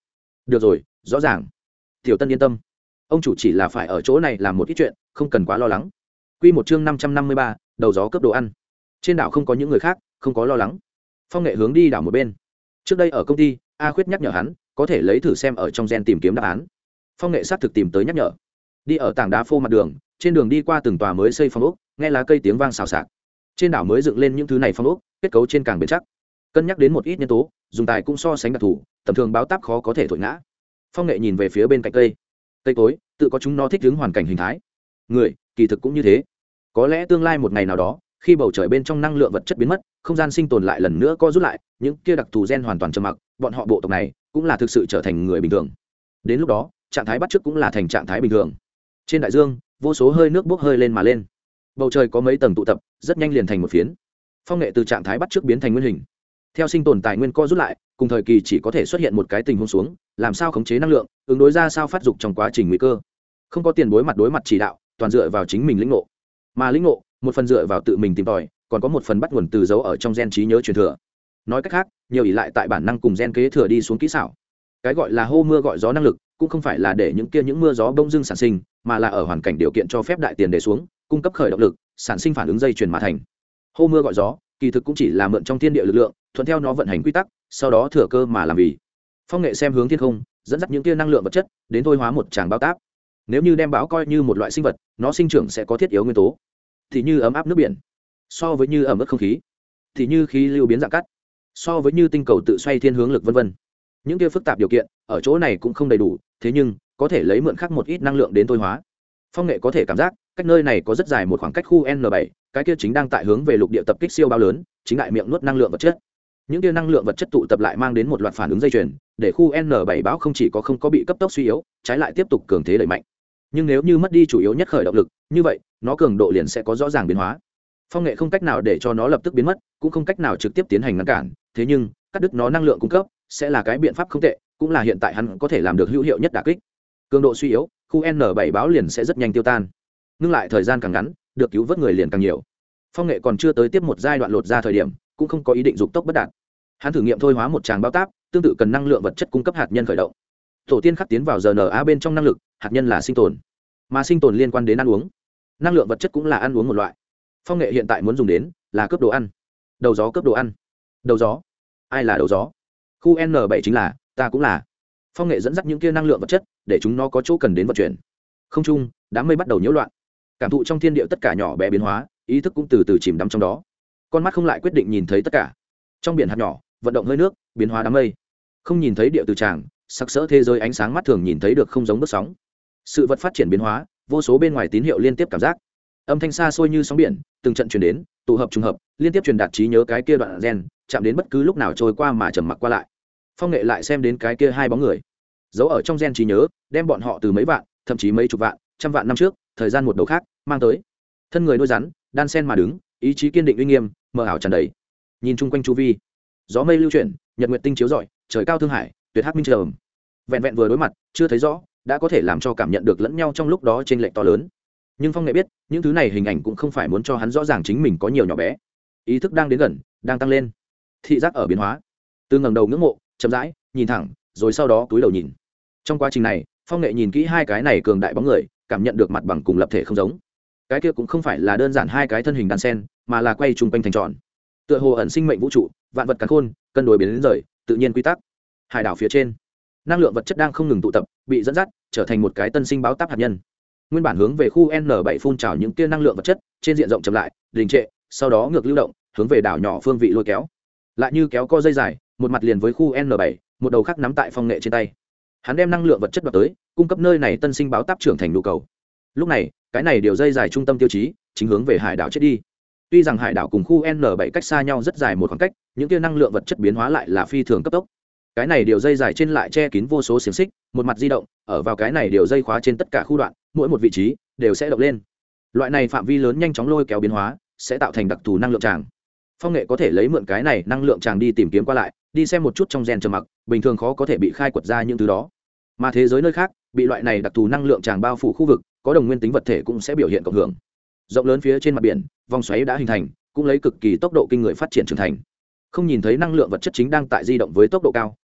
[SPEAKER 1] được rồi, rõ ràng. Tiểu Tân yên tâm, ông chủ chỉ là phải ở chỗ này làm một ít chuyện, không cần quá lo lắng. Quy một chương năm trăm năm mươi ba, đầu gió cướp đồ ăn. Trên đảo không có những người khác, không có lo lắng. Phong Nghệ hướng đi đảo một bên. Trước đây ở công ty, A Khuyết nhắc nhở hắn, có thể lấy thử xem ở trong gen tìm kiếm đáp án. Phong Nghệ xác thực tìm tới nhắc nhở. Đi ở tảng đá phô mặt đường, trên đường đi qua từng tòa mới xây phong ốc, nghe lá cây tiếng vang xào xạc. Trên đảo mới dựng lên những thứ này phong ốc, kết cấu trên càng bền chắc. Cân nhắc đến một ít nhân tố, dùng tài cũng so sánh đặc thù, tầm thường báo táp khó có thể thổi ngã. Phong Nghệ nhìn về phía bên cạnh cây. Cây cối, tự có chúng nó thích ứng hoàn cảnh hình thái. Người, kỳ thực cũng như thế. Có lẽ tương lai một ngày nào đó, khi bầu trời bên trong năng lượng vật chất biến mất, không gian sinh tồn lại lần nữa co rút lại, những kia đặc thù gen hoàn toàn trầm mặc, bọn họ bộ tộc này cũng là thực sự trở thành người bình thường. Đến lúc đó, trạng thái bắt chước cũng là thành trạng thái bình thường. Trên đại dương, vô số hơi nước bốc hơi lên mà lên. Bầu trời có mấy tầng tụ tập, rất nhanh liền thành một phiến. Phong Nghệ từ trạng thái bắt chước biến thành nguyên hình. Theo sinh tồn tài nguyên co rút lại, cùng thời kỳ chỉ có thể xuất hiện một cái tình huống xuống, làm sao khống chế năng lượng, ứng đối ra sao phát dục trong quá trình nguy cơ. Không có tiền bối mặt đối mặt chỉ đạo, toàn dựa vào chính mình lĩnh ngộ. Mà lĩnh ngộ, một phần dựa vào tự mình tìm tòi, còn có một phần bắt nguồn từ dấu ở trong gen trí nhớ truyền thừa. Nói cách khác, nhiều ỷ lại tại bản năng cùng gen kế thừa đi xuống kỹ xảo. Cái gọi là hô mưa gọi gió năng lực, cũng không phải là để những kia những mưa gió bông dưng sản sinh, mà là ở hoàn cảnh điều kiện cho phép đại tiền để xuống, cung cấp khởi động lực, sản sinh phản ứng dây chuyền mà thành. Hô mưa gọi gió, kỳ thực cũng chỉ là mượn trong thiên địa lực lượng, thuận theo nó vận hành quy tắc, sau đó thừa cơ mà làm vì. Phong Nghệ xem hướng thiên không, dẫn dắt những kia năng lượng vật chất đến thôi hóa một tràng bão táp. Nếu như đem bão coi như một loại sinh vật, nó sinh trưởng sẽ có thiết yếu nguyên tố, thì như ấm áp nước biển, so với như ẩm ướt không khí, thì như khí lưu biến dạng cắt, so với như tinh cầu tự xoay thiên hướng lực vân vân. Những kia phức tạp điều kiện ở chỗ này cũng không đầy đủ, thế nhưng có thể lấy mượn khác một ít năng lượng đến thôi hóa. Phong Nghệ có thể cảm giác cách nơi này có rất dài một khoảng cách khu N bảy, cái kia chính đang tại hướng về lục địa tập kích siêu bao lớn, chính đại miệng nuốt năng lượng vật chất. Những kia năng lượng vật chất tụ tập lại mang đến một loạt phản ứng dây chuyền, để khu N bảy bão không chỉ có không có bị cấp tốc suy yếu, trái lại tiếp tục cường thế đẩy mạnh. Nhưng nếu như mất đi chủ yếu nhất khởi động lực, như vậy nó cường độ liền sẽ có rõ ràng biến hóa. Phong Nghệ không cách nào để cho nó lập tức biến mất, cũng không cách nào trực tiếp tiến hành ngăn cản, thế nhưng cắt đứt nó năng lượng cung cấp sẽ là cái biện pháp không tệ, cũng là hiện tại hắn có thể làm được hữu hiệu nhất đả kích. Cường độ suy yếu, khu N bảy báo liền sẽ rất nhanh tiêu tan. Nhưng lại thời gian càng ngắn, được cứu vớt người liền càng nhiều. Phong Nghệ còn chưa tới tiếp một giai đoạn lột ra thời điểm, cũng không có ý định dục tốc bất đạt. Hắn thử nghiệm thôi hóa một tràng bao táp, tương tự cần năng lượng vật chất cung cấp hạt nhân khởi động. Tổ tiên khắc tiến vào rờ en a bên trong năng lực, hạt nhân là sinh tồn, mà sinh tồn liên quan đến ăn uống. Năng lượng vật chất cũng là ăn uống một loại. Phong Nghệ hiện tại muốn dùng đến là cướp đồ ăn. Đầu gió cướp đồ ăn. Đầu gió? Ai là đầu gió? Khu N bảy chính là, ta cũng là. Phong Nghệ dẫn dắt những kia năng lượng vật chất, để chúng nó có chỗ cần đến vận chuyển. Không trung, đám mây bắt đầu nhiễu loạn. Cảm thụ trong thiên địa tất cả nhỏ bé biến hóa, ý thức cũng từ từ chìm đắm trong đó. Con mắt không lại quyết định nhìn thấy tất cả. Trong biển hạt nhỏ, vận động hơi nước, biến hóa đám mây. Không nhìn thấy địa từ tràng, sắc sỡ thế giới ánh sáng mắt thường nhìn thấy được không giống bước sóng. Sự vật phát triển biến hóa, vô số bên ngoài tín hiệu liên tiếp cảm giác. Âm thanh xa xôi như sóng biển, từng trận truyền đến, tụ hợp trùng hợp, liên tiếp truyền đạt trí nhớ cái kia đoạn gen, chạm đến bất cứ lúc nào trôi qua mà trầm mặc qua lại. Phong Nghệ lại xem đến cái kia hai bóng người, giấu ở trong gen trí nhớ, đem bọn họ từ mấy vạn, thậm chí mấy chục vạn, trăm vạn năm trước, thời gian một đầu khác, mang tới. Thân người đôi rắn, đan sen mà đứng, ý chí kiên định uy nghiêm, mờ ảo tràn đầy. Nhìn chung quanh chu vi, gió mây lưu chuyển, nhật nguyệt tinh chiếu rọi, trời cao thương hải, tuyệt hắc minh trầm. Vẹn vẹn vừa đối mặt, chưa thấy rõ, đã có thể làm cho cảm nhận được lẫn nhau trong lúc đó chênh lệch to lớn. Nhưng Phong Nghệ biết, những thứ này hình ảnh cũng không phải muốn cho hắn rõ ràng chính mình có nhiều nhỏ bé. Ý thức đang đến gần, đang tăng lên. Thị giác ở biến hóa. Từ ngẩng đầu ngưỡng mộ, chậm rãi, nhìn thẳng, rồi sau đó túi đầu nhìn. Trong quá trình này, Phong Nghệ nhìn kỹ hai cái này cường đại bóng người, cảm nhận được mặt bằng cùng lập thể không giống. Cái kia cũng không phải là đơn giản hai cái thân hình đan sen, mà là quay trùng quanh thành tròn. Tựa hồ ẩn sinh mệnh vũ trụ, vạn vật càn khôn, cân đối biến đến rời, tự nhiên quy tắc. Hải đảo phía trên, năng lượng vật chất đang không ngừng tụ tập, bị dẫn dắt, trở thành một cái tân sinh báo táp hạt nhân. Nguyên bản hướng về khu N bảy phun trào những tia năng lượng vật chất, trên diện rộng chậm lại, đình trệ, sau đó ngược lưu động, hướng về đảo nhỏ phương vị lôi kéo. Lại như kéo co dây dài, một mặt liền với khu N bảy, một đầu khác nắm tại Phong Nghệ trên tay. Hắn đem năng lượng vật chất đoạt tới, cung cấp nơi này tân sinh báo táp trưởng thành nhu cầu. Lúc này, cái này điều dây dài trung tâm tiêu chí, chính hướng về hải đảo chết đi. Tuy rằng hải đảo cùng khu N bảy cách xa nhau rất dài một khoảng cách, những tia năng lượng vật chất biến hóa lại là phi thường cấp tốc. Cái này điều dây dài trên lại che kín vô số xiềng xích, một mặt di động, ở vào cái này điều dây khóa trên tất cả khu đoạn, mỗi một vị trí đều sẽ động lên. Loại này phạm vi lớn nhanh chóng lôi kéo biến hóa, sẽ tạo thành đặc thù năng lượng tràng. Phong Nghệ có thể lấy mượn cái này năng lượng tràng đi tìm kiếm qua lại, đi xem một chút trong gen trầm mặc, bình thường khó có thể bị khai quật ra những thứ đó. Mà thế giới nơi khác, bị loại này đặc thù năng lượng tràng bao phủ khu vực, có đồng nguyên tính vật thể cũng sẽ biểu hiện cộng hưởng. Rộng lớn phía trên mặt biển, vòng xoáy đã hình thành, cũng lấy cực kỳ tốc độ kinh người phát triển trưởng thành. Không nhìn thấy năng lượng vật chất chính đang tại di động với tốc độ cao,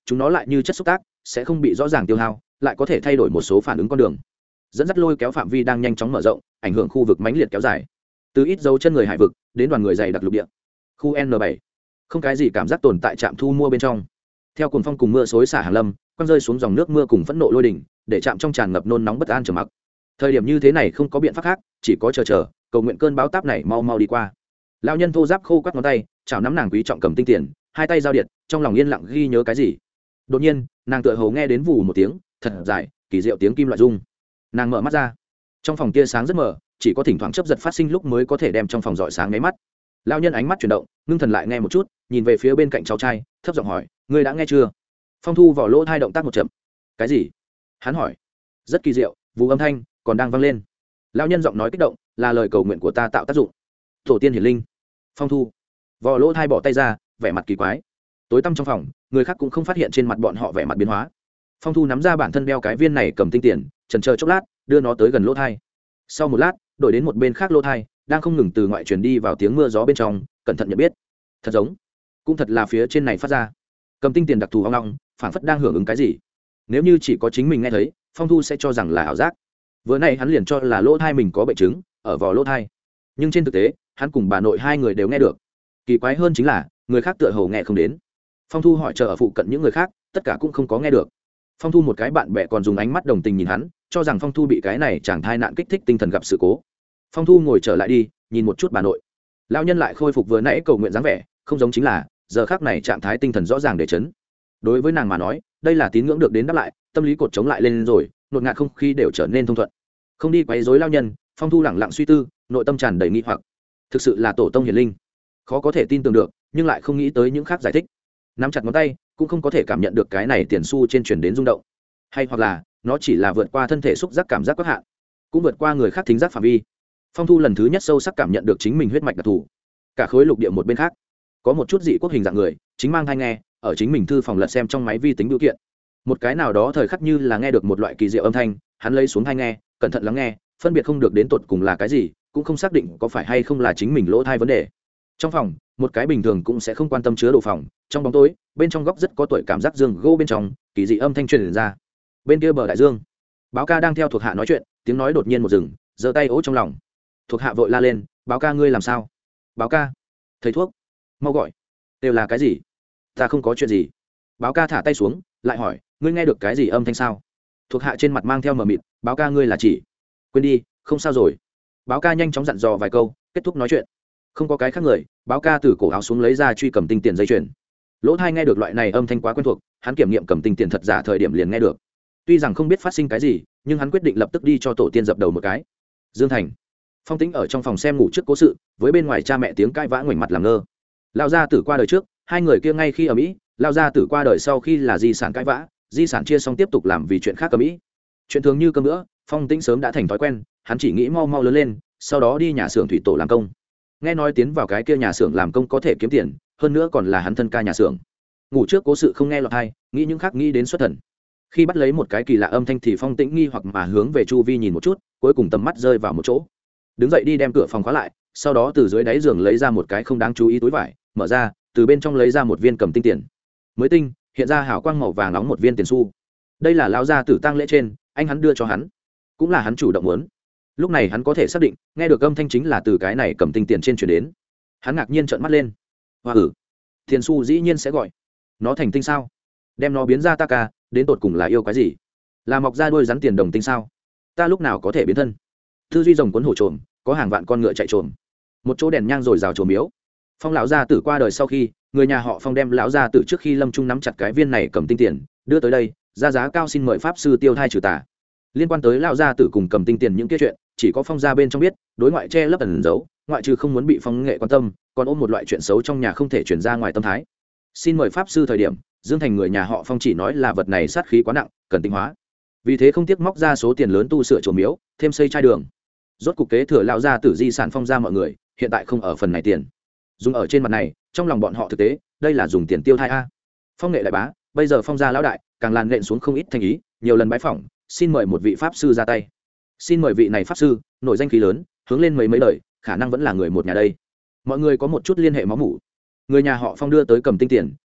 [SPEAKER 1] chúng nó lại như chất xúc tác, sẽ không bị rõ ràng tiêu hao, lại có thể thay đổi một số phản ứng con đường, dẫn dắt lôi kéo phạm vi đang nhanh chóng mở rộng, ảnh hưởng khu vực mãnh liệt kéo dài, từ ít dấu chân người hải vực đến đoàn người dày đặc lục địa. Khu N bảy không cái gì cảm giác tồn tại trạm thu mua bên trong, theo cuồng phong cùng mưa xối xả hàng lâm, quăng rơi xuống dòng nước mưa cùng phẫn nộ lôi đỉnh, để chạm trong tràn ngập nôn nóng bất an trầm mặc. Thời điểm như thế này không có biện pháp khác, chỉ có chờ chờ, cầu nguyện cơn bão táp này mau mau đi qua. Lão nhân thô giáp khô quắt ngón tay, chảo nắm nàng quý trọng cầm tinh tiền, hai tay giao điện, trong lòng yên lặng ghi nhớ cái gì. Đột nhiên, nàng tựa hồ nghe đến vù một tiếng, thật dài, kỳ diệu tiếng kim loại rung. Nàng mở mắt ra, trong phòng tia sáng rất mờ, chỉ có thỉnh thoảng chớp giật phát sinh lúc mới có thể đem trong phòng rọi sáng nháy mắt. Lão nhân ánh mắt chuyển động, ngưng thần lại nghe một chút, nhìn về phía bên cạnh cháu trai, thấp giọng hỏi, ngươi đã nghe chưa? Phong Thu vào lỗ hai động tác một chậm. Cái gì? Hắn hỏi. Rất kỳ diệu, vụ âm thanh còn đang vang lên. Lão nhân giọng nói kích động, là lời cầu nguyện của ta tạo tác dụng. Tổ tiên hiển linh. Phong Thu vò lỗ hai bỏ tay ra, vẻ mặt kỳ quái. Tối tăm trong phòng, người khác cũng không phát hiện trên mặt bọn họ vẻ mặt biến hóa. Phong Thu nắm ra bản thân đeo cái viên này cầm tinh tiền, chần chờ chốc lát, đưa nó tới gần lỗ thai. Sau một lát, đổi đến một bên khác lỗ thai, đang không ngừng từ ngoại truyền đi vào tiếng mưa gió bên trong, cẩn thận nhận biết. Thật giống, cũng thật là phía trên này phát ra. Cầm tinh tiền đặc thù ong ong, phảng phất đang hưởng ứng cái gì. Nếu như chỉ có chính mình nghe thấy, Phong Thu sẽ cho rằng là ảo giác. Vừa nay hắn liền cho là lỗ thai mình có bệnh chứng, ở vò lỗ thai. Nhưng trên thực tế, hắn cùng bà nội hai người đều nghe được. Kỳ quái hơn chính là, người khác tựa hồ nghe không đến. Phong Thu hỏi chờ ở phụ cận những người khác, tất cả cũng không có nghe được. Phong Thu một cái bạn bè còn dùng ánh mắt đồng tình nhìn hắn, cho rằng Phong Thu bị cái này chẳng thai nạn kích thích tinh thần gặp sự cố. Phong Thu ngồi trở lại đi, nhìn một chút bà nội. Lão nhân lại khôi phục vừa nãy cầu nguyện dáng vẻ, không giống chính là giờ khác này trạng thái tinh thần rõ ràng để chấn. Đối với nàng mà nói, đây là tín ngưỡng được đến đáp lại, tâm lý cột chống lại lên rồi, nột ngạt không khí đều trở nên thông thuận. Không đi quấy rối lão nhân, Phong Thu lẳng lặng suy tư, nội tâm tràn đầy nghi hoặc. Thực sự là tổ tông hiển linh, khó có thể tin tưởng được, nhưng lại không nghĩ tới những khác giải thích. Nắm chặt ngón tay, cũng không có thể cảm nhận được cái này tiền xu trên truyền đến rung động, hay hoặc là nó chỉ là vượt qua thân thể xúc giác cảm giác các hạn, cũng vượt qua người khác thính giác phạm vi. Phong Thu lần thứ nhất sâu sắc cảm nhận được chính mình huyết mạch đặc thù. Cả khối lục địa một bên khác, có một chút dị quốc hình dạng người, chính mang thai nghe, ở chính mình thư phòng lật xem trong máy vi tính biểu kiện. Một cái nào đó thời khắc như là nghe được một loại kỳ diệu âm thanh, hắn lấy xuống thai nghe, cẩn thận lắng nghe, phân biệt không được đến tột cùng là cái gì, cũng không xác định có phải hay không là chính mình lỗ thai vấn đề. Trong phòng, một cái bình thường cũng sẽ không quan tâm chứa đồ phòng, trong bóng tối, bên trong góc rất có tuổi cảm giác dương gỗ bên trong, kỳ dị âm thanh truyền ra. Bên kia bờ đại dương, Báo Ca đang theo thuộc hạ nói chuyện, tiếng nói đột nhiên một dừng, giơ tay ố trong lòng. Thuộc hạ vội la lên, Báo Ca ngươi làm sao? Báo Ca, thầy thuốc, mau gọi. Đều là cái gì? Ta không có chuyện gì. Báo Ca thả tay xuống, lại hỏi, ngươi nghe được cái gì âm thanh sao? Thuộc hạ trên mặt mang theo mờ mịt, Báo Ca ngươi là chỉ. Quên đi, không sao rồi. Báo Ca nhanh chóng dặn dò vài câu, kết thúc nói chuyện. Không có cái khác người, Báo Ca từ cổ áo xuống lấy ra truy cầm tinh tiền dây chuyền. Lỗ thai nghe được loại này âm thanh quá quen thuộc, hắn kiểm nghiệm cầm tinh tiền thật giả thời điểm liền nghe được. Tuy rằng không biết phát sinh cái gì, nhưng hắn quyết định lập tức đi cho tổ tiên dập đầu một cái. Dương Thành, Phong Tĩnh ở trong phòng xem ngủ trước cố sự, với bên ngoài cha mẹ tiếng cãi vã ngoảnh mặt làm ngơ. Lão gia tử qua đời trước, hai người kia ngay khi ở Mỹ, lão gia tử qua đời sau khi là di sản cãi vã, di sản chia xong tiếp tục làm vì chuyện khác ở Mỹ. Chuyện thường như cơm nữa, Phong Tĩnh sớm đã thành thói quen, hắn chỉ nghĩ mau mau lớn lên, sau đó đi nhà xưởng thủy tổ làm công. Nghe nói tiến vào cái kia nhà xưởng làm công có thể kiếm tiền, hơn nữa còn là hắn thân ca nhà xưởng. Ngủ trước cố sự không nghe lọt tai, nghĩ những khác nghĩ đến xuất thần. Khi bắt lấy một cái kỳ lạ âm thanh thì Phong Tĩnh nghi hoặc mà hướng về chu vi nhìn một chút, cuối cùng tầm mắt rơi vào một chỗ. Đứng dậy đi đem cửa phòng khóa lại, sau đó từ dưới đáy giường lấy ra một cái không đáng chú ý túi vải, mở ra, từ bên trong lấy ra một viên cầm tinh tiền. Mới tinh, hiện ra hào quang màu vàng nóng một viên tiền xu. Đây là lão gia tử tang lễ trên, anh hắn đưa cho hắn, cũng là hắn chủ động muốn. Lúc này hắn có thể xác định, nghe được âm thanh chính là từ cái này cầm tinh tiền trên truyền đến. Hắn ngạc nhiên trợn mắt lên. Hoa ừ, tiền xu dĩ nhiên sẽ gọi. Nó thành tinh sao? Đem nó biến ra ta ca, đến tột cùng là yêu cái gì? Là mọc ra đuôi rắn tiền đồng tinh sao? Ta lúc nào có thể biến thân? Tư duy rồng cuốn hổ trồm, có hàng vạn con ngựa chạy trồm. Một chỗ đèn nhang rồi rào trồm miếu. Phong lão gia tử qua đời sau khi, người nhà họ Phong đem lão gia tử trước khi lâm trung nắm chặt cái viên này cầm tinh tiền, đưa tới đây, ra giá cao xin mời pháp sư tiêu thai trừ tà. Liên quan tới lão gia tử cùng cầm tinh tiền những kia chuyện, chỉ có Phong gia bên trong biết, đối ngoại che lấp ẩn giấu, ngoại trừ không muốn bị Phong nghệ quan tâm, còn ôm một loại chuyện xấu trong nhà không thể truyền ra ngoài tâm thái. Xin mời pháp sư thời điểm, Dương Thành người nhà họ Phong chỉ nói là vật này sát khí quá nặng, cần tinh hóa. Vì thế không tiếc móc ra số tiền lớn tu sửa chùa miếu, thêm xây trai đường. Rốt cục kế thừa lão gia tử di sản Phong gia mọi người, hiện tại không ở phần này tiền. Dùng ở trên mặt này, trong lòng bọn họ thực tế, đây là dùng tiền tiêu thai a. Phong nghệ đại bá, bây giờ Phong gia lão đại, càng làn nện xuống không ít thành ý, nhiều lần bái phỏng, xin mời một vị pháp sư ra tay. Xin mời vị này pháp sư, nổi danh khí lớn, hướng lên mấy mấy đời, khả năng vẫn là người một nhà đây. Mọi người có một chút liên hệ máu mủ. Người nhà họ Phong đưa tới cầm tinh tiền,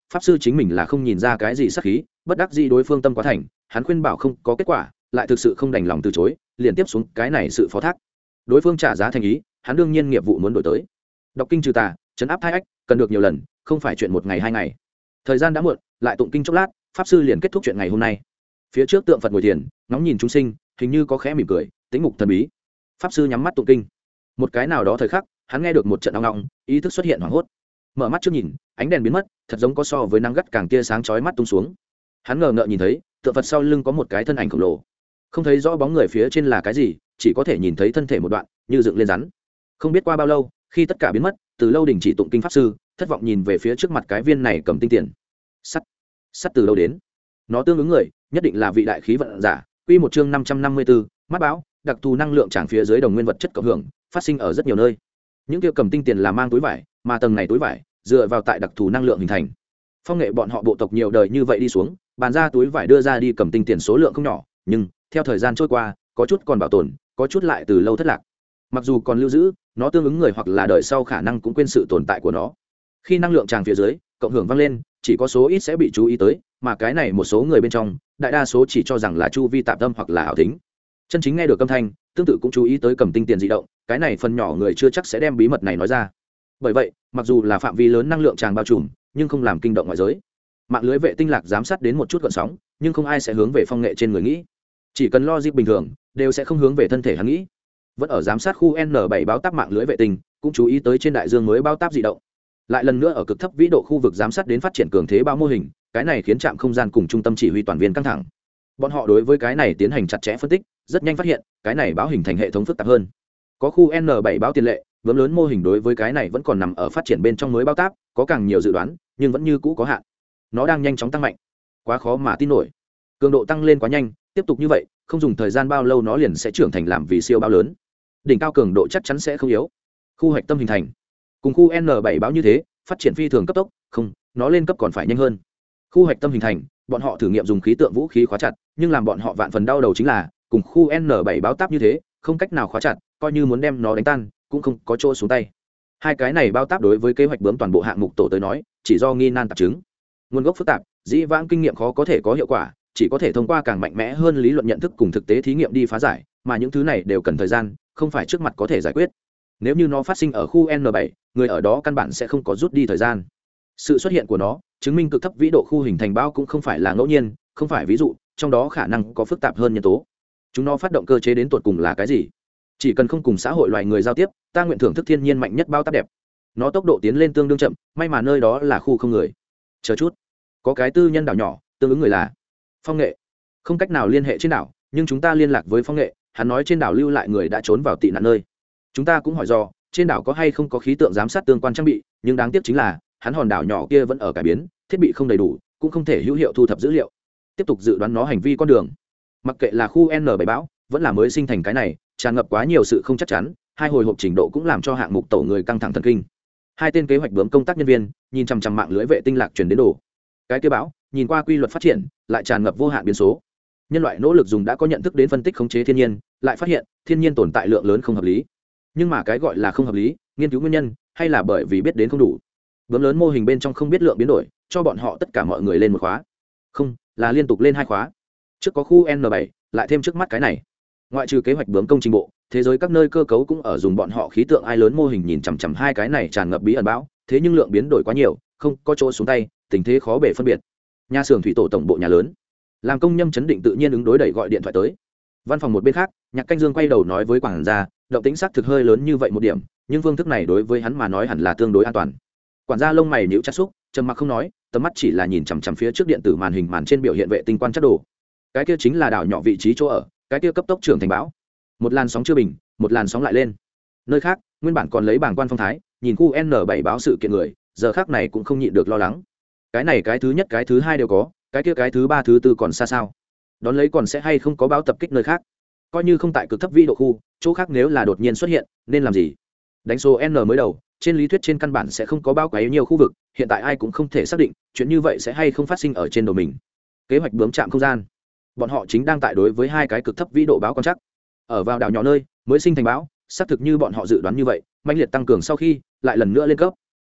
[SPEAKER 1] pháp sư chính mình là không nhìn ra cái gì sắc khí, bất đắc dĩ đối phương tâm quá thành, hắn khuyên bảo không có kết quả, lại thực sự không đành lòng từ chối, liền tiếp xuống cái này sự phó thác. Đối phương trả giá thành ý, hắn đương nhiên nghiệp vụ muốn đổi tới. Đọc kinh trừ tà, trấn áp thai ách, cần được nhiều lần, không phải chuyện một ngày hai ngày. Thời gian đã muộn, lại tụng kinh chốc lát, pháp sư liền kết thúc chuyện ngày hôm nay. Phía trước tượng Phật ngồi thiền, ngóng nhìn chúng sinh, hình như có khẽ mỉm cười, tĩnh mục thần bí. Pháp sư nhắm mắt tụng kinh. Một cái nào đó thời khắc, hắn nghe được một trận ong ong, ý thức xuất hiện hoảng hốt. Mở mắt trước nhìn, ánh đèn biến mất, thật giống có so với nắng gắt càng tia sáng chói mắt tung xuống. Hắn ngờ ngợ nhìn thấy, tượng Phật sau lưng có một cái thân ảnh khổng lồ. Không thấy rõ bóng người phía trên là cái gì, chỉ có thể nhìn thấy thân thể một đoạn, như dựng lên rắn. Không biết qua bao lâu, khi tất cả biến mất, từ lâu đình chỉ tụng kinh pháp sư, thất vọng nhìn về phía trước mặt cái viên này cầm tinh tiền. Sắt, sắt từ đâu đến? Nó tương ứng người, nhất định là vị đại khí vận giả. Quy một chương năm trăm năm mươi tư, mắt báo, đặc thù năng lượng tràng phía dưới đồng nguyên vật chất cộng hưởng, phát sinh ở rất nhiều nơi. Những kia cầm tinh tiền là mang túi vải, mà tầng này túi vải dựa vào tại đặc thù năng lượng hình thành. Phong nghệ bọn họ bộ tộc nhiều đời như vậy đi xuống, bàn ra túi vải đưa ra đi cầm tinh tiền số lượng không nhỏ, nhưng theo thời gian trôi qua, có chút còn bảo tồn, có chút lại từ lâu thất lạc. Mặc dù còn lưu giữ, nó tương ứng người hoặc là đời sau khả năng cũng quên sự tồn tại của nó. Khi năng lượng tràng phía dưới cộng hưởng vang lên, chỉ có số ít sẽ bị chú ý tới, mà cái này một số người bên trong, đại đa số chỉ cho rằng là chu vi tạp tâm hoặc là ảo tính. Chân chính nghe được âm thanh, tương tự cũng chú ý tới cầm tinh tiền dị động, cái này phần nhỏ người chưa chắc sẽ đem bí mật này nói ra. Bởi vậy, mặc dù là phạm vi lớn năng lượng tràng bao trùm, nhưng không làm kinh động ngoại giới. Mạng lưới vệ tinh lạc giám sát đến một chút gợn sóng, nhưng không ai sẽ hướng về phong nghệ trên người nghĩ. Chỉ cần logic bình thường, đều sẽ không hướng về thân thể hắn nghĩ. Vẫn ở giám sát khu N bảy báo táp mạng lưới vệ tinh, cũng chú ý tới trên đại dương mới bao táp dị động. Lại lần nữa ở cực thấp vĩ độ khu vực giám sát đến phát triển cường thế bao mô hình, cái này khiến trạm không gian cùng trung tâm chỉ huy toàn viên căng thẳng. Bọn họ đối với cái này tiến hành chặt chẽ phân tích, rất nhanh phát hiện, cái này báo hình thành hệ thống phức tạp hơn. Có khu N bảy báo tiền lệ, vốn lớn mô hình đối với cái này vẫn còn nằm ở phát triển bên trong mới bao táp, có càng nhiều dự đoán, nhưng vẫn như cũ có hạn. Nó đang nhanh chóng tăng mạnh, quá khó mà tin nổi. Cường độ tăng lên quá nhanh, tiếp tục như vậy, không dùng thời gian bao lâu nó liền sẽ trưởng thành làm vì siêu báo lớn. Đỉnh cao cường độ chắc chắn sẽ không yếu. Khu hạch tâm hình thành, cùng khu N bảy báo như thế, phát triển phi thường cấp tốc, không, nó lên cấp còn phải nhanh hơn. Khu hạch tâm hình thành, bọn họ thử nghiệm dùng khí tượng vũ khí khóa chặt, nhưng làm bọn họ vạn phần đau đầu chính là, cùng khu N bảy báo táp như thế, không cách nào khóa chặt, coi như muốn đem nó đánh tan, cũng không có chỗ xuống tay. Hai cái này bao táp đối với kế hoạch bướm toàn bộ hạng mục tổ tới nói, chỉ do nghi nan tạp chứng. Nguồn gốc phức tạp, dĩ vãng kinh nghiệm khó có thể có hiệu quả, chỉ có thể thông qua càng mạnh mẽ hơn lý luận nhận thức cùng thực tế thí nghiệm đi phá giải, mà những thứ này đều cần thời gian, không phải trước mặt có thể giải quyết. Nếu như nó phát sinh ở khu N bảy, người ở đó căn bản sẽ không có rút đi thời gian. Sự xuất hiện của nó chứng minh cực thấp vĩ độ khu hình thành bão cũng không phải là ngẫu nhiên, không phải ví dụ, trong đó khả năng có phức tạp hơn nhân tố. Chúng nó phát động cơ chế đến tột cùng là cái gì? Chỉ cần không cùng xã hội loài người giao tiếp, ta nguyện thưởng thức thiên nhiên mạnh nhất bao táp đẹp. Nó tốc độ tiến lên tương đương chậm, may mà nơi đó là khu không người. Chờ chút, có cái tư nhân đảo nhỏ, tương ứng người là Phong Nghệ. Không cách nào liên hệ trên đảo, nhưng chúng ta liên lạc với Phong Nghệ, hắn nói trên đảo lưu lại người đã trốn vào tị nạn nơi. Chúng ta cũng hỏi do, trên đảo có hay không có khí tượng giám sát tương quan trang bị, nhưng đáng tiếc chính là, hắn hòn đảo nhỏ kia vẫn ở cải biến, thiết bị không đầy đủ, cũng không thể hữu hiệu thu thập dữ liệu. Tiếp tục dự đoán nó hành vi con đường. Mặc kệ là khu N bảy bão, vẫn là mới sinh thành cái này, tràn ngập quá nhiều sự không chắc chắn, hai hồi hộp trình độ cũng làm cho hạng mục tổ người căng thẳng thần kinh. Hai tên kế hoạch bướm công tác nhân viên nhìn chằm chằm mạng lưới vệ tinh lạc truyền đến đồ. Cái kia bão, nhìn qua quy luật phát triển, lại tràn ngập vô hạn biến số. Nhân loại nỗ lực dùng đã có nhận thức đến phân tích khống chế thiên nhiên, lại phát hiện thiên nhiên tồn tại lượng lớn không hợp lý. Nhưng mà cái gọi là không hợp lý, nghiên cứu nguyên nhân, hay là bởi vì biết đến không đủ. Bướm lớn mô hình bên trong không biết lượng biến đổi, cho bọn họ tất cả mọi người lên một khóa. Không, là liên tục lên hai khóa. Trước có khu N bảy, lại thêm trước mắt cái này. Ngoại trừ kế hoạch bướm công trình bộ, thế giới các nơi cơ cấu cũng ở dùng bọn họ khí tượng ai lớn mô hình nhìn chằm chằm hai cái này tràn ngập bí ẩn bão, thế nhưng lượng biến đổi quá nhiều, không có chỗ xuống tay, tình thế khó bề phân biệt. Nhà xưởng thủy tổ tổng bộ nhà lớn, làm công nhân chấn định tự nhiên ứng đối đẩy gọi điện thoại tới. Văn phòng một bên khác, Nhạc Canh Dương quay đầu nói với quản gia, động tĩnh xác thực hơi lớn như vậy một điểm, nhưng phương thức này đối với hắn mà nói hẳn là tương đối an toàn. Quản gia lông mày nhíu chặt xúc, trầm mặc không nói, tầm mắt chỉ là nhìn chằm chằm phía trước điện tử màn hình màn trên biểu hiện vệ tinh quan trắc đồ. Cái kia chính là đảo nhỏ vị trí chỗ ở, cái kia cấp tốc trưởng thành bão. Một làn sóng chưa bình, một làn sóng lại lên. Nơi khác, nguyên bản còn lấy bảng quan phong thái, nhìn khu N bảy báo sự kiện người, giờ khác này cũng không nhịn được lo lắng. Cái này cái thứ nhất cái thứ hai đều có, cái kia cái thứ ba thứ tư còn xa sao? Đón lấy còn sẽ hay không có báo tập kích nơi khác? Coi như không tại cực thấp vĩ độ khu, chỗ khác nếu là đột nhiên xuất hiện, nên làm gì? Đánh số N mới đầu, trên lý thuyết trên căn bản sẽ không có báo quấy nhiều khu vực, hiện tại ai cũng không thể xác định, chuyện như vậy sẽ hay không phát sinh ở trên đầu mình. Kế hoạch bướm chạm không gian, bọn họ chính đang tại đối với hai cái cực thấp vĩ độ báo quan trắc. Ở vào đảo nhỏ nơi, mới sinh thành bão, xác thực như bọn họ dự đoán như vậy, mãnh liệt tăng cường sau khi lại lần nữa lên cấp.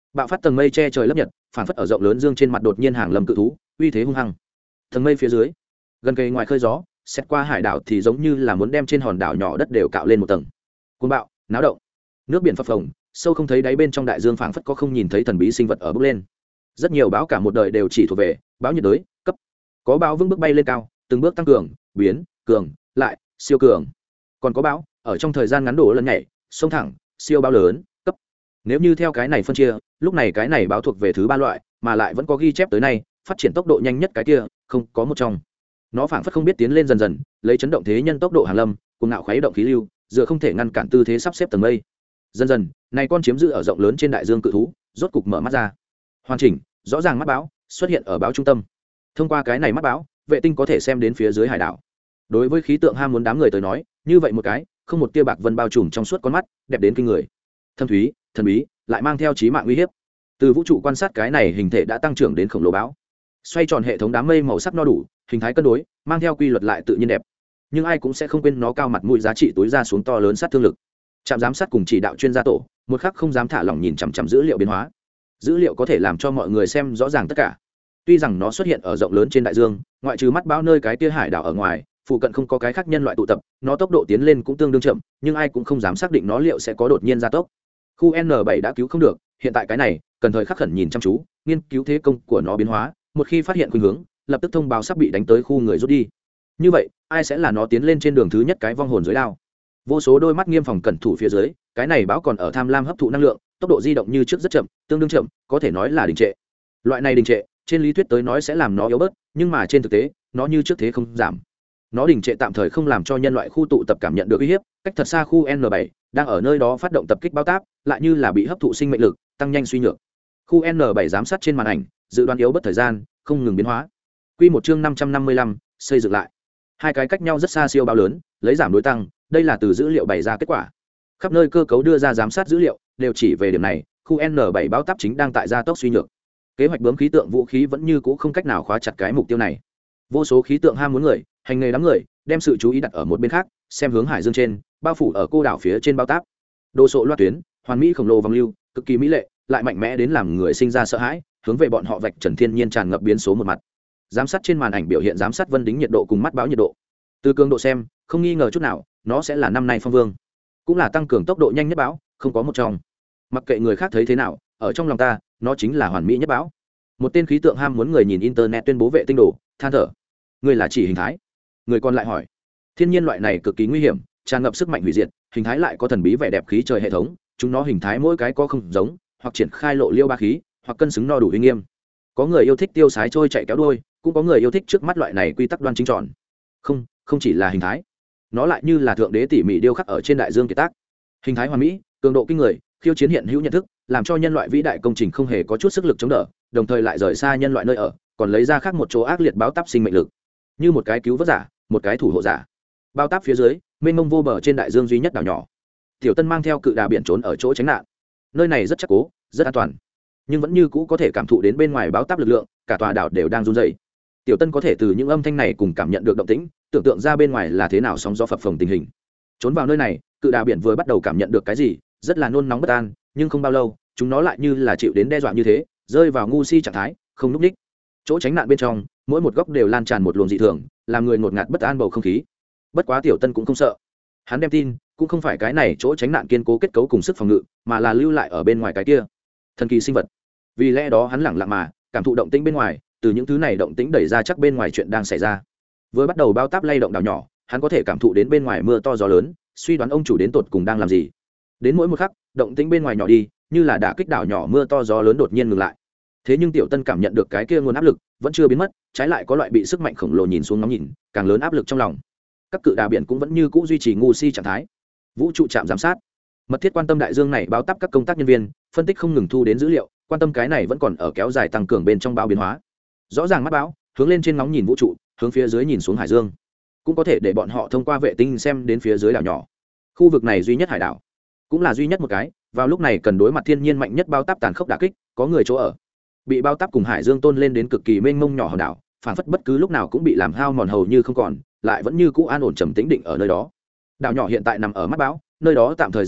[SPEAKER 1] bạo phát tầng mây che trời lấp nhật, phản phất ở rộng lớn dương trên mặt đột nhiên hàng lầm cự thú, uy thế hung hăng. Tầng mây phía dưới, gần cây ngoài khơi gió, xét qua hải đảo thì giống như là muốn đem trên hòn đảo nhỏ đất đều cạo lên một tầng. Cuồng bạo, náo động, nước biển phập phồng, sâu không thấy đáy bên trong đại dương phảng phất có không nhìn thấy thần bí sinh vật ở bốc lên. Rất nhiều bão cả một đời đều chỉ thuộc về bão nhiệt đới cấp. Có bão vững bước bay lên cao, từng bước tăng cường, biến, cường, lại, siêu cường. Còn có bão ở trong thời gian ngắn đổ lần nhảy, sông thẳng, siêu bão lớn cấp. Nếu như theo cái này phân chia, lúc này cái này bão thuộc về thứ ba loại, mà lại vẫn có ghi chép tới nay phát triển tốc độ nhanh nhất cái kia không có một trong. Nó phảng phất không biết tiến lên dần dần, lấy chấn động thế nhân tốc độ hàng lâm, cùng ngạo khuấy động khí lưu, dựa không thể ngăn cản tư thế sắp xếp tầng mây. Dần dần, này con chiếm giữ ở rộng lớn trên đại dương cự thú, rốt cục mở mắt ra. Hoàn chỉnh, rõ ràng mắt báo xuất hiện ở báo trung tâm. Thông qua cái này mắt báo, vệ tinh có thể xem đến phía dưới hải đảo. Đối với khí tượng ham muốn đám người tới nói, như vậy một cái, không một tia bạc vân bao trùm trong suốt con mắt, đẹp đến kinh người. Thâm thúy, thần bí, lại mang theo chí mạng uy hiếp. Từ vũ trụ quan sát cái này hình thể đã tăng trưởng đến khổng lồ báo. Xoay tròn hệ thống đám mây màu sắc no đủ, hình thái cân đối, mang theo quy luật lại tự nhiên đẹp. Nhưng ai cũng sẽ không quên nó cao mặt mũi giá trị tối ra xuống to lớn sát thương lực. Trạm giám sát cùng chỉ đạo chuyên gia tổ, một khắc không dám thả lỏng nhìn chằm chằm dữ liệu biến hóa. Dữ liệu có thể làm cho mọi người xem rõ ràng tất cả. Tuy rằng nó xuất hiện ở rộng lớn trên đại dương, ngoại trừ mắt báo nơi cái tia hải đảo ở ngoài, phụ cận không có cái khác nhân loại tụ tập, nó tốc độ tiến lên cũng tương đương chậm, nhưng ai cũng không dám xác định nó liệu sẽ có đột nhiên gia tốc. Khu N bảy đã cứu không được, hiện tại cái này cần thời khắc khẩn nhìn chăm chú, nghiên cứu thế công của nó biến hóa, một khi phát hiện khuynh hướng, lập tức thông báo sắp bị đánh tới khu người rút đi. Như vậy, ai sẽ là nó tiến lên trên đường thứ nhất cái vong hồn dưới đao? Vô số đôi mắt nghiêm phòng cẩn thủ phía dưới, cái này báo còn ở tham lam hấp thụ năng lượng, tốc độ di động như trước rất chậm, tương đương chậm, có thể nói là đình trệ. Loại này đình trệ, trên lý thuyết tới nói sẽ làm nó yếu bớt, nhưng mà trên thực tế, nó như trước thế không giảm. Nó đình trệ tạm thời không làm cho nhân loại khu tụ tập cảm nhận được uy hiếp, cách thật xa khu N bảy, đang ở nơi đó phát động tập kích bao táp, lại như là bị hấp thụ sinh mệnh lực, tăng nhanh suy nhược. Khu N bảy giám sát trên màn ảnh, dự đoán yếu bớt thời gian, không ngừng biến hóa. Quy một chương năm trăm năm mươi lăm, xây dựng lại. Hai cái cách nhau rất xa siêu báo lớn, lấy giảm đối tăng, đây là từ dữ liệu bày ra kết quả. Khắp nơi cơ cấu đưa ra giám sát dữ liệu, đều chỉ về điểm này, khu N bảy báo táp chính đang tại gia tốc suy nhược. Kế hoạch bướm khí tượng vũ khí vẫn như cũ không cách nào khóa chặt cái mục tiêu này. Vô số khí tượng ham muốn người, hành nghề đám người, đem sự chú ý đặt ở một bên khác, xem hướng hải dương trên, bao phủ ở cô đảo phía trên bao táp. Đồ sộ loạt tuyến, hoàn mỹ khổng lồ vòng lưu, cực kỳ mỹ lệ, lại mạnh mẽ đến làm người sinh ra sợ hãi, hướng về bọn họ vạch trần thiên nhiên tràn ngập biến số một mặt. Giám sát trên màn ảnh biểu hiện giám sát vân đính nhiệt độ cùng mắt báo nhiệt độ. Từ cường độ xem, không nghi ngờ chút nào, nó sẽ là năm nay phong vương, cũng là tăng cường tốc độ nhanh nhất báo, không có một trong. Mặc kệ người khác thấy thế nào, ở trong lòng ta, nó chính là hoàn mỹ nhất báo. Một tên khí tượng ham muốn người nhìn internet tuyên bố vệ tinh đồ, than thở. Người là chỉ hình thái. Người còn lại hỏi, thiên nhiên loại này cực kỳ nguy hiểm, tràn ngập sức mạnh hủy diệt, hình thái lại có thần bí vẻ đẹp khí trời hệ thống, chúng nó hình thái mỗi cái có không giống, hoặc triển khai lộ liêu ba khí, hoặc cân xứng no đủ uy nghiêm. Có người yêu thích tiêu sái trôi chạy kéo đuôi, cũng có người yêu thích trước mắt loại này quy tắc đoan chính tròn. Không, không chỉ là hình thái, nó lại như là thượng đế tỉ mỉ điêu khắc ở trên đại dương kiệt tác. Hình thái hoàn mỹ, cường độ kinh người, khiêu chiến hiện hữu nhận thức, làm cho nhân loại vĩ đại công trình không hề có chút sức lực chống đỡ, đồng thời lại rời xa nhân loại nơi ở, còn lấy ra khác một chỗ ác liệt báo táp sinh mệnh lực, như một cái cứu vớt giả, một cái thủ hộ giả. Bao táp phía dưới, mênh mông vô bờ trên đại dương duy nhất đảo nhỏ, Tiểu Tân mang theo cự đà biển trốn ở chỗ tránh nạn. Nơi này rất chắc cố, rất an toàn, nhưng vẫn như cũ có thể cảm thụ đến bên ngoài báo táp lực lượng, cả tòa đảo đều đang run rẩy. Tiểu Tân có thể từ những âm thanh này cùng cảm nhận được động tĩnh, tưởng tượng ra bên ngoài là thế nào sóng gió phập phồng tình hình. Trốn vào nơi này, cự đà biển vừa bắt đầu cảm nhận được cái gì, rất là nôn nóng bất an, nhưng không bao lâu, chúng nó lại như là chịu đến đe dọa như thế, rơi vào ngu si trạng thái, không núp đích. Chỗ tránh nạn bên trong, mỗi một góc đều lan tràn một luồng dị thường, làm người ngột ngạt bất an bầu không khí. Bất quá Tiểu Tân cũng không sợ. Hắn đem tin, cũng không phải cái này chỗ tránh nạn kiên cố kết cấu cùng sức phòng ngự, mà là lưu lại ở bên ngoài cái kia thần kỳ sinh vật. Vì lẽ đó hắn lẳng lặng mà cảm thụ động tĩnh bên ngoài, từ những thứ này động tĩnh đẩy ra chắc bên ngoài chuyện đang xảy ra. Vừa bắt đầu bao táp lay động đảo nhỏ, hắn có thể cảm thụ đến bên ngoài mưa to gió lớn, suy đoán ông chủ đến tột cùng đang làm gì. Đến mỗi một khắc, động tĩnh bên ngoài nhỏ đi, như là đả kích đảo nhỏ mưa to gió lớn đột nhiên ngừng lại. Thế nhưng Tiểu Tân cảm nhận được cái kia nguồn áp lực vẫn chưa biến mất, trái lại có loại bị sức mạnh khổng lồ nhìn xuống ngóng nhìn, càng lớn áp lực trong lòng. Các cự đà biển cũng vẫn như cũ duy trì ngu si trạng thái. Vũ trụ trạm giám sát mật thiết quan tâm đại dương này báo táp các công tác nhân viên, phân tích không ngừng thu đến dữ liệu, quan tâm cái này vẫn còn ở kéo dài tăng cường bên trong báo biến hóa. Rõ ràng mắt báo hướng lên trên ngóng nhìn vũ trụ, hướng phía dưới nhìn xuống hải dương, cũng có thể để bọn họ thông qua vệ tinh xem đến phía dưới đảo nhỏ. Khu vực này duy nhất hải đảo, cũng là duy nhất một cái vào lúc này cần đối mặt thiên nhiên mạnh nhất bao táp tàn khốc đả kích, có người chỗ ở, bị bao táp cùng hải dương tôn lên đến cực kỳ mênh mông nhỏ hòn đảo, phản phất bất cứ lúc nào cũng bị làm hao mòn hầu như không còn, lại vẫn như cũ an ổn trầm tĩnh định ở nơi đó. Đảo nhỏ hiện tại nằm ở mắt bão, nơi đó tạm thời dẹp loạn,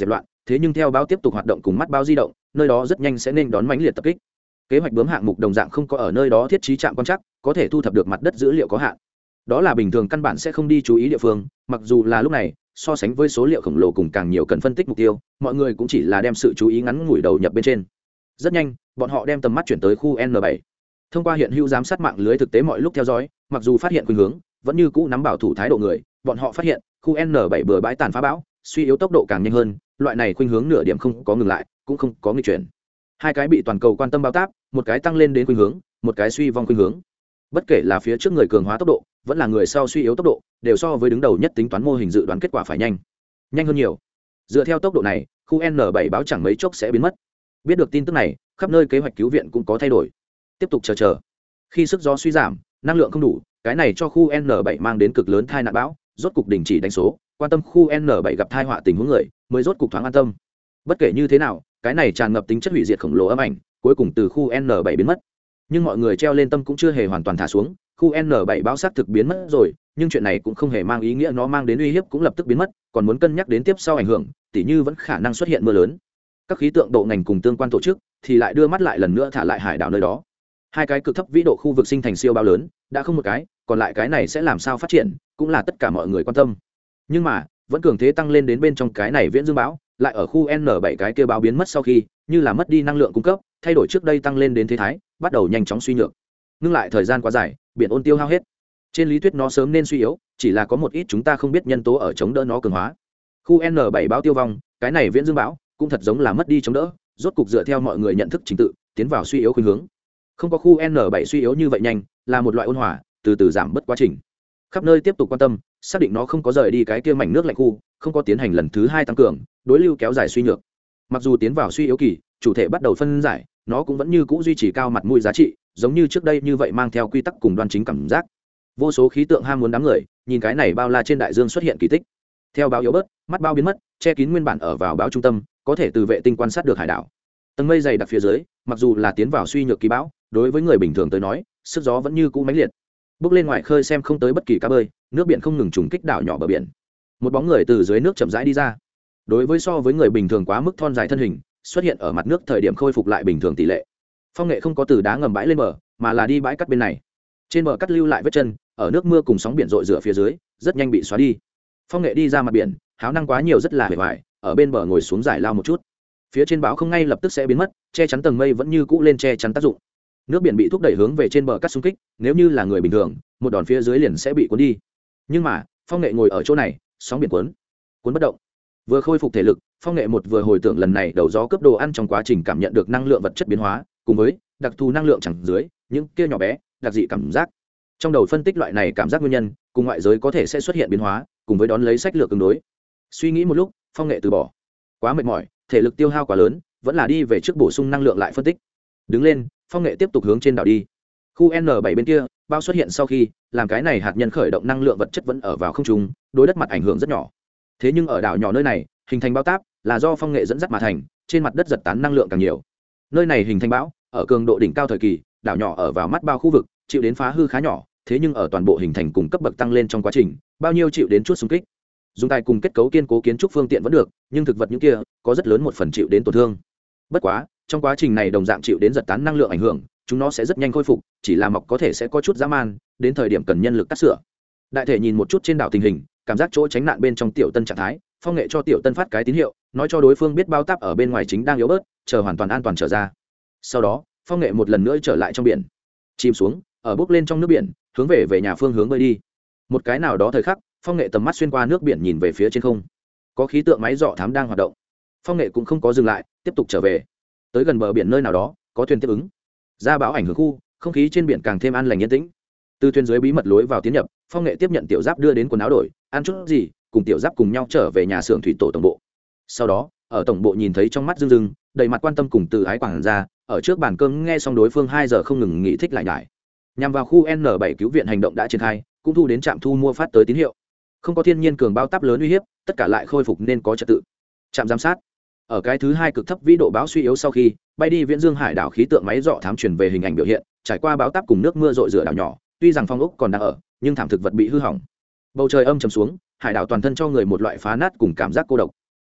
[SPEAKER 1] thế nhưng theo bão tiếp tục hoạt động cùng mắt bão di động, nơi đó rất nhanh sẽ nên đón mãnh liệt tập kích. Kế hoạch bướm hạng mục đồng dạng không có ở nơi đó thiết trí trạm quan trắc, có thể thu thập được mặt đất dữ liệu có hạn. Đó là bình thường căn bản sẽ không đi chú ý địa phương, mặc dù là lúc này, so sánh với số liệu khổng lồ cùng càng nhiều cần phân tích mục tiêu, mọi người cũng chỉ là đem sự chú ý ngắn ngủi đầu nhập bên trên. Rất nhanh, bọn họ đem tầm mắt chuyển tới khu N bảy. Thông qua hiện hữu giám sát mạng lưới thực tế mọi lúc theo dõi, mặc dù phát hiện khuynh hướng, vẫn như cũ nắm bảo thủ thái độ người, bọn họ phát hiện, khu N bảy bừa bãi tàn phá bão, suy yếu tốc độ càng nhanh hơn, loại này khuynh hướng nửa điểm không có ngừng lại, cũng không có nghịch chuyển. Hai cái bị toàn cầu quan tâm bao táp, một cái tăng lên đến khuynh hướng, một cái suy vong khuynh hướng. Bất kể là phía trước người cường hóa tốc độ, vẫn là người sau suy yếu tốc độ, đều so với đứng đầu nhất tính toán mô hình dự đoán kết quả phải nhanh, nhanh hơn nhiều. Dựa theo tốc độ này, khu N bảy báo chẳng mấy chốc sẽ biến mất. Biết được tin tức này, khắp nơi kế hoạch cứu viện cũng có thay đổi. Tiếp tục chờ chờ. Khi sức gió suy giảm, năng lượng không đủ, cái này cho khu N bảy mang đến cực lớn tai nạn bão, rốt cục đình chỉ đánh số, quan tâm khu N bảy gặp tai họa tình huống người, mới rốt cục thoáng an tâm. Bất kể như thế nào, cái này tràn ngập tính chất hủy diệt khổng lồ ám ảnh, cuối cùng từ khu N bảy biến mất. Nhưng mọi người treo lên tâm cũng chưa hề hoàn toàn thả xuống, khu N bảy báo xác thực biến mất rồi, nhưng chuyện này cũng không hề mang ý nghĩa nó mang đến uy hiếp cũng lập tức biến mất, còn muốn cân nhắc đến tiếp sau ảnh hưởng, tỉ như vẫn khả năng xuất hiện mưa lớn. Các khí tượng độ ngành cùng tương quan tổ chức thì lại đưa mắt lại lần nữa thả lại hải đảo nơi đó. Hai cái cực thấp vĩ độ khu vực sinh thành siêu bão lớn, đã không một cái, còn lại cái này sẽ làm sao phát triển, cũng là tất cả mọi người quan tâm. Nhưng mà, vẫn cường thế tăng lên đến bên trong cái này viễn dương bão, lại ở khu N bảy cái kia báo biến mất sau khi, như là mất đi năng lượng cung cấp, thay đổi trước đây tăng lên đến thế thái, bắt đầu nhanh chóng suy nhược. Ngưng lại thời gian quá dài, biển ôn tiêu hao hết. Trên lý thuyết nó sớm nên suy yếu, chỉ là có một ít chúng ta không biết nhân tố ở chống đỡ nó cường hóa. Khu N bảy báo tiêu vong, cái này viễn dương bão cũng thật giống là mất đi chống đỡ, rốt cục dựa theo mọi người nhận thức trình tự, tiến vào suy yếu khuynh hướng. Không có khu N bảy suy yếu như vậy nhanh, là một loại ôn hòa, từ từ giảm bớt quá trình. Khắp nơi tiếp tục quan tâm, xác định nó không có rời đi cái kia mảnh nước lạnh khu, không có tiến hành lần thứ hai tăng cường, đối lưu kéo dài suy nhược. Mặc dù tiến vào suy yếu kỳ, chủ thể bắt đầu phân giải, nó cũng vẫn như cũ duy trì cao mặt mũi giá trị, giống như trước đây như vậy mang theo quy tắc cùng đoan chính cảm giác. Vô số khí tượng ham muốn đám người, nhìn cái này bao la trên đại dương xuất hiện kỳ tích. Theo báo yếu bớt, mắt bao biến mất, che kín nguyên bản ở vào báo trung tâm, có thể từ vệ tinh quan sát được hải đảo. Tầng mây dày đặc phía dưới, mặc dù là tiến vào suy nhược kỳ bão, đối với người bình thường tới nói, sức gió vẫn như cũ mãnh liệt. Bước lên ngoài khơi xem không tới bất kỳ cá bơi, nước biển không ngừng trùng kích đảo nhỏ bờ biển. Một bóng người từ dưới nước chậm rãi đi ra. Đối với so với người bình thường quá mức thon dài thân hình, xuất hiện ở mặt nước thời điểm khôi phục lại bình thường tỷ lệ. Phong Nghệ không có từ đá ngầm bãi lên bờ, mà là đi bãi cắt bên này. Trên bờ cắt lưu lại vết chân, ở nước mưa cùng sóng biển rội rửa phía dưới, rất nhanh bị xóa đi. Phong Nghệ đi ra mặt biển, háo năng quá nhiều rất là hề hoài, ở bên bờ ngồi xuống giải lao một chút. Phía trên bão không ngay lập tức sẽ biến mất, che chắn tầng mây vẫn như cũ lên che chắn tác dụng. Nước biển bị thúc đẩy hướng về trên bờ cắt xung kích, nếu như là người bình thường, một đòn phía dưới liền sẽ bị cuốn đi. Nhưng mà, Phong Nghệ ngồi ở chỗ này, sóng biển cuốn, cuốn bất động. Vừa khôi phục thể lực, Phong Nghệ một vừa hồi tưởng lần này đầu gió cướp đồ ăn trong quá trình cảm nhận được năng lượng vật chất biến hóa, cùng với đặc thù năng lượng chẳng dưới, những kia nhỏ bé, đặc dị cảm giác. Trong đầu phân tích loại này cảm giác nguyên nhân, cùng ngoại giới có thể sẽ xuất hiện biến hóa, cùng với đón lấy sách lược ứng đối. Suy nghĩ một lúc, Phong Nghệ từ bỏ. Quá mệt mỏi, thể lực tiêu hao quá lớn, vẫn là đi về trước bổ sung năng lượng lại phân tích. Đứng lên, Phong Nghệ tiếp tục hướng trên đảo đi. Khu N bảy bên kia, bao xuất hiện sau khi, làm cái này hạt nhân khởi động năng lượng vật chất vẫn ở vào không trung, đối đất mặt ảnh hưởng rất nhỏ. Thế nhưng ở đảo nhỏ nơi này, hình thành bão táp là do Phong Nghệ dẫn dắt mà thành, trên mặt đất giật tán năng lượng càng nhiều. Nơi này hình thành bão, ở cường độ đỉnh cao thời kỳ, đảo nhỏ ở vào mắt bao khu vực, chịu đến phá hư khá nhỏ, thế nhưng ở toàn bộ hình thành cùng cấp bậc tăng lên trong quá trình, bao nhiêu chịu đến chút xung kích. Dùng tài cùng kết cấu kiên cố kiến trúc phương tiện vẫn được, nhưng thực vật những kia có rất lớn một phần chịu đến tổn thương. Bất quá, trong quá trình này đồng dạng chịu đến giật tán năng lượng ảnh hưởng, chúng nó sẽ rất nhanh khôi phục, chỉ là mọc có thể sẽ có chút dã man, đến thời điểm cần nhân lực cắt sửa. Đại thể nhìn một chút trên đảo tình hình, cảm giác chỗ tránh nạn bên trong Tiểu Tân trạng thái, Phong Nghệ cho Tiểu Tân phát cái tín hiệu, nói cho đối phương biết bao táp ở bên ngoài chính đang yếu bớt, chờ hoàn toàn an toàn trở ra. Sau đó, Phong Nghệ một lần nữa trở lại trong biển, chìm xuống, ở bốc lên trong nước biển, hướng về về nhà phương hướng bơi đi. Một cái nào đó thời khắc, Phong Nghệ tầm mắt xuyên qua nước biển nhìn về phía trên không, có khí tượng máy dò thám đang hoạt động. Phong Nghệ cũng không có dừng lại, tiếp tục trở về. Tới gần bờ biển nơi nào đó, có thuyền tiếp ứng. Ra bão ảnh hưởng khu, không khí trên biển càng thêm an lành yên tĩnh. Từ thuyền dưới bí mật lối vào tiến nhập, Phong Nghệ tiếp nhận Tiểu Giáp đưa đến quần áo đổi, ăn chút gì, cùng Tiểu Giáp cùng nhau trở về nhà xưởng thủy tổ tổng bộ. Sau đó, ở tổng bộ nhìn thấy trong mắt rưng rưng, đầy mặt quan tâm cùng từ ái quản gia, ở trước bàn cơm nghe xong đối phương hai giờ không ngừng nghỉ thích lại nhải. Nhằm vào khu N bảy cứu viện hành động đã triển khai, cũng thu đến trạm thu mua phát tới tín hiệu. Không có thiên nhiên cường bao táp lớn uy hiếp, tất cả lại khôi phục nên có trật tự. Trạm giám sát. Ở cái thứ hai cực thấp vĩ độ bão suy yếu sau khi, bay đi Viễn Dương Hải đảo khí tượng máy dọ thám truyền về hình ảnh biểu hiện, trải qua bão táp cùng nước mưa rội rửa đảo nhỏ, tuy rằng phong ốc còn đang ở, nhưng thảm thực vật bị hư hỏng. Bầu trời âm trầm xuống, hải đảo toàn thân cho người một loại phá nát cùng cảm giác cô độc.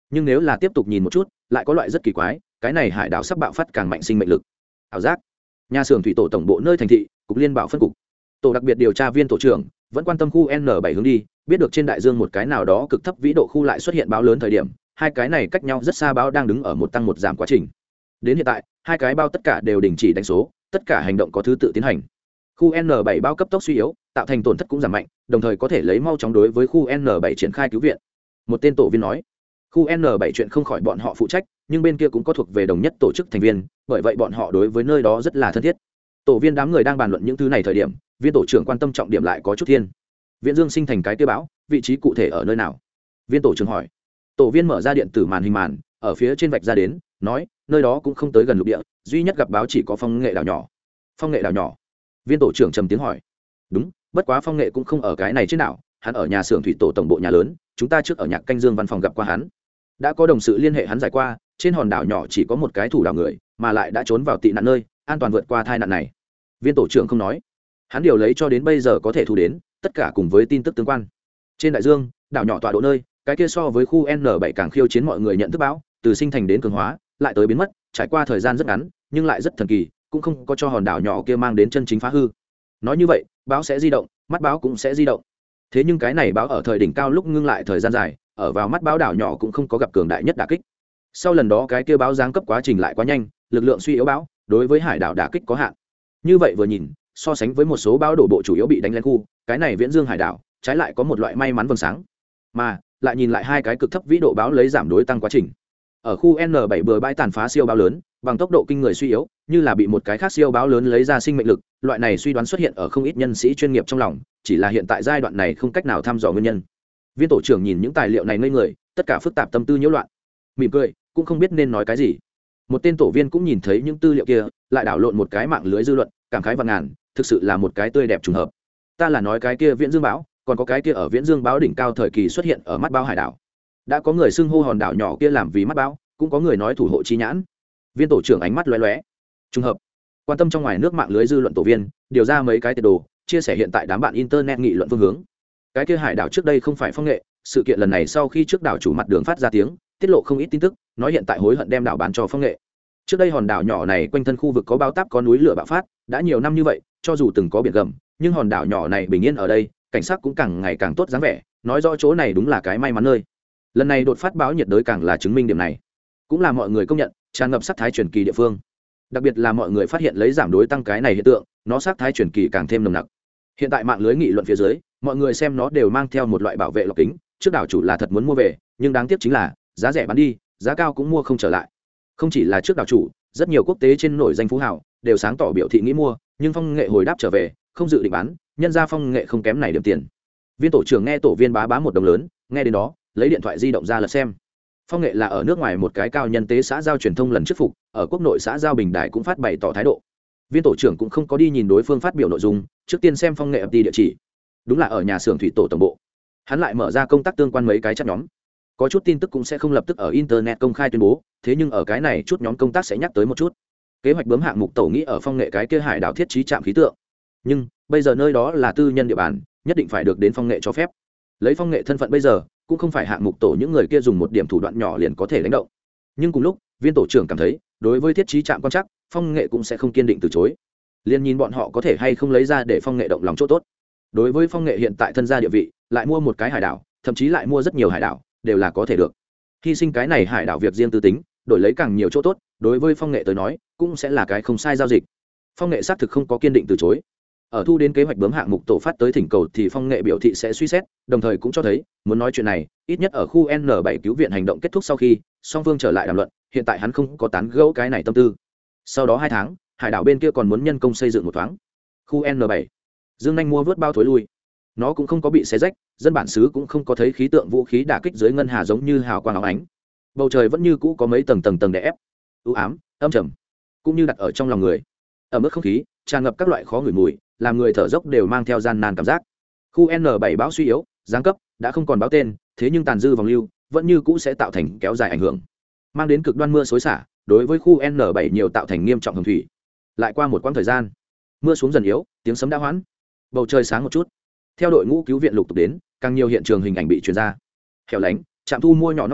[SPEAKER 1] nhưng nếu là tiếp tục nhìn một chút lại có loại rất kỳ quái, cái này hải đảo sắp bạo phát càng mạnh sinh mệnh lực. Ảo giác. Nhà xưởng thủy tổ tổng bộ nơi thành thị, cục liên bảo phân cục. Tổ đặc biệt điều tra viên tổ trưởng vẫn quan tâm khu N bảy hướng đi, biết được trên đại dương một cái nào đó cực thấp vĩ độ khu lại xuất hiện báo lớn thời điểm, hai cái này cách nhau rất xa báo đang đứng ở một tăng một giảm quá trình. Đến hiện tại, hai cái báo tất cả đều đình chỉ đánh số, tất cả hành động có thứ tự tiến hành. Khu N bảy báo cấp tốc suy yếu, tạo thành tổn thất cũng giảm mạnh, đồng thời có thể lấy mau chóng đối với khu N bảy triển khai cứu viện. Một tên tổ viên nói, khu N bảy chuyện không khỏi bọn họ phụ trách, nhưng bên kia cũng có thuộc về đồng nhất tổ chức thành viên, bởi vậy bọn họ đối với nơi đó rất là thân thiết. Tổ viên đám người đang bàn luận những thứ này thời điểm, viên tổ trưởng quan tâm trọng điểm lại có chút thiên. Viễn Dương sinh thành cái tiêu báo, vị trí cụ thể ở nơi nào? Viên tổ trưởng hỏi. Tổ viên mở ra điện tử màn hình màn, ở phía trên vạch ra đến, nói, nơi đó cũng không tới gần lục địa, duy nhất gặp báo chỉ có Phong Nghệ đảo nhỏ. Phong Nghệ đảo nhỏ? Viên tổ trưởng trầm tiếng hỏi. Đúng, bất quá Phong Nghệ cũng không ở cái này trên đảo, hắn ở nhà xưởng thủy tổ tổng bộ nhà lớn, chúng ta trước ở Nhạc Canh Dương văn phòng gặp qua hắn. Đã có đồng sự liên hệ hắn giải qua, trên hòn đảo nhỏ chỉ có một cái thủ đảo người, mà lại đã trốn vào tị nạn nơi, an toàn vượt qua tai nạn này. Viên tổ trưởng không nói, hắn điều lấy cho đến bây giờ có thể thu đến, tất cả cùng với tin tức tương quan. Trên đại dương, đảo nhỏ tọa độ nơi, cái kia so với khu N bảy càng khiêu chiến mọi người nhận thức báo, từ sinh thành đến cường hóa, lại tới biến mất, trải qua thời gian rất ngắn, nhưng lại rất thần kỳ, cũng không có cho hòn đảo nhỏ kia mang đến chân chính phá hư. Nói như vậy, báo sẽ di động, mắt báo cũng sẽ di động. Thế nhưng cái này báo ở thời đỉnh cao lúc ngưng lại thời gian dài, ở vào mắt báo đảo nhỏ cũng không có gặp cường đại nhất đả kích. Sau lần đó cái kia báo giáng cấp quá trình lại quá nhanh, lực lượng suy yếu báo, đối với hải đảo đả kích có hạn. Như vậy vừa nhìn, so sánh với một số báo đổ bộ chủ yếu bị đánh lên khu, cái này Viễn Dương hải đảo, trái lại có một loại may mắn vầng sáng. Mà, lại nhìn lại hai cái cực thấp vĩ độ báo lấy giảm đối tăng quá trình. Ở khu N bảy bờ bãi tàn phá siêu báo lớn, bằng tốc độ kinh người suy yếu, như là bị một cái khác siêu báo lớn lấy ra sinh mệnh lực, loại này suy đoán xuất hiện ở không ít nhân sĩ chuyên nghiệp trong lòng, chỉ là hiện tại giai đoạn này không cách nào thăm dò nguyên nhân. Viên tổ trưởng nhìn những tài liệu này ngây người, tất cả phức tạp tâm tư nhiễu loạn, mỉm cười, cũng không biết nên nói cái gì. Một tên tổ viên cũng nhìn thấy những tư liệu kia, lại đảo lộn một cái mạng lưới dư luận, cảm khái vạn ngàn, thực sự là một cái tươi đẹp trùng hợp. Ta là nói cái kia Viễn Dương báo, còn có cái kia ở Viễn Dương báo đỉnh cao thời kỳ xuất hiện ở mắt báo hải đảo. Đã có người xưng hô hòn đảo nhỏ kia làm vì mắt báo, cũng có người nói thủ hộ chi nhãn. Viên tổ trưởng ánh mắt lóe lóe. Trùng hợp. Quan tâm trong ngoài nước mạng lưới dư luận tổ viên, điều ra mấy cái tiệt đồ, chia sẻ hiện tại đám bạn internet nghị luận phương hướng. Cái kia hải đảo trước đây không phải Phong Nghệ, sự kiện lần này sau khi trước đảo chủ mặt đường phát ra tiếng, tiết lộ không ít tin tức, nói hiện tại hối hận đem đảo bán cho Phong Nghệ. Trước đây hòn đảo nhỏ này quanh thân khu vực có báo táp có núi lửa bạo phát, đã nhiều năm như vậy, cho dù từng có biển gầm, nhưng hòn đảo nhỏ này bình yên ở đây, cảnh sát cũng càng ngày càng tốt dáng vẻ, nói rõ chỗ này đúng là cái may mắn nơi. Lần này đột phát báo nhiệt đới càng là chứng minh điểm này, cũng là mọi người công nhận tràn ngập sắc thái truyền kỳ địa phương. Đặc biệt là mọi người phát hiện lấy giảm đối tăng cái này hiện tượng, nó sắc thái truyền kỳ càng thêm nồng nặc. Hiện tại mạng lưới nghị luận phía dưới, mọi người xem nó đều mang theo một loại bảo vệ lọc kính, trước đảo chủ là thật muốn mua về, nhưng đáng tiếc chính là giá rẻ bán đi, giá cao cũng mua không trở lại. Không chỉ là trước đảo chủ, rất nhiều quốc tế trên nổi danh phú hào đều sáng tỏ biểu thị nghĩ mua, nhưng Phong Nghệ hồi đáp trở về, không dự định bán, nhân ra Phong Nghệ không kém này điểm tiền. Viên tổ trưởng nghe tổ viên bá bá một đồng lớn, nghe đến đó, lấy điện thoại di động ra lật xem. Phong Nghệ là ở nước ngoài một cái cao nhân tế xã giao truyền thông lần trước phục, ở quốc nội xã giao bình đại cũng phát bày tỏ thái độ. Viên tổ trưởng cũng không có đi nhìn đối phương phát biểu nội dung, trước tiên xem Phong Nghệ ập đi địa chỉ. Đúng là ở nhà xưởng thủy tổ tổng bộ. Hắn lại mở ra công tác tương quan mấy cái chat nhóm. Có chút tin tức cũng sẽ không lập tức ở internet công khai tuyên bố, thế nhưng ở cái này chút nhóm công tác sẽ nhắc tới một chút. Kế hoạch bướm hạng mục tổ nghĩ ở Phong Nghệ cái kia hải đảo thiết trí trạm khí tượng. Nhưng, bây giờ nơi đó là tư nhân địa bàn, nhất định phải được đến Phong Nghệ cho phép. Lấy Phong Nghệ thân phận bây giờ, cũng không phải hạng mục tổ những người kia dùng một điểm thủ đoạn nhỏ liền có thể đánh động. Nhưng cùng lúc, viên tổ trưởng cảm thấy, đối với thiết trí trạm quan trắc, Phong Nghệ cũng sẽ không kiên định từ chối. Liên nhìn bọn họ có thể hay không lấy ra để Phong Nghệ động lòng chỗ tốt. Đối với Phong Nghệ hiện tại thân gia địa vị, lại mua một cái hải đảo, thậm chí lại mua rất nhiều hải đảo, đều là có thể được. Hy sinh cái này hải đảo việc riêng tư tính, đổi lấy càng nhiều chỗ tốt, đối với Phong Nghệ tới nói, cũng sẽ là cái không sai giao dịch. Phong Nghệ xác thực không có kiên định từ chối. Ở thu đến kế hoạch bướm hạng mục tổ phát tới thỉnh cầu thì Phong Nghệ biểu thị sẽ suy xét, đồng thời cũng cho thấy muốn nói chuyện này, ít nhất ở khu N bảy cứu viện hành động kết thúc sau khi, song phương trở lại đàm luận, hiện tại hắn không có tán gẫu cái này tâm tư. Sau đó hai tháng, hải đảo bên kia còn muốn nhân công xây dựng một thoáng. Khu N bảy, Dương Nhanh mua vớt bao thối lui. Nó cũng không có bị xé rách, dân bản xứ cũng không có thấy khí tượng vũ khí đả kích dưới ngân hà giống như hào quang óng ánh. Bầu trời vẫn như cũ có mấy tầng tầng tầng đè ép, u ám, âm trầm, cũng như đặt ở trong lòng người. Ở mức không khí tràn ngập các loại khó ngửi mùi, làm người thở dốc đều mang theo gian nan cảm giác. Khu N bảy bão suy yếu, giáng cấp đã không còn báo tên, thế nhưng tàn dư vòng lưu vẫn như cũ sẽ tạo thành kéo dài ảnh hưởng, mang đến cực đoan mưa xối xả, đối với khu N bảy nhiều tạo thành nghiêm trọng hồng thủy. Lại qua một quãng thời gian, mưa xuống dần yếu, tiếng sấm đã hoãn, bầu trời sáng một chút. Theo đội ngũ cứu viện lục tục đến, càng nhiều hiện trường hình ảnh bị truyền ra. Hẻo lánh, trạm thu mua nhỏ nóc nhà,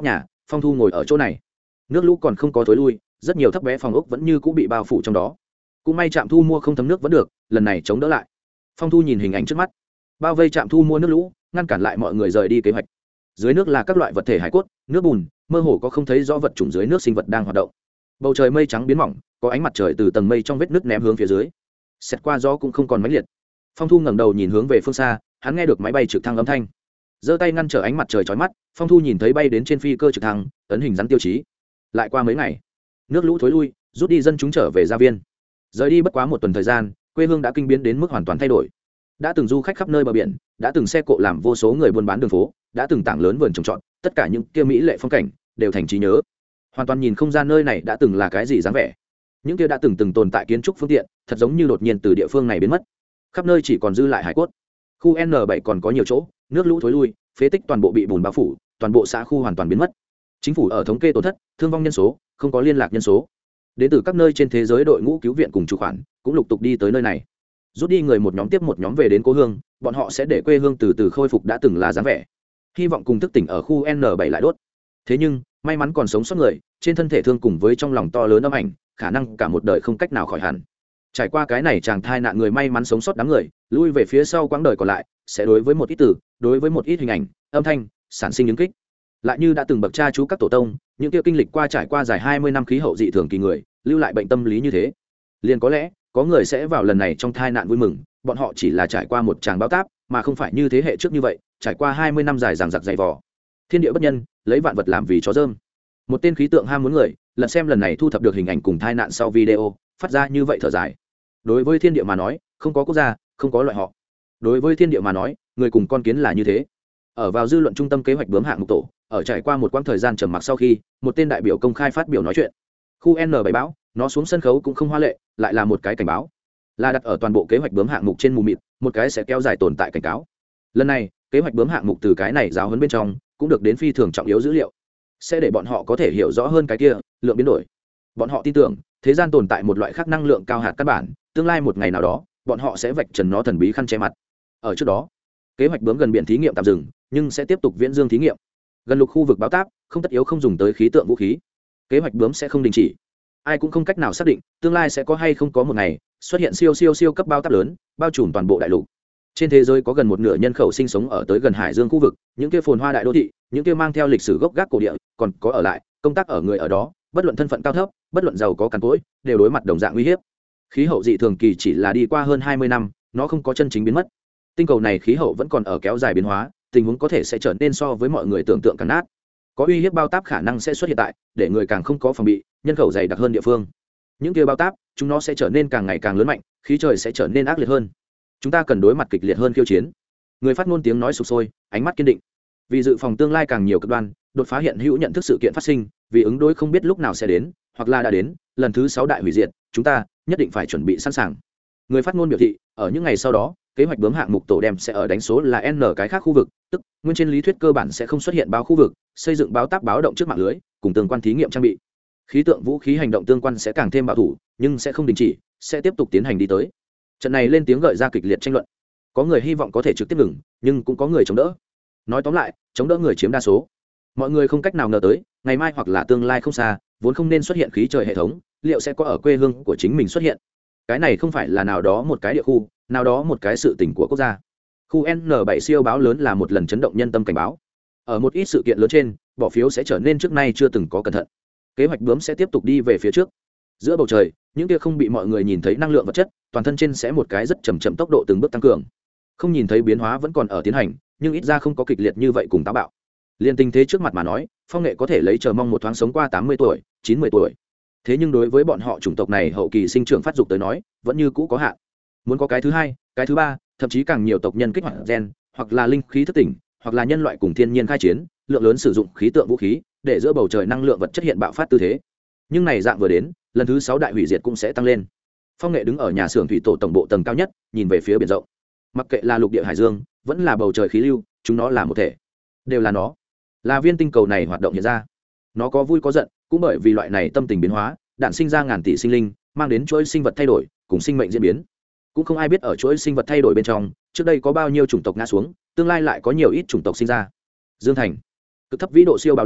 [SPEAKER 1] Phong Thu ngồi ở chỗ này. Nước lũ còn không có thối lui, rất nhiều thấp bé phòng ốc vẫn như cũ bị bao phủ trong đó. Cũng may trạm thu mua không thấm nước vẫn được, lần này chống đỡ lại. Phong Thu nhìn hình ảnh trước mắt, bao vây trạm thu mua nước lũ, ngăn cản lại mọi người rời đi kế hoạch. Dưới nước là các loại vật thể hải cốt, nước bùn, mơ hồ có không thấy rõ vật chủng dưới nước sinh vật đang hoạt động. Bầu trời mây trắng biến mỏng, có ánh mặt trời từ tầng mây trong vết nước ném hướng phía dưới. Xét qua gió cũng không còn mãnh liệt. Phong Thu ngẩng đầu nhìn hướng về phương xa, hắn nghe được máy bay trực thăng âm thanh. Giơ tay ngăn trở ánh mặt trời chói mắt, Phong Thu nhìn thấy bay đến trên phi cơ trực thăng, ấn hình rắn tiêu chí. Lại qua mấy ngày, nước lũ thối lui, rút đi dân chúng trở về gia viên. Rời đi bất quá một tuần thời gian, quê hương đã kinh biến đến mức hoàn toàn thay đổi. Đã từng du khách khắp nơi bờ biển, đã từng xe cộ làm vô số người buôn bán đường phố, đã từng tảng lớn vườn trồng trọt, tất cả những kia mỹ lệ phong cảnh đều thành trí nhớ. Hoàn toàn nhìn không ra nơi này đã từng là cái gì dáng vẻ. Những kia đã từng từng tồn tại kiến trúc phương tiện, thật giống như đột nhiên từ địa phương này biến mất. Khắp nơi chỉ còn dư lại hải cốt. Khu N bảy còn có nhiều chỗ, nước lũ thối lui, phế tích toàn bộ bị bùn bao phủ, toàn bộ xã khu hoàn toàn biến mất. Chính phủ ở thống kê tổn thất, thương vong nhân số, không có liên lạc nhân số. Đến từ các nơi trên thế giới đội ngũ cứu viện cùng chủ khoản cũng lục tục đi tới nơi này. Rút đi người một nhóm tiếp một nhóm về đến cố hương, bọn họ sẽ để quê hương từ từ khôi phục đã từng là dáng vẻ. Hy vọng cùng thức tỉnh ở khu N bảy lại đốt. Thế nhưng, may mắn còn sống sót người, trên thân thể thương cùng với trong lòng to lớn âm ảnh, khả năng cả một đời không cách nào khỏi hẳn. Trải qua cái này chàng thai nạn người may mắn sống sót đám người, lui về phía sau quãng đời còn lại, sẽ đối với một ít từ, đối với một ít hình ảnh, âm thanh, sản sinh những kích. Lại như đã từng bậc cha chú các tổ tông, những kia kinh lịch qua trải qua dài hai mươi năm khí hậu dị thường kỳ người, lưu lại bệnh tâm lý như thế. Liền có lẽ, có người sẽ vào lần này trong thai nạn vui mừng, bọn họ chỉ là trải qua một tràng bão táp, mà không phải như thế hệ trước như vậy, trải qua hai mươi năm dài dằng dặc dày vò. Thiên địa bất nhân, lấy vạn vật làm vì chó dơm. Một tên khí tượng ham muốn người, lần xem lần này thu thập được hình ảnh cùng thai nạn sau video, phát ra như vậy thở dài. Đối với thiên địa mà nói, không có quốc gia, không có loại họ. Đối với thiên địa mà nói, người cùng con kiến là như thế. Ở vào dư luận trung tâm kế hoạch bướm hạng mục tổ, ở trải qua một quãng thời gian trầm mặc sau khi, một tên đại biểu công khai phát biểu nói chuyện. Khu N bảy bão, nó xuống sân khấu cũng không hoa lệ, lại là một cái cảnh báo. Là đặt ở toàn bộ kế hoạch bướm hạng mục trên mù mịt, một cái sẽ kéo dài tồn tại cảnh cáo. Lần này, kế hoạch bướm hạng mục từ cái này giáo huấn bên trong, cũng được đến phi thường trọng yếu dữ liệu, sẽ để bọn họ có thể hiểu rõ hơn cái kia lượng biến đổi. Bọn họ tin tưởng, thế gian tồn tại một loại khác năng lượng cao hạt căn bản, tương lai một ngày nào đó, bọn họ sẽ vạch trần nó thần bí khăn che mặt. Ở trước đó, kế hoạch bướm gần biển thí nghiệm tạm dừng, nhưng sẽ tiếp tục viễn dương thí nghiệm. Gần lục khu vực báo táp, không tất yếu không dùng tới khí tượng vũ khí. Kế hoạch bướm sẽ không đình chỉ. Ai cũng không cách nào xác định tương lai sẽ có hay không có một ngày xuất hiện siêu siêu siêu cấp bao táp lớn, bao trùm toàn bộ đại lục. Trên thế giới có gần một nửa nhân khẩu sinh sống ở tới gần hải dương khu vực, những kia phồn hoa đại đô thị, những kia mang theo lịch sử gốc gác cổ địa, còn có ở lại công tác ở người ở đó, bất luận thân phận cao thấp, bất luận giàu có cằn cỗi, đều đối mặt đồng dạng nguy hiểm. Khí hậu dị thường kỳ chỉ là đi qua hơn hai mươi năm, nó không có chân chính biến mất. Tinh cầu này khí hậu vẫn còn ở kéo dài biến hóa, tình huống có thể sẽ trở nên so với mọi người tưởng tượng càng nát. Có uy hiếp bao táp khả năng sẽ xuất hiện tại để người càng không có phòng bị, nhân khẩu dày đặc hơn địa phương. Những kia bao táp, chúng nó sẽ trở nên càng ngày càng lớn mạnh, khí trời sẽ trở nên ác liệt hơn. Chúng ta cần đối mặt kịch liệt hơn khiêu chiến. Người phát ngôn tiếng nói sục sôi, ánh mắt kiên định. Vì dự phòng tương lai càng nhiều cực đoan, đột phá hiện hữu nhận thức sự kiện phát sinh, vì ứng đối không biết lúc nào sẽ đến, hoặc là đã đến, lần thứ sáu đại hủy diệt, chúng ta nhất định phải chuẩn bị sẵn sàng. Người phát ngôn biểu thị, ở những ngày sau đó, kế hoạch bướm hạng mục tổ đem sẽ ở đánh số là n cái khác khu vực, tức nguyên trên lý thuyết cơ bản sẽ không xuất hiện báo khu vực, xây dựng báo tác báo động trước mạng lưới, cùng tương quan thí nghiệm trang bị. Khí tượng vũ khí hành động tương quan sẽ càng thêm bảo thủ, nhưng sẽ không đình chỉ, sẽ tiếp tục tiến hành đi tới. Trận này lên tiếng gợi ra kịch liệt tranh luận. Có người hy vọng có thể trực tiếp ngừng, nhưng cũng có người chống đỡ. Nói tóm lại, chống đỡ người chiếm đa số. Mọi người không cách nào ngờ tới, ngày mai hoặc là tương lai không xa, vốn không nên xuất hiện khí trời hệ thống, liệu sẽ có ở quê hương của chính mình xuất hiện. Cái này không phải là nào đó một cái địa khu, nào đó một cái sự tình của quốc gia. Khu N bảy siêu báo lớn là một lần chấn động nhân tâm cảnh báo. Ở một ít sự kiện lớn trên, bỏ phiếu sẽ trở nên trước nay chưa từng có cẩn thận. Kế hoạch bướm sẽ tiếp tục đi về phía trước. Giữa bầu trời, những kia không bị mọi người nhìn thấy năng lượng vật chất, toàn thân trên sẽ một cái rất chậm chậm tốc độ từng bước tăng cường. Không nhìn thấy biến hóa vẫn còn ở tiến hành, nhưng ít ra không có kịch liệt như vậy cùng táo bạo. Liên tình thế trước mặt mà nói, phong nghệ có thể lấy chờ mong một thoáng sống qua tám mươi tuổi, chín mươi tuổi. Thế nhưng đối với bọn họ chủng tộc này hậu kỳ sinh trưởng phát dục tới nói, vẫn như cũ có hạn. Muốn có cái thứ hai, cái thứ ba, thậm chí càng nhiều tộc nhân kích hoạt gen, hoặc là linh khí thức tỉnh, hoặc là nhân loại cùng thiên nhiên khai chiến, lượng lớn sử dụng khí tượng vũ khí, để giữa bầu trời năng lượng vật chất hiện bạo phát tư thế. Nhưng này dạng vừa đến, lần thứ sáu đại hủy diệt cũng sẽ tăng lên. Phong nghệ đứng ở nhà xưởng thủy tổ tổng bộ tầng cao nhất, nhìn về phía biển rộng. Mặc kệ là lục địa hải dương, vẫn là bầu trời khí lưu, chúng nó là một thể, đều là nó, là viên tinh cầu này hoạt động hiện ra. Nó có vui có giận, cũng bởi vì loại này tâm tình biến hóa, đản sinh ra ngàn tỷ sinh linh, mang đến chuỗi sinh vật thay đổi, cùng sinh mệnh diễn biến. Cũng không ai biết ở chuỗi sinh vật thay đổi bên trong, trước đây có bao nhiêu chủng tộc ngã xuống, tương lai lại có nhiều ít chủng tộc sinh ra. Dương Thành, cực thấp vĩ độ siêu báo lớn,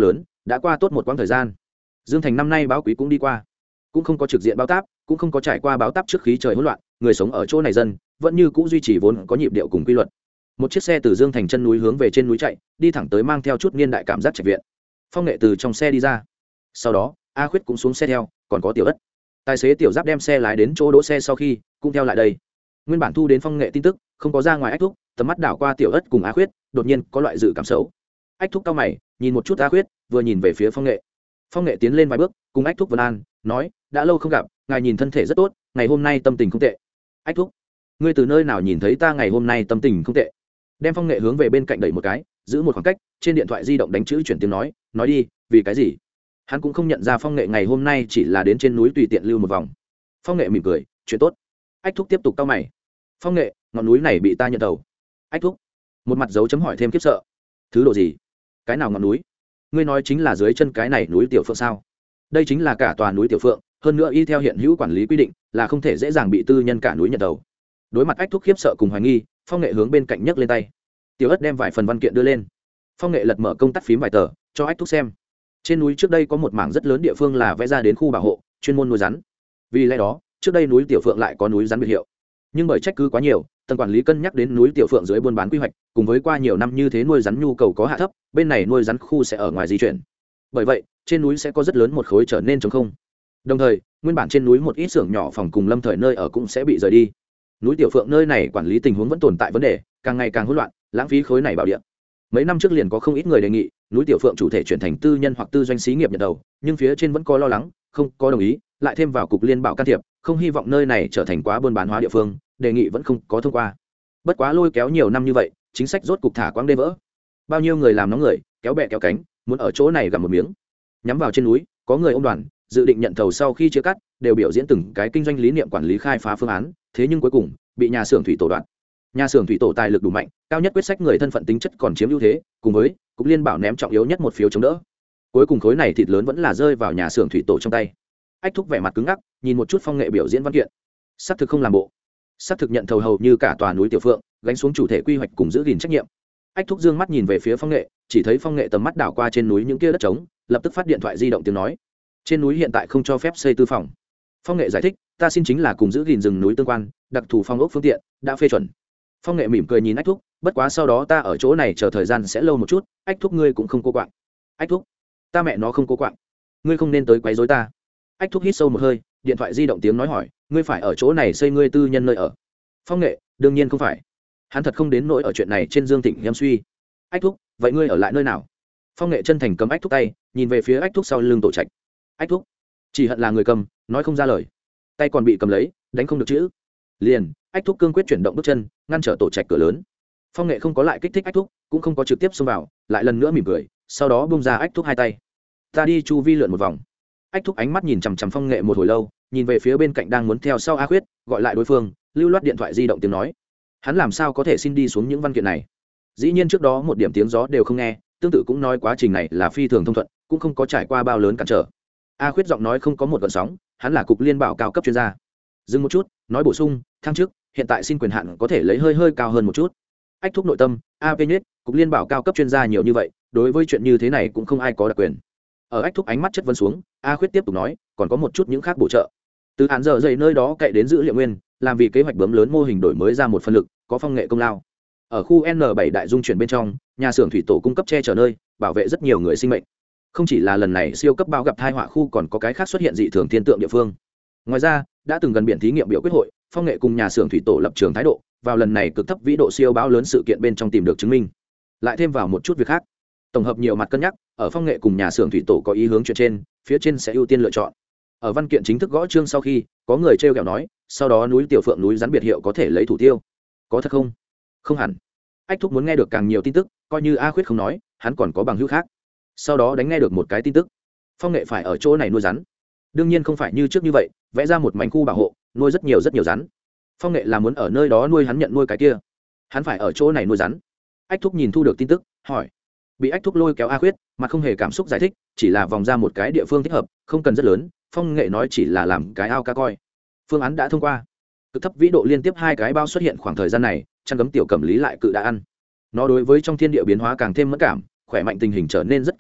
[SPEAKER 1] đã qua tốt một quãng thời gian. Dương Thành năm nay báo quý cũng đi qua, cũng không có trực diện báo táp, cũng không có trải qua báo táp trước khí trời hỗn loạn, người sống ở chỗ này dân vẫn như cũ duy trì vốn có nhịp điệu cùng quy luật. Một chiếc xe từ Dương Thành chân núi hướng về trên núi chạy, đi thẳng tới mang theo chút niên đại cảm giác trạch viện. Phong Nghệ từ trong xe đi ra, sau đó A Khuyết cũng xuống xe theo, còn có Tiểu Ất. Tài xế Tiểu Giáp đem xe lái đến chỗ đỗ xe sau khi cũng theo lại đây. Nguyên bản thu đến Phong Nghệ tin tức không có ra ngoài Ách Thúc, tầm mắt đảo qua Tiểu Ất cùng A Khuyết, đột nhiên có loại dự cảm xấu. Ách Thúc cau mày nhìn một chút A Khuyết, vừa nhìn về phía Phong Nghệ. Phong Nghệ tiến lên vài bước cùng Ách Thúc vân an, nói đã lâu không gặp, ngài nhìn thân thể rất tốt, ngày hôm nay tâm tình không tệ. Ách Thúc, ngươi từ nơi nào nhìn thấy ta ngày hôm nay tâm tình không tệ? Đem Phong Nghệ hướng về bên cạnh đẩy một cái, giữ một khoảng cách, trên điện thoại di động đánh chữ chuyển tiếng nói, nói đi, vì cái gì? Hắn cũng không nhận ra Phong Nghệ ngày hôm nay chỉ là đến trên núi tùy tiện lưu một vòng. Phong Nghệ mỉm cười, chuyện tốt. Ách Thúc tiếp tục cau mày. Phong Nghệ, ngọn núi này bị ta nhận đầu. Ách Thúc, một mặt dấu chấm hỏi thêm khiếp sợ. Thứ độ gì? Cái nào ngọn núi? Ngươi nói chính là dưới chân cái này núi Tiểu Phượng sao? Đây chính là cả tòa núi Tiểu Phượng, hơn nữa y theo hiện hữu quản lý quy định, là không thể dễ dàng bị tư nhân cả núi nhận đầu. Đối mặt Ách Thúc khiếp sợ cùng hoài nghi, Phong Nghệ hướng bên cạnh nhấc lên tay. Tiểu Ất đem vài phần văn kiện đưa lên. Phong Nghệ lật mở công tắc phím vài tờ cho Ách Thúc xem. Trên núi trước đây có một mảng rất lớn địa phương là vẽ ra đến khu bảo hộ chuyên môn nuôi rắn, vì lẽ đó trước đây núi Tiểu Phượng lại có núi rắn biệt hiệu. Nhưng bởi trách cứ quá nhiều, tầng quản lý cân nhắc đến núi Tiểu Phượng dưới buôn bán quy hoạch, cùng với qua nhiều năm như thế nuôi rắn nhu cầu có hạ thấp, bên này nuôi rắn khu sẽ ở ngoài di chuyển. Bởi vậy trên núi sẽ có rất lớn một khối trở nên trống không. Đồng thời nguyên bản trên núi một ít xưởng nhỏ phòng cùng lâm thời nơi ở cũng sẽ bị rời đi. Núi Tiểu Phượng nơi này quản lý tình huống vẫn tồn tại vấn đề, càng ngày càng hỗn loạn, lãng phí khối này bảo địa. Mấy năm trước liền có không ít người đề nghị núi Tiểu Phượng chủ thể chuyển thành tư nhân hoặc tư doanh xí nghiệp nhận đầu, nhưng phía trên vẫn có lo lắng, không có đồng ý, lại thêm vào cục liên bảo can thiệp, không hy vọng nơi này trở thành quá buôn bán hóa địa phương, đề nghị vẫn không có thông qua. Bất quá lôi kéo nhiều năm như vậy, chính sách rốt cục thả quãng đê vỡ. Bao nhiêu người làm nóng người, kéo bè kéo cánh, muốn ở chỗ này gặm một miếng. Nhắm vào trên núi, có người ôm đoàn, dự định nhận thầu sau khi chia cắt, đều biểu diễn từng cái kinh doanh lý niệm quản lý khai phá phương án, thế nhưng cuối cùng bị nhà xưởng thủy tổ đoạn. Nhà xưởng thủy tổ tài lực đủ mạnh, cao nhất quyết sách người thân phận tính chất còn chiếm ưu thế, cùng với cục liên bảo ném trọng yếu nhất một phiếu chống đỡ. Cuối cùng khối này thịt lớn vẫn là rơi vào nhà xưởng thủy tổ trong tay. Ách Thúc vẻ mặt cứng ngắc, nhìn một chút Phong Nghệ biểu diễn văn kiện, xác thực không làm bộ, xác thực nhận thầu hầu như cả tòa núi Tiểu Phượng, gánh xuống chủ thể quy hoạch cùng giữ gìn trách nhiệm. Ách Thúc dương mắt nhìn về phía Phong Nghệ, chỉ thấy Phong Nghệ tầm mắt đảo qua trên núi những kia đất trống, lập tức phát điện thoại di động tiếng nói, trên núi hiện tại không cho phép xây tư phòng. Phong Nghệ giải thích, ta xin chính là cùng giữ gìn rừng núi tương quan, đặc thù phong ốc phương tiện đã phê chuẩn. Phong Nghệ mỉm cười nhìn Ách Thúc, bất quá sau đó ta ở chỗ này chờ thời gian sẽ lâu một chút, Ách Thúc ngươi cũng không cô quạng. Ách Thúc, ta mẹ nó không cô quạng, ngươi không nên tới quấy rối ta. Ách Thúc hít sâu một hơi, điện thoại di động tiếng nói hỏi, ngươi phải ở chỗ này xây ngươi tư nhân nơi ở? Phong Nghệ, đương nhiên không phải, hắn thật không đến nỗi ở chuyện này trên Dương Thịnh em suy. Ách Thúc, vậy ngươi ở lại nơi nào? Phong Nghệ chân thành cầm Ách Thúc tay, nhìn về phía Ách Thúc sau lưng tổ trạch. Ách Thúc chỉ hận là người cầm, nói không ra lời, tay còn bị cầm lấy, đánh không được chữ. Liền Ách Thúc cương quyết chuyển động bước chân, ngăn trở tổ trạch cửa lớn. Phong Nghệ không có lại kích thích Ách Thúc, cũng không có trực tiếp xông vào, lại lần nữa mỉm cười, sau đó buông ra Ách Thúc hai tay. Ta đi chu vi lượn một vòng. Ách Thúc ánh mắt nhìn chằm chằm Phong Nghệ một hồi lâu, nhìn về phía bên cạnh đang muốn theo sau A Khuyết, gọi lại đối phương, lưu loát điện thoại di động tiếng nói. Hắn làm sao có thể xin đi xuống những văn kiện này? Dĩ nhiên trước đó một điểm tiếng gió đều không nghe, tương tự cũng nói quá trình này là phi thường thông thuận, cũng không có trải qua bao lớn cản trở. A Khuyết giọng nói không có một gợn sóng, hắn là cục liên bảo cao cấp chuyên gia. Dừng một chút, nói bổ sung, thăng chức, hiện tại xin quyền hạn có thể lấy hơi hơi cao hơn một chút. Ách Thúc nội tâm, a pê nhất, cục liên bảo cao cấp chuyên gia nhiều như vậy, đối với chuyện như thế này cũng không ai có đặc quyền. Ở Ách Thúc ánh mắt chất vấn xuống, A Khuyết tiếp tục nói, còn có một chút những khác bổ trợ. Từ hạn giờ dậy nơi đó cậy đến dữ liệu nguyên, làm vì kế hoạch bướm lớn mô hình đổi mới ra một phần lực, có Phong Nghệ công lao. Ở khu N bảy đại dung chuyển bên trong, nhà xưởng thủy tổ cung cấp che chở nơi, bảo vệ rất nhiều người sinh mệnh. Không chỉ là lần này siêu cấp bão gặp tai họa khu, còn có cái khác xuất hiện dị thường thiên tượng địa phương. Ngoài ra, đã từng gần biển thí nghiệm biểu quyết hội, Phong Nghệ cùng nhà xưởng thủy tổ lập trường thái độ, vào lần này cực thấp vĩ độ siêu bão lớn sự kiện bên trong tìm được chứng minh. Lại thêm vào một chút việc khác, tổng hợp nhiều mặt cân nhắc, ở Phong Nghệ cùng nhà xưởng thủy tổ có ý hướng chuyện trên, phía trên sẽ ưu tiên lựa chọn. Ở văn kiện chính thức gõ chương sau khi, có người trêu ghẹo nói, sau đó núi Tiểu Phượng núi rắn biệt hiệu có thể lấy thủ tiêu. Có thật không? Không hẳn. Ách Thúc muốn nghe được càng nhiều tin tức, coi như A Khuyết không nói, hắn còn có bằng hữu khác. Sau đó đánh nghe được một cái tin tức, Phong Nghệ phải ở chỗ này nuôi rắn. Đương nhiên không phải như trước như vậy, vẽ ra một mảnh khu bảo hộ, nuôi rất nhiều rất nhiều rắn. Phong Nghệ là muốn ở nơi đó nuôi hắn nhận nuôi cái kia, hắn phải ở chỗ này nuôi rắn. Ách Thúc nhìn thu được tin tức, hỏi. Bị Ách Thúc lôi kéo A Khuyết, mà không hề cảm xúc giải thích, chỉ là vòng ra một cái địa phương thích hợp, không cần rất lớn. Phong Nghệ nói chỉ là làm cái ao cá coi. Phương án đã thông qua. Cực thấp vĩ độ liên tiếp hai cái bao xuất hiện khoảng thời gian này, chăn gấm tiểu cẩm lý lại cự đã ăn. Nó đối với trong thiên địa biến hóa càng thêm mẫn cảm, khỏe mạnh tình hình trở nên rất kém cỏi,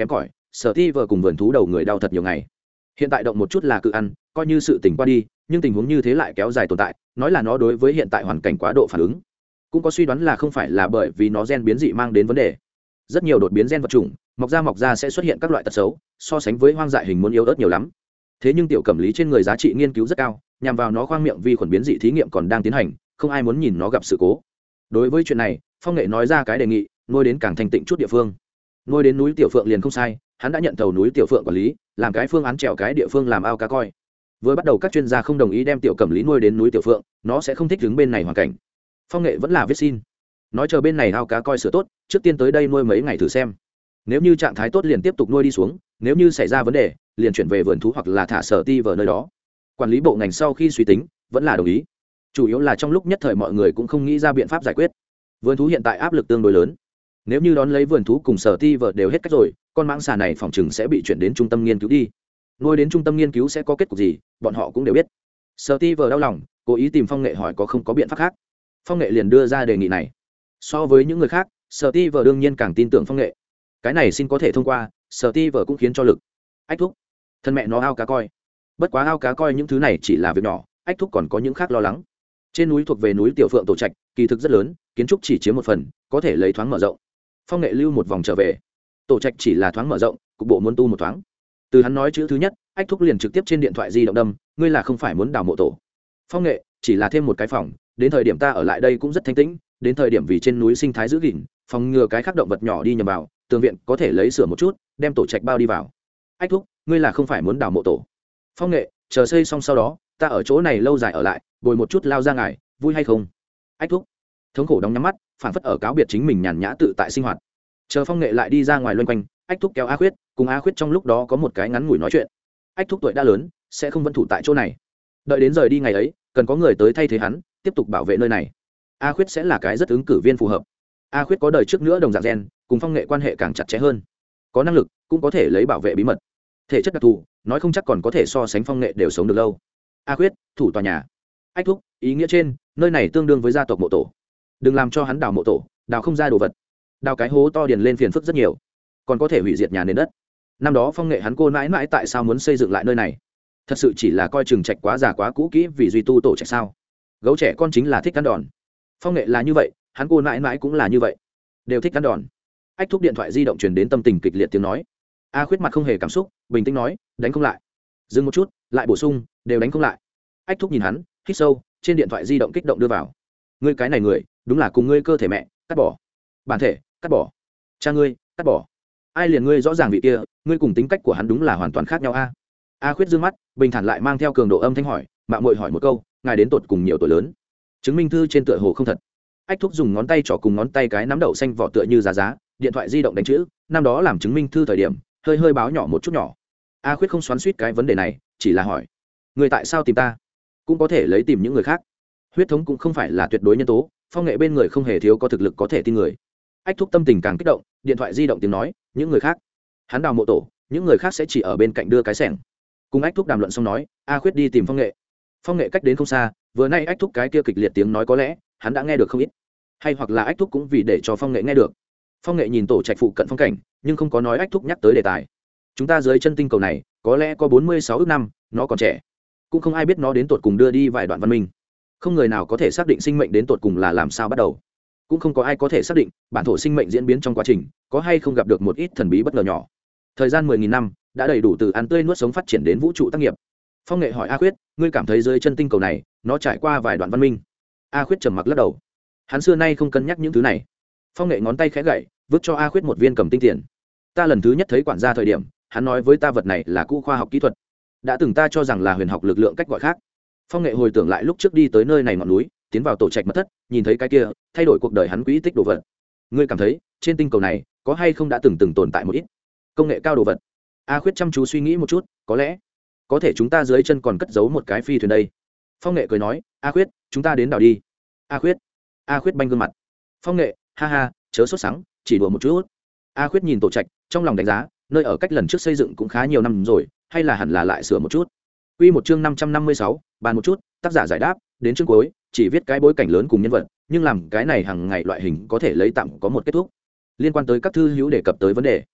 [SPEAKER 1] sở ti vờ cùng vườn thú đầu người đau thật nhiều ngày. Hiện tại động một chút là cự ăn, coi như sự tình qua đi, nhưng tình huống như thế lại kéo dài tồn tại, nói là nó đối với hiện tại hoàn cảnh quá độ phản ứng. Cũng có suy đoán là không phải là bởi vì nó gen biến dị mang đến vấn đề. Rất nhiều đột biến gen vật chủng, mọc ra mọc ra sẽ xuất hiện các loại tật xấu, so sánh với hoang dại hình muốn yếu ớt nhiều lắm. Thế nhưng tiểu cẩm lý trên người giá trị nghiên cứu rất cao, nhằm vào nó khoang miệng vi khuẩn biến dị thí nghiệm còn đang tiến hành, không ai muốn nhìn nó gặp sự cố. Đối với chuyện này, Phong Nghệ nói ra cái đề nghị, nuôi đến càng thanh tịnh chút địa phương. Nuôi đến núi Tiểu Phượng liền không sai, hắn đã nhận thầu núi Tiểu Phượng quản lý, làm cái phương án trèo cái địa phương làm ao cá coi. Vừa bắt đầu các chuyên gia không đồng ý đem tiểu cẩm lý nuôi đến núi Tiểu Phượng, nó sẽ không thích đứng bên này hoàn cảnh. Phong Nghệ vẫn là viết xin, nói chờ bên này ao cá coi sửa tốt, trước tiên tới đây nuôi mấy ngày thử xem. Nếu như trạng thái tốt liền tiếp tục nuôi đi xuống, nếu như xảy ra vấn đề, liền chuyển về vườn thú hoặc là thả sở ti vào nơi đó. Quản lý bộ ngành sau khi suy tính, vẫn là đồng ý. Chủ yếu là trong lúc nhất thời mọi người cũng không nghĩ ra biện pháp giải quyết. Vườn thú hiện tại áp lực tương đối lớn. Nếu như đón lấy vườn thú cùng sở ti vợ đều hết cách rồi, con mãng xà này phòng chừng sẽ bị chuyển đến trung tâm nghiên cứu đi. Nuôi đến trung tâm nghiên cứu sẽ có kết cục gì, bọn họ cũng đều biết. Sở ti vợ đau lòng, cố ý tìm Phong Nghệ hỏi có không có biện pháp khác. Phong Nghệ liền đưa ra đề nghị này. So với những người khác, sở ti vợ đương nhiên càng tin tưởng Phong Nghệ. Cái này xin có thể thông qua, sở ti vợ cũng khiến cho lực. Ách thúc, thân mẹ nó ao cá coi. Bất quá ao cá coi những thứ này chỉ là việc nhỏ, ách thúc còn có những khác lo lắng. Trên núi thuộc về núi Tiểu Phượng tổ trạch, kỳ thực rất lớn, kiến trúc chỉ chiếm một phần, có thể lấy thoáng mở rộng. Phong Nghệ lưu một vòng trở về, tổ trạch chỉ là thoáng mở rộng, cục bộ muốn tu một thoáng. Từ hắn nói chữ thứ nhất, ách thúc liền trực tiếp trên điện thoại di động đâm, ngươi là không phải muốn đào mộ tổ. Phong Nghệ, chỉ là thêm một cái phòng, đến thời điểm ta ở lại đây cũng rất thanh tĩnh, đến thời điểm vì trên núi sinh thái giữ gìn, phòng ngừa cái khác động vật nhỏ đi nhầm vào, tường viện có thể lấy sửa một chút, đem tổ trạch bao đi vào. Ách thúc, ngươi là không phải muốn đào mộ tổ. Phong Nghệ, chờ xây xong sau đó, ta ở chỗ này lâu dài ở lại, bồi một chút lao ra ngài, vui hay không? Ách thúc, thống khổ đóng nhắm mắt, phản phất ở cáo biệt chính mình nhàn nhã tự tại sinh hoạt. Chờ Phong Nghệ lại đi ra ngoài loanh quanh, ách thúc kéo A Khuyết, cùng A Khuyết trong lúc đó có một cái ngắn ngủi nói chuyện. Ách thúc tuổi đã lớn, sẽ không vẫn thủ tại chỗ này. Đợi đến rời đi ngày ấy, cần có người tới thay thế hắn, tiếp tục bảo vệ nơi này. A Khuyết sẽ là cái rất ứng cử viên phù hợp. A Khuyết có đời trước nữa đồng dạng gen, cùng Phong Nghệ quan hệ càng chặt chẽ hơn. Có năng lực, cũng có thể lấy bảo vệ bí mật. Thể chất đặc thù, nói không chắc còn có thể so sánh Phong Nghệ đều sống được lâu. A Khuyết, thủ tòa nhà. Ách thúc, ý nghĩa trên, nơi này tương đương với gia tộc mộ tổ. Đừng làm cho hắn đào mộ tổ, đào không ra đồ vật. Đào cái hố to điền lên phiền phức rất nhiều, còn có thể hủy diệt nhà nền đất. Năm đó Phong Nghệ hắn cô mãi mãi tại sao muốn xây dựng lại nơi này? Thật sự chỉ là coi chừng trạch quá già quá cũ kỹ vì duy tu tổ trạch sao? Gấu trẻ con chính là thích ăn đòn. Phong Nghệ là như vậy, hắn cô mãi mãi cũng là như vậy, đều thích ăn đòn. Ách thúc điện thoại di động truyền đến tâm tình kịch liệt tiếng nói. A Khuyết mặt không hề cảm xúc, bình tĩnh nói, đánh không lại. Dừng một chút, lại bổ sung, đều đánh không lại. Ách thúc nhìn hắn, hít sâu, trên điện thoại di động kích động đưa vào. Ngươi cái này người, đúng là cùng ngươi cơ thể mẹ, cắt bỏ. Bản thể, cắt bỏ. Cha ngươi, cắt bỏ. Ai liền ngươi rõ ràng vị kia, ngươi cùng tính cách của hắn đúng là hoàn toàn khác nhau a. A Khuyết dương mắt, bình thản lại mang theo cường độ âm thanh hỏi, mạng muội hỏi một câu, ngài đến tột cùng nhiều tuổi lớn? Chứng minh thư trên tựa hồ không thật. Ách thúc dùng ngón tay trỏ cùng ngón tay cái nắm đậu xanh vỏ tựa như giá giá, điện thoại di động đánh chữ, năm đó làm chứng minh thư thời điểm, hơi hơi báo nhỏ một chút nhỏ. A Khuyết không xoắn xuýt cái vấn đề này, chỉ là hỏi, người tại sao tìm ta? Cũng có thể lấy tìm những người khác. Huyết thống cũng không phải là tuyệt đối nhân tố, Phong Nghệ bên người không hề thiếu có thực lực có thể tin người. Ách thúc tâm tình càng kích động, điện thoại di động tiếng nói, những người khác. Hắn đào mộ tổ, những người khác sẽ chỉ ở bên cạnh đưa cái xẻng. Cùng Ách thúc đàm luận xong nói, A Khuyết đi tìm Phong Nghệ. Phong Nghệ cách đến không xa, vừa nay Ách thúc cái kia kịch liệt tiếng nói có lẽ hắn đã nghe được không ít, hay hoặc là Ách thúc cũng vì để cho Phong Nghệ nghe được. Phong Nghệ nhìn tổ trạch phụ cận phong cảnh, nhưng không có nói Ách thúc nhắc tới đề tài. Chúng ta dưới chân tinh cầu này có lẽ có bốn mươi sáu ước năm, nó còn trẻ, cũng không ai biết nó đến tột cùng đưa đi vài đoạn văn minh. Không người nào có thể xác định sinh mệnh đến tột cùng là làm sao bắt đầu, cũng không có ai có thể xác định bản thổ sinh mệnh diễn biến trong quá trình có hay không gặp được một ít thần bí bất ngờ nhỏ. Thời gian mười nghìn năm đã đầy đủ từ ăn tươi nuốt sống phát triển đến vũ trụ tác nghiệp. Phong Nghệ hỏi A Khuyết, ngươi cảm thấy dưới chân tinh cầu này nó trải qua vài đoạn văn minh? A Khuyết trầm mặc lắc đầu, hắn xưa nay không cân nhắc những thứ này. Phong Nghệ ngón tay khẽ gậy, vứt cho A Khuyết một viên cầm tinh tiền. Ta lần thứ nhất thấy quản gia thời điểm, hắn nói với ta vật này là cũ khoa học kỹ thuật, đã từng ta cho rằng là huyền học lực lượng cách gọi khác. Phong Nghệ hồi tưởng lại lúc trước đi tới nơi này ngọn núi, tiến vào tổ trạch mật thất, nhìn thấy cái kia thay đổi cuộc đời hắn quỹ tích đồ vật. Ngươi cảm thấy trên tinh cầu này có hay không đã từng từng tồn tại một ít công nghệ cao đồ vật? A Khuyết chăm chú suy nghĩ một chút, có lẽ có thể chúng ta dưới chân còn cất giấu một cái phi thuyền đây. Phong Nghệ cười nói, A Khuyết, chúng ta đến đảo đi. A Khuyết. A Khuyết banh gương mặt. Phong Nghệ, ha ha, chớ sốt sắng, chỉ đùa một chút. A Khuyết nhìn tổ trạch, trong lòng đánh giá, nơi ở cách lần trước xây dựng cũng khá nhiều năm rồi, hay là hẳn là lại sửa một chút. Quy một chương năm trăm năm mươi sáu, bàn một chút, tác giả giải đáp, đến chương cuối, chỉ viết cái bối cảnh lớn cùng nhân vật, nhưng làm cái này hàng ngày loại hình có thể lấy tạm có một kết thúc. Liên quan tới các thư hữu đề cập tới vấn đề.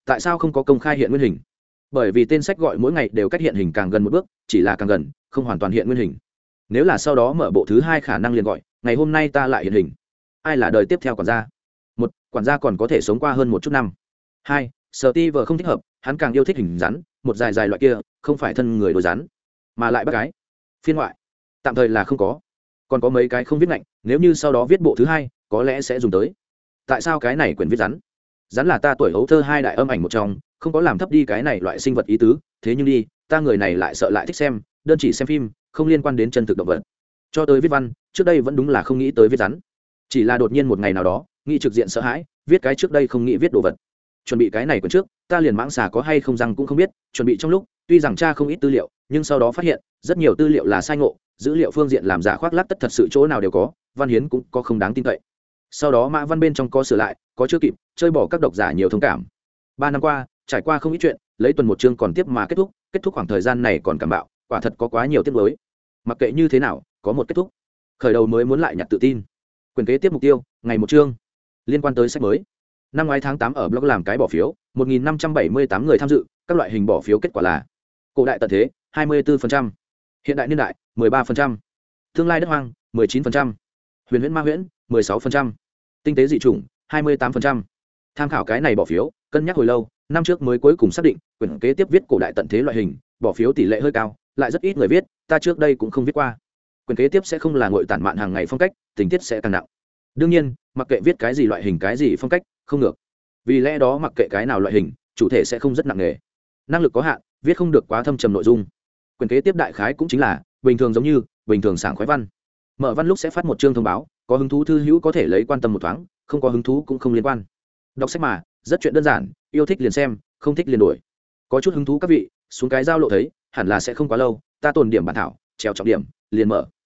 [SPEAKER 1] tại sao không có công khai hiện nguyên hình? Bởi vì tên sách gọi mỗi ngày đều cách hiện hình càng gần một bước, chỉ là càng gần, không hoàn toàn hiện nguyên hình. Nếu là sau đó mở bộ thứ hai khả năng liền gọi ngày hôm nay ta lại hiện hình. Ai là đời tiếp theo quản gia? Một, quản gia còn có thể sống qua hơn một chút năm. Hai, Steve không thích hợp, hắn càng yêu thích hình rắn, một dài dài loại kia, không phải thân người đồ rắn, mà lại bác gái. Phiên ngoại, tạm thời là không có. Còn có mấy cái không viết ngạnh, nếu như sau đó viết bộ thứ hai, có lẽ sẽ dùng tới. Tại sao cái này quyển viết rắn? Rắn là ta tuổi hấu thơ hai đại âm ảnh một trong, không có làm thấp đi cái này loại sinh vật ý tứ, thế nhưng đi, ta người này lại sợ lại thích xem, đơn chỉ xem phim, không liên quan đến chân thực động vật. Cho tới viết văn, trước đây vẫn đúng là không nghĩ tới viết rắn. Chỉ là đột nhiên một ngày nào đó, nghĩ trực diện sợ hãi, viết cái trước đây không nghĩ viết đồ vật. Chuẩn bị cái này quyển trước, ta liền mãng xà có hay không răng cũng không biết, chuẩn bị trong lúc, tuy rằng cha không ít tư liệu, nhưng sau đó phát hiện, rất nhiều tư liệu là sai ngộ, dữ liệu phương diện làm giả khoác lác tất thật sự chỗ nào đều có, văn hiến cũng có không đáng tin cậy. Sau đó mã văn bên trong có sửa lại, có chưa kịp, chơi bỏ các độc giả nhiều thông cảm. Ba năm qua, trải qua không ít chuyện, lấy tuần một chương còn tiếp mà kết thúc, kết thúc khoảng thời gian này còn cảm bạo, quả thật có quá nhiều tiếc nuối. Mặc kệ như thế nào, có một kết thúc. Khởi đầu mới muốn lại nhặt tự tin. Quyền kế tiếp mục tiêu, ngày một chương. Liên quan tới sách mới. Năm ngoái tháng tám ở blog làm cái bỏ phiếu, một nghìn năm trăm bảy mươi tám người tham dự, các loại hình bỏ phiếu kết quả là: cổ đại tận thế, hai mươi bốn phần trăm, hiện đại niên đại, mười ba phần trăm, tương lai đất hoang, mười chín phần trăm, huyền huyễn ma huyễn, mười sáu phần trăm, tinh tế dị chủng, hai mươi tám phần trăm. Tham khảo cái này bỏ phiếu, cân nhắc hồi lâu, năm trước mới cuối cùng xác định, quyển kế tiếp viết cổ đại tận thế loại hình, bỏ phiếu tỷ lệ hơi cao, lại rất ít người viết, ta trước đây cũng không viết qua. Quyển kế tiếp sẽ không là ngội tản mạn hàng ngày phong cách, tình tiết sẽ càng nặng. Đương nhiên, mặc kệ viết cái gì loại hình cái gì phong cách, không ngược. Vì lẽ đó mặc kệ cái nào loại hình, chủ thể sẽ không rất nặng nề. Năng lực có hạn, viết không được quá thâm trầm nội dung. Quyển kế tiếp đại khái cũng chính là bình thường giống như bình thường sảng khoái văn. Mở văn lúc sẽ phát một chương thông báo, có hứng thú thư hữu có thể lấy quan tâm một thoáng, không có hứng thú cũng không liên quan. Đọc sách mà, rất chuyện đơn giản, yêu thích liền xem, không thích liền đổi. Có chút hứng thú các vị, xuống cái giao lộ thấy, hẳn là sẽ không quá lâu, ta tồn điểm bản thảo, treo trọng điểm, liền mở.